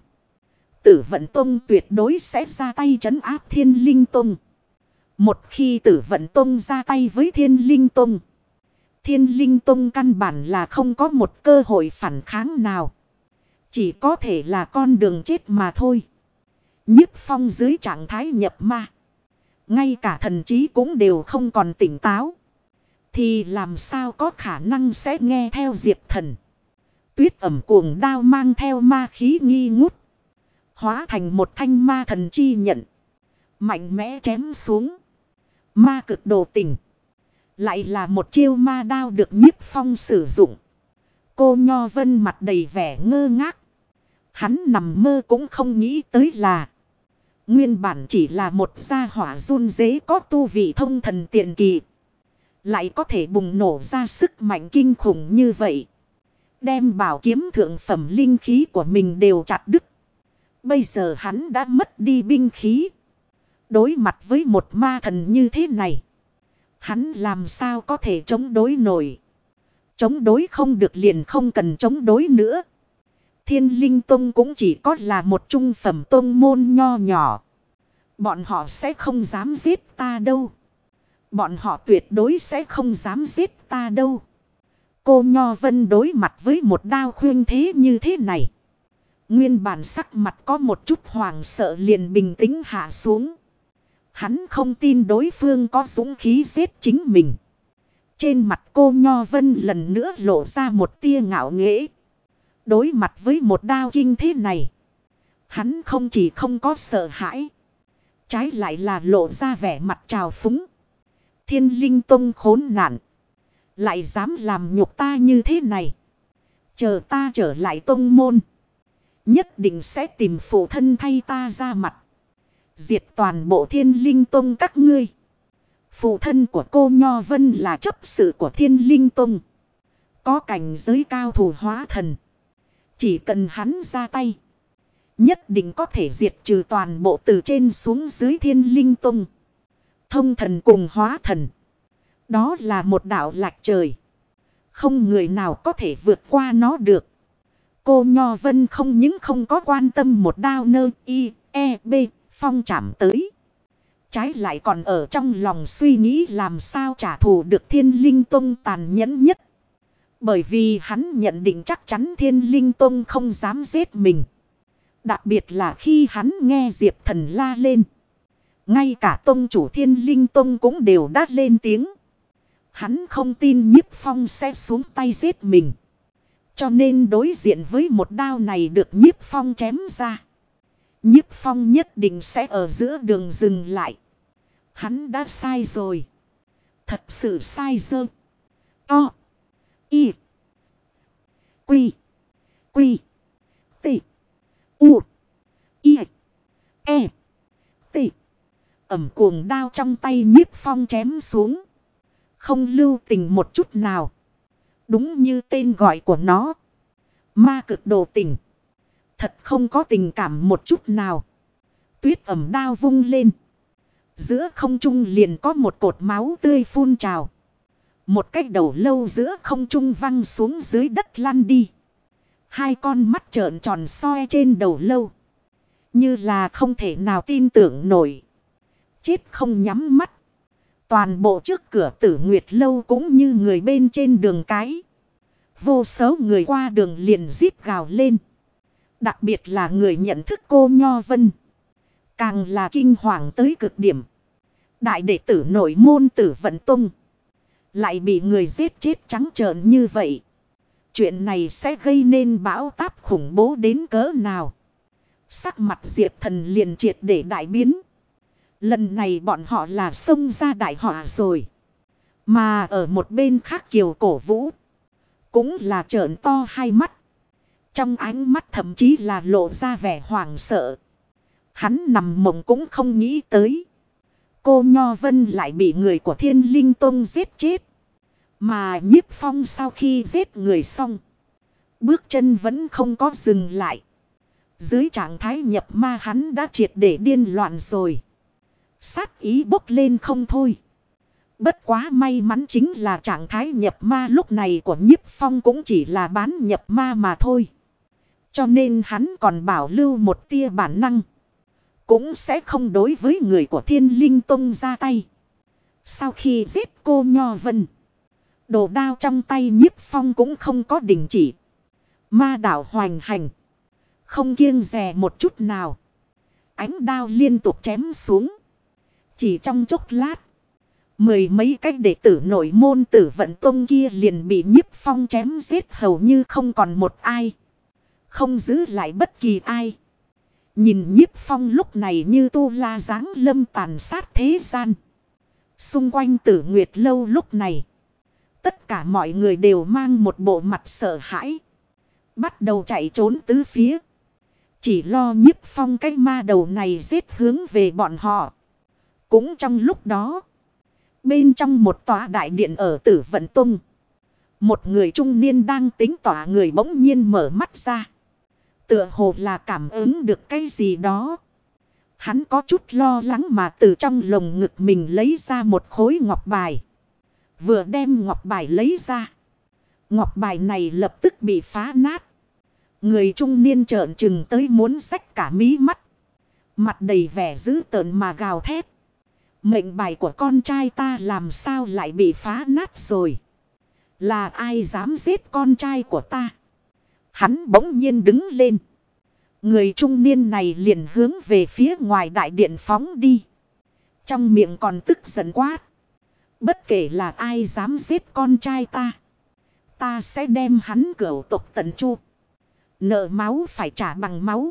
Tử Vận Tông tuyệt đối sẽ ra tay trấn áp Thiên Linh Tông. Một khi Tử Vận Tông ra tay với Thiên Linh Tông, Thiên Linh Tông căn bản là không có một cơ hội phản kháng nào, chỉ có thể là con đường chết mà thôi. Nhiếp Phong dưới trạng thái nhập ma, ngay cả thần trí cũng đều không còn tỉnh táo, thì làm sao có khả năng sẽ nghe theo Diệp Thần. Tuyết Ẩm cuồng đao mang theo ma khí nghi ngút, hóa thành một thanh ma thần chi nhận, mạnh mẽ chém xuống. Ma cực đồ tình, lại là một chiêu ma đao được Nhiếp Phong sử dụng. Cô Nho Vân mặt đầy vẻ ngơ ngác. Hắn nằm mơ cũng không nghĩ tới là nguyên bản chỉ là một gia hỏa run rế có tu vị thông thần tiền kỳ, lại có thể bùng nổ ra sức mạnh kinh khủng như vậy, đem bảo kiếm thượng phẩm linh khí của mình đều chặt đứt. Bây giờ hắn đã mất đi binh khí, đối mặt với một ma thần như thế này, hắn làm sao có thể chống đối nổi. Chống đối không được liền không cần chống đối nữa. Thiên Linh Tông cũng chỉ có là một trung phẩm tông môn nho nhỏ. Bọn họ sẽ không dám giết ta đâu. Bọn họ tuyệt đối sẽ không dám giết ta đâu. Cô Nho Vân đối mặt với một đao khuyên thế như thế này, nguyên bản sắc mặt có một chút hoảng sợ liền bình tĩnh hạ xuống. Hắn không tin đối phương có dũng khí giết chính mình. Trên mặt cô Nho Vân lần nữa lộ ra một tia ngạo nghễ. Đối mặt với một đao kinh thế này, hắn không chỉ không có sợ hãi, trái lại là lộ ra vẻ mặt trào phúng. Thiên Linh Tông khốn nạn, lại dám làm nhục ta như thế này. Chờ ta trở lại tông môn, nhất định sẽ tìm phụ thân thay ta ra mặt, diệt toàn bộ Thiên Linh Tông các ngươi. Phụ thân của cô Nho Vân là chấp sự của Thiên Linh Tông, có cảnh giới cao thủ hóa thần. Chỉ cần hắn ra tay, nhất định có thể diệt trừ toàn bộ từ trên xuống dưới Thiên Linh Tông. Thông thần cùng hóa thần, đó là một đạo lạch trời, không người nào có thể vượt qua nó được. Cô Nho Vân không những không có quan tâm một đao nơ y e b phong chạm tới, trái lại còn ở trong lòng suy nghĩ làm sao trả thù được Thiên Linh Tông tàn nhẫn nhất. Bởi vì hắn nhận định chắc chắn Thiên Linh Tông không dám giết mình. Đặc biệt là khi hắn nghe Diệp Thần la lên, ngay cả tông chủ Thiên Linh Tông cũng đều đã lên tiếng. Hắn không tin Nhiếp Phong sẽ xuống tay giết mình, cho nên đối diện với một đao này được Nhiếp Phong chém ra, Nhiếp Phong nhất định sẽ ở giữa đường dừng lại. Hắn đã sai rồi, thật sự sai dơ. O. Y. Quy. Quy. T. U. Y. E. T. Ẩm cuồng đao trong tay Nhiếp Phong chém xuống. Không lưu tình một chút nào. Đúng như tên gọi của nó. Ma cực đồ tình. Thật không có tình cảm một chút nào. Tuyết ẩm đao vung lên. Giữa không trung liền có một cột máu tươi phun trào. Một cái đầu lâu giữa không trung văng xuống dưới đất lăn đi. Hai con mắt trợn tròn soi trên đầu lâu. Như là không thể nào tin tưởng nổi. Chết không nhắm mắt. Toàn bộ trước cửa Tử Nguyệt lâu cũng như người bên trên đường cái. Vô số người qua đường liền rít gào lên. Đặc biệt là người nhận thức cô Nho Vân. Càng là kinh hoàng tới cực điểm. Đại đệ tử nội môn Tử Vận Tông. Lại bị người giết chết trắng trợn như vậy. Chuyện này sẽ gây nên bão táp khủng bố đến cỡ nào. Sắc mặt Diệp Thần liền triệt để đại biến. Lần này bọn họ là xông ra đại họa rồi. Mà ở một bên khác Kiều Cổ Vũ. Cũng là trợn to hai mắt. Trong ánh mắt thậm chí là lộ ra vẻ hoảng sợ. Hắn nằm mộng cũng không nghĩ tới. Cô Nho Vân lại bị người của Thiên Linh Tông giết chết. Mà Nhiếp Phong sau khi giết người xong. Bước chân vẫn không có dừng lại. Dưới trạng thái nhập ma hắn đã triệt để điên loạn rồi. Sát ý bốc lên không thôi. Bất quá may mắn chính là trạng thái nhập ma lúc này của Nhiếp Phong cũng chỉ là bán nhập ma mà thôi. Cho nên hắn còn bảo lưu một tia bản năng. Cũng sẽ không đối với người của Thiên Linh Tông ra tay. Sau khi giết cô Nho Vân. Đồ đao trong tay Nhiếp Phong cũng không có đình chỉ. Ma đảo hoành hành. Không kiêng dè một chút nào. Ánh đao liên tục chém xuống. Chỉ trong chốc lát. Mười mấy cái đệ tử nội môn Tử Vận Tông kia liền bị Nhiếp Phong chém giết hầu như không còn một ai. Không giữ lại bất kỳ ai. Nhìn Nhiếp Phong lúc này như tu la giáng lâm tàn sát thế gian. Xung quanh Tử Nguyệt lâu lúc này. Tất cả mọi người đều mang một bộ mặt sợ hãi. Bắt đầu chạy trốn tứ phía. Chỉ lo Nhiếp Phong cái ma đầu này giết hướng về bọn họ. Cũng trong lúc đó. Bên trong một tòa đại điện ở Tử Vận Tông. Một người trung niên đang tính tỏa người bỗng nhiên mở mắt ra. Tựa hồ là cảm ứng được cái gì đó. Hắn có chút lo lắng mà từ trong lồng ngực mình lấy ra một khối ngọc bài. Vừa đem ngọc bài lấy ra. Ngọc bài này lập tức bị phá nát. Người trung niên trợn trừng tới muốn xách cả mí mắt. Mặt đầy vẻ dữ tợn mà gào thét. Mệnh bài của con trai ta làm sao lại bị phá nát rồi? Là ai dám giết con trai của ta? Hắn bỗng nhiên đứng lên. Người trung niên này liền hướng về phía ngoài đại điện phóng đi. Trong miệng còn tức giận quát. Bất kể là ai dám giết con trai ta. Ta sẽ đem hắn cửu tộc tận chu. Nợ máu phải trả bằng máu.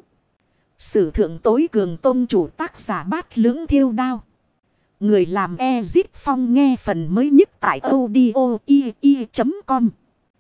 Sử thượng tối cường tôn chủ tác giả Bát Lưỡng Thiêu Đao. Người làm Ezip Phong nghe phần mới nhất tại audio.com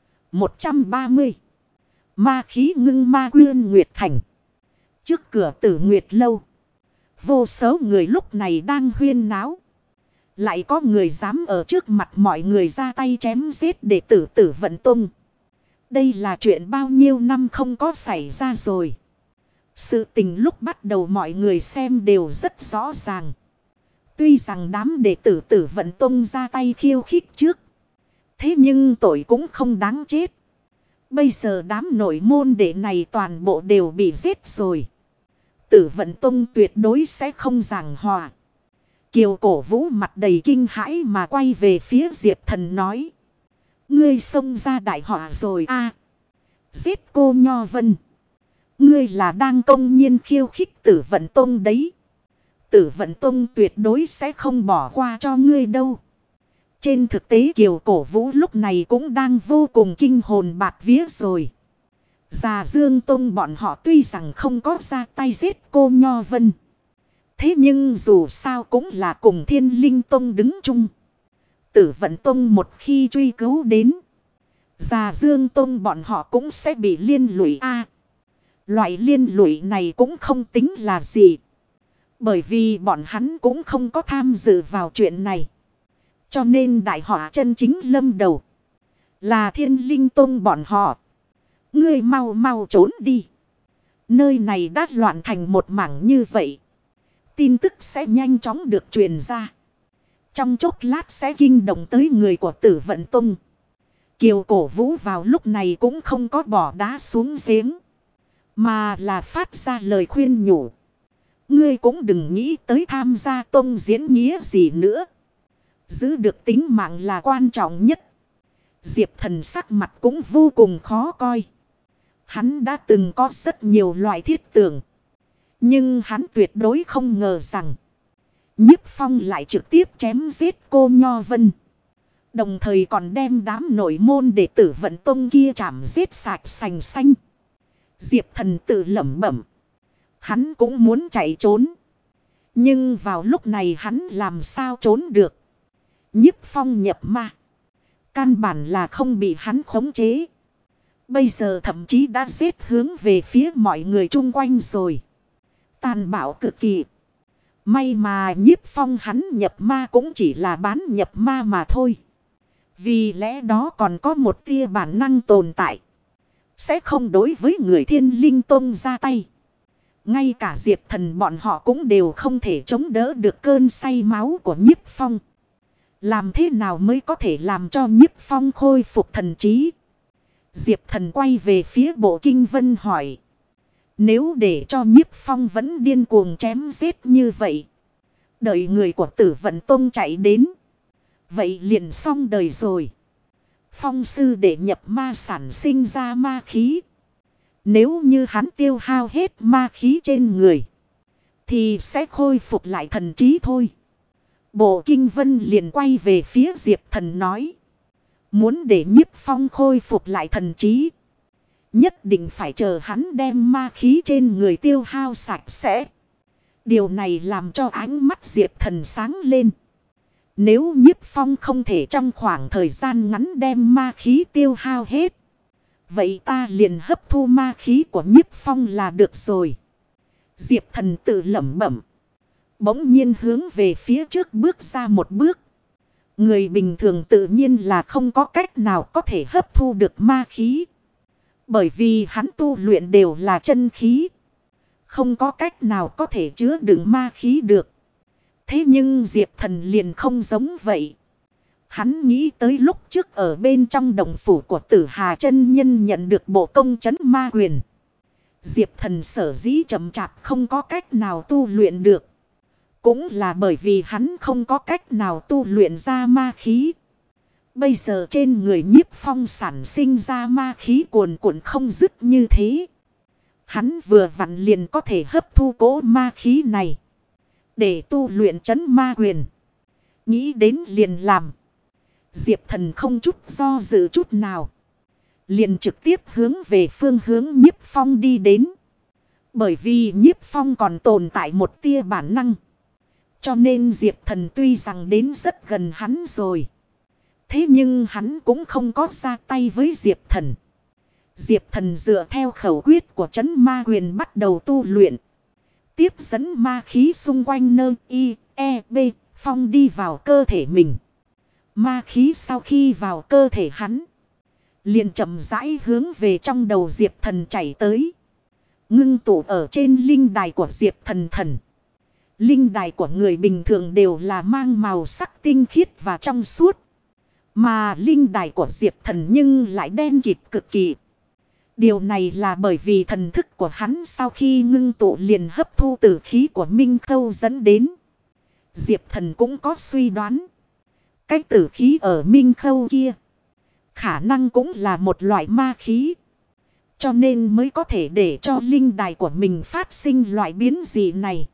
130. Ma khí ngưng ma quyên Nguyệt Thành. Trước cửa Tử Nguyệt lâu. Vô số người lúc này đang huyên náo. Lại có người dám ở trước mặt mọi người ra tay chém giết đệ tử Tử Vận Tông. Đây là chuyện bao nhiêu năm không có xảy ra rồi. Sự tình lúc bắt đầu mọi người xem đều rất rõ ràng. Tuy rằng đám đệ tử Tử Vận Tông ra tay khiêu khích trước. Thế nhưng tội cũng không đáng chết. Bây giờ đám nội môn đệ này toàn bộ đều bị giết rồi. Tử Vận Tông tuyệt đối sẽ không giảng hòa. Kiều Cổ Vũ mặt đầy kinh hãi mà quay về phía Diệp Thần nói. Ngươi xông ra đại họa rồi a. Giết cô Nho Vân. Ngươi là đang công nhiên khiêu khích Tử Vận Tông đấy. Tử Vận Tông tuyệt đối sẽ không bỏ qua cho ngươi đâu. Trên thực tế Kiều Cổ Vũ lúc này cũng đang vô cùng kinh hồn bạt vía rồi. Già Dương Tông bọn họ tuy rằng không có ra tay giết cô Nho Vân. Thế nhưng dù sao cũng là cùng Thiên Linh Tông đứng chung. Tử Vận Tông một khi truy cứu đến, Già Dương Tông bọn họ cũng sẽ bị liên lụy loại liên lụy này cũng không tính là gì. Bởi vì bọn hắn cũng không có tham dự vào chuyện này. Cho nên đại họa chân chính lâm đầu là Thiên Linh Tông bọn họ. Ngươi mau mau trốn đi. Nơi này đã loạn thành một mảng như vậy. Tin tức sẽ nhanh chóng được truyền ra. Trong chốc lát sẽ kinh động tới người của Tử Vận Tông. Kiều Cổ Vũ vào lúc này cũng không có bỏ đá xuống giếng, mà là phát ra lời khuyên nhủ. Ngươi cũng đừng nghĩ tới tham gia tông diễn nghĩa gì nữa. Giữ được tính mạng là quan trọng nhất. Diệp Thần sắc mặt cũng vô cùng khó coi. Hắn đã từng có rất nhiều loại thiết tưởng. Nhưng hắn tuyệt đối không ngờ rằng Nhiếp Phong lại trực tiếp chém giết cô Nho Vân. Đồng thời còn đem đám nội môn đệ tử Vận Tông kia chảm giết sạch sành xanh. Diệp Thần tự lẩm bẩm. Hắn cũng muốn chạy trốn. Nhưng vào lúc này hắn làm sao trốn được. Nhiếp Phong nhập ma. Căn bản là không bị hắn khống chế. Bây giờ thậm chí đã giết hướng về phía mọi người chung quanh rồi. Tàn bạo cực kỳ. May mà Nhiếp Phong hắn nhập ma cũng chỉ là bán nhập ma mà thôi. Vì lẽ đó còn có một tia bản năng tồn tại. Sẽ không đối với người Thiên Linh Tông ra tay. Ngay cả Diệp Thần bọn họ cũng đều không thể chống đỡ được cơn say máu của Nhiếp Phong. Làm thế nào mới có thể làm cho Nhiếp Phong khôi phục thần trí? Diệp Thần quay về phía Bộ Kinh Vân hỏi. Nếu để cho Nhiếp Phong vẫn điên cuồng chém giết như vậy, đợi người của Tử Vận Tông chạy đến, vậy liền xong đời rồi. Phong sư để nhập ma sản sinh ra ma khí. Nếu như hắn tiêu hao hết ma khí trên người, thì sẽ khôi phục lại thần trí thôi. Bộ Kinh Vân liền quay về phía Diệp Thần nói. Muốn để Nhiếp Phong khôi phục lại thần trí, nhất định phải chờ hắn đem ma khí trên người tiêu hao sạch sẽ. Điều này làm cho ánh mắt Diệp Thần sáng lên. Nếu Nhiếp Phong không thể trong khoảng thời gian ngắn đem ma khí tiêu hao hết, vậy ta liền hấp thu ma khí của Nhiếp Phong là được rồi. Diệp Thần tự lẩm bẩm. Bỗng nhiên hướng về phía trước bước ra một bước. Người bình thường tự nhiên là không có cách nào có thể hấp thu được ma khí. Bởi vì hắn tu luyện đều là chân khí. Không có cách nào có thể chứa đựng ma khí được. Thế nhưng Diệp Thần liền không giống vậy. Hắn nghĩ tới lúc trước ở bên trong đồng phủ của Tử Hà chân nhân nhận được bộ công trấn ma quyền. Diệp Thần sở dĩ chậm chạp không có cách nào tu luyện được, cũng là bởi vì hắn không có cách nào tu luyện ra ma khí. Bây giờ trên người Nhiếp Phong sản sinh ra ma khí cuồn cuộn không dứt như thế. Hắn vừa vặn liền có thể hấp thu cỗ ma khí này để tu luyện trấn ma quyền. Nghĩ đến liền làm. Diệp Thần không chút do dự chút nào, liền trực tiếp hướng về phương hướng Nhiếp Phong đi đến. Bởi vì Nhiếp Phong còn tồn tại một tia bản năng, cho nên Diệp Thần tuy rằng đến rất gần hắn rồi, thế nhưng hắn cũng không có ra tay với Diệp Thần. Diệp Thần dựa theo khẩu quyết của trấn ma quyền bắt đầu tu luyện. Tiếp dẫn ma khí xung quanh nơi I, E, B, Phong đi vào cơ thể mình. Ma khí sau khi vào cơ thể hắn, liền chậm rãi hướng về trong đầu Diệp Thần chảy tới. Ngưng tụ ở trên linh đài của Diệp Thần thần. Linh đài của người bình thường đều là mang màu sắc tinh khiết và trong suốt. Mà linh đài của Diệp Thần nhưng lại đen kịt cực kỳ. Điều này là bởi vì thần thức của hắn sau khi ngưng tụ liền hấp thu tử khí của Minh Khâu dẫn đến. Diệp Thần cũng có suy đoán. Cái tử khí ở Minh Khâu kia khả năng cũng là một loại ma khí. Cho nên mới có thể để cho linh đài của mình phát sinh loại biến dị này.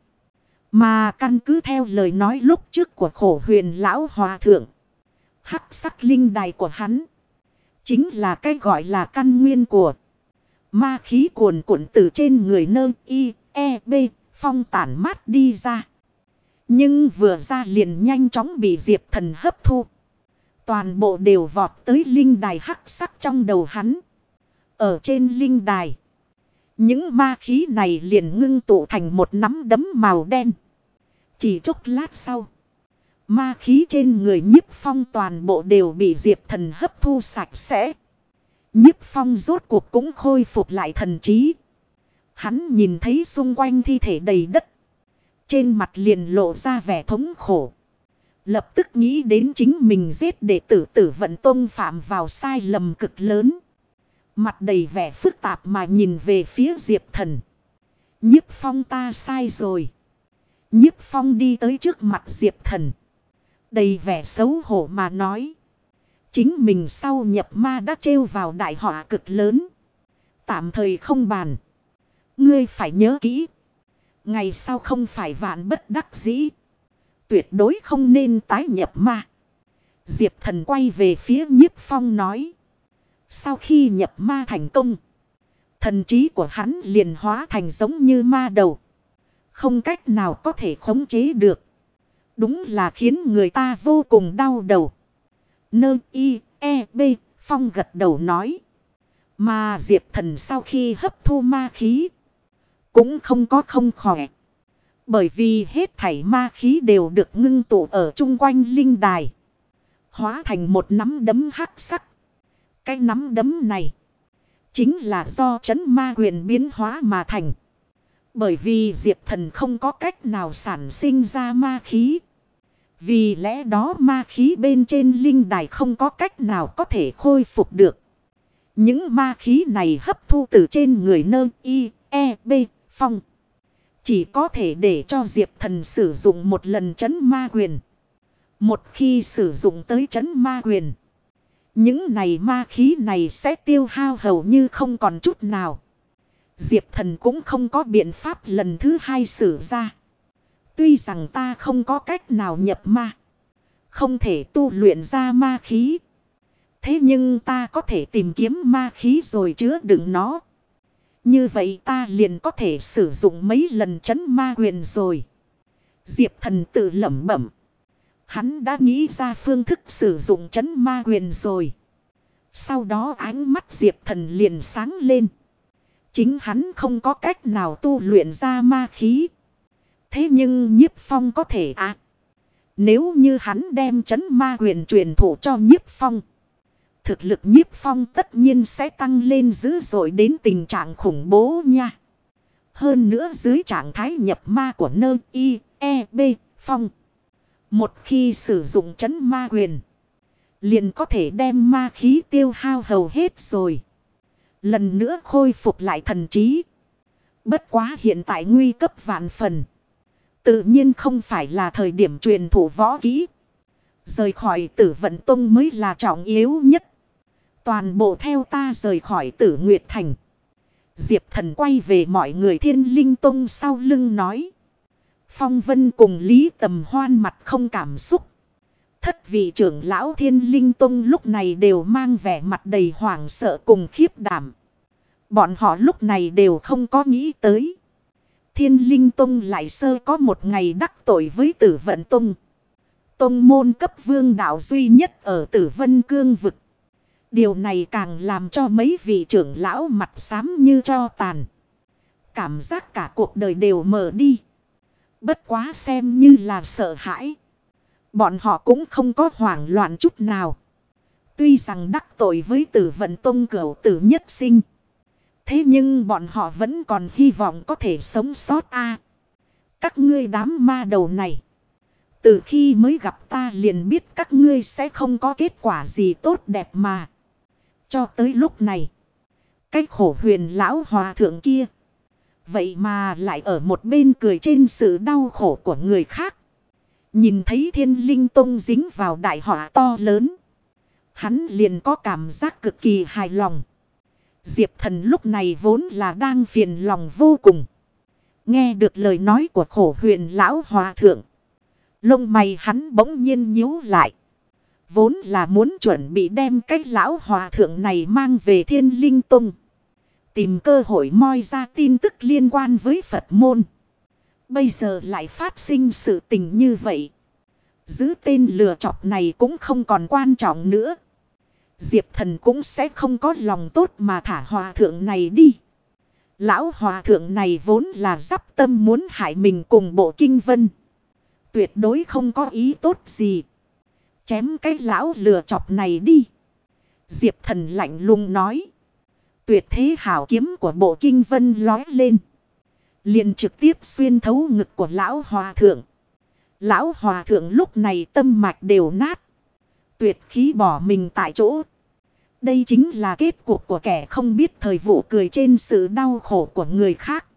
Mà căn cứ theo lời nói lúc trước của Khổ Huyền Lão Hòa Thượng, hắc sắc linh đài của hắn chính là cái gọi là căn nguyên của ma khí cuồn cuộn từ trên người nơi I, E, B, Phong tản mát đi ra. Nhưng vừa ra liền nhanh chóng bị Diệp Thần hấp thu. toàn bộ đều vọt tới linh đài hắc sắc trong đầu hắn. Ở trên linh đài, những ma khí này liền ngưng tụ thành một nắm đấm màu đen. Chỉ chốc lát sau, ma khí trên người Nhiếp Phong toàn bộ đều bị Diệp Thần hấp thu sạch sẽ. Nhiếp Phong rốt cuộc cũng khôi phục lại thần trí. Hắn nhìn thấy xung quanh thi thể đầy đất, trên mặt liền lộ ra vẻ thống khổ. Lập tức nghĩ đến chính mình giết đệ tử Tử Vận Tông phạm vào sai lầm cực lớn. Mặt đầy vẻ phức tạp mà nhìn về phía Diệp Thần. Nhiếp Phong, ta sai rồi. Nhiếp Phong đi tới trước mặt Diệp Thần, đầy vẻ xấu hổ mà nói. Chính mình sau nhập ma đã trêu vào đại họa cực lớn. Tạm thời không bàn. Ngươi phải nhớ kỹ. Ngày sau không phải vạn bất đắc dĩ, tuyệt đối không nên tái nhập ma. Diệp Thần quay về phía Nhiếp Phong nói. Sau khi nhập ma thành công, thần trí của hắn liền hóa thành giống như ma đầu, không cách nào có thể khống chế được. Đúng là khiến người ta vô cùng đau đầu. N.I.E.B. Phong gật đầu nói. Mà Diệp Thần sau khi hấp thu ma khí, cũng không có không khỏe. Bởi vì hết thảy ma khí đều được ngưng tụ ở chung quanh linh đài, hóa thành một nắm đấm hắc sắc. Cái nắm đấm này chính là do trấn ma quyền biến hóa mà thành. Bởi vì Diệp Thần không có cách nào sản sinh ra ma khí, vì lẽ đó ma khí bên trên linh đài không có cách nào có thể khôi phục được. Những ma khí này hấp thu từ trên người N.I.E.B. Phong, chỉ có thể để cho Diệp Thần sử dụng một lần trấn ma quyền. Một khi sử dụng tới trấn ma quyền, những này ma khí này sẽ tiêu hao hầu như không còn chút nào. Diệp Thần cũng không có biện pháp lần thứ hai sử ra. Tuy rằng ta không có cách nào nhập ma, không thể tu luyện ra ma khí, thế nhưng ta có thể tìm kiếm ma khí rồi chứa đựng nó. Như vậy ta liền có thể sử dụng mấy lần trấn ma quyền rồi. Diệp Thần tự lẩm bẩm. Hắn đã nghĩ ra phương thức sử dụng trấn ma quyền rồi. Sau đó ánh mắt Diệp Thần liền sáng lên. Chính hắn không có cách nào tu luyện ra ma khí, thế nhưng Nhiếp Phong có thể à. Nếu như hắn đem trấn ma quyền truyền thụ cho Nhiếp Phong, thực lực Nhiếp Phong tất nhiên sẽ tăng lên dữ dội đến tình trạng khủng bố nha. Hơn nữa dưới trạng thái nhập ma của N.I.E.B. Phong, một khi sử dụng trấn ma quyền, liền có thể đem ma khí tiêu hao hầu hết rồi, lần nữa khôi phục lại thần trí. Bất quá hiện tại nguy cấp vạn phần, tự nhiên không phải là thời điểm truyền thụ võ kỹ. Rời khỏi Tử Vận Tông mới là trọng yếu nhất. Toàn bộ theo ta rời khỏi Tử Nguyệt Thành. Diệp Thần quay về mọi người Thiên Linh Tông sau lưng nói. Phong Vân cùng Lý Tầm Hoan mặt không cảm xúc. Thất vị trưởng lão Thiên Linh Tông lúc này đều mang vẻ mặt đầy hoảng sợ cùng khiếp đảm. Bọn họ lúc này đều không có nghĩ tới Thiên Linh Tông lại sơ có một ngày đắc tội với Tử Vận Tông, tông môn cấp vương đạo duy nhất ở Tử Vân Cương vực. Điều này càng làm cho mấy vị trưởng lão mặt xám như tro tàn, cảm giác cả cuộc đời đều mờ đi. Bất quá xem như là sợ hãi, bọn họ cũng không có hoảng loạn chút nào. Tuy rằng đắc tội với Tử Vận Tông cửu tử nhất sinh, thế nhưng bọn họ vẫn còn hy vọng có thể sống sót a. Các ngươi đám ma đầu này, từ khi mới gặp ta liền biết các ngươi sẽ không có kết quả gì tốt đẹp mà. Cho tới lúc này, cái khổ huyền lão hòa thượng kia, vậy mà lại ở một bên cười trên sự đau khổ của người khác. Nhìn thấy Thiên Linh Tông dính vào đại họa to lớn, hắn liền có cảm giác cực kỳ hài lòng. Diệp Thần lúc này vốn là đang phiền lòng vô cùng. Nghe được lời nói của khổ huyền lão hòa thượng, lông mày hắn bỗng nhiên nhíu lại. Vốn là muốn chuẩn bị đem cái lão hòa thượng này mang về Thiên Linh Tông, tìm cơ hội moi ra tin tức liên quan với Phật môn. Bây giờ lại phát sinh sự tình như vậy. Giữ tên lừa chọc này cũng không còn quan trọng nữa. Diệp Thần cũng sẽ không có lòng tốt mà thả hòa thượng này đi. Lão hòa thượng này vốn là dắp tâm muốn hại mình cùng Bộ Kinh Vân. Tuyệt đối không có ý tốt gì. Chém cái lão lừa chọc này đi. Diệp Thần lạnh lùng nói. Tuyệt thế hảo kiếm của Bộ Kinh Vân lói lên. Liền trực tiếp xuyên thấu ngực của lão hòa thượng. Lão hòa thượng lúc này tâm mạch đều nát. Tuyệt khí bỏ mình tại chỗ. Đây chính là kết cục của kẻ không biết thời vụ cười trên sự đau khổ của người khác.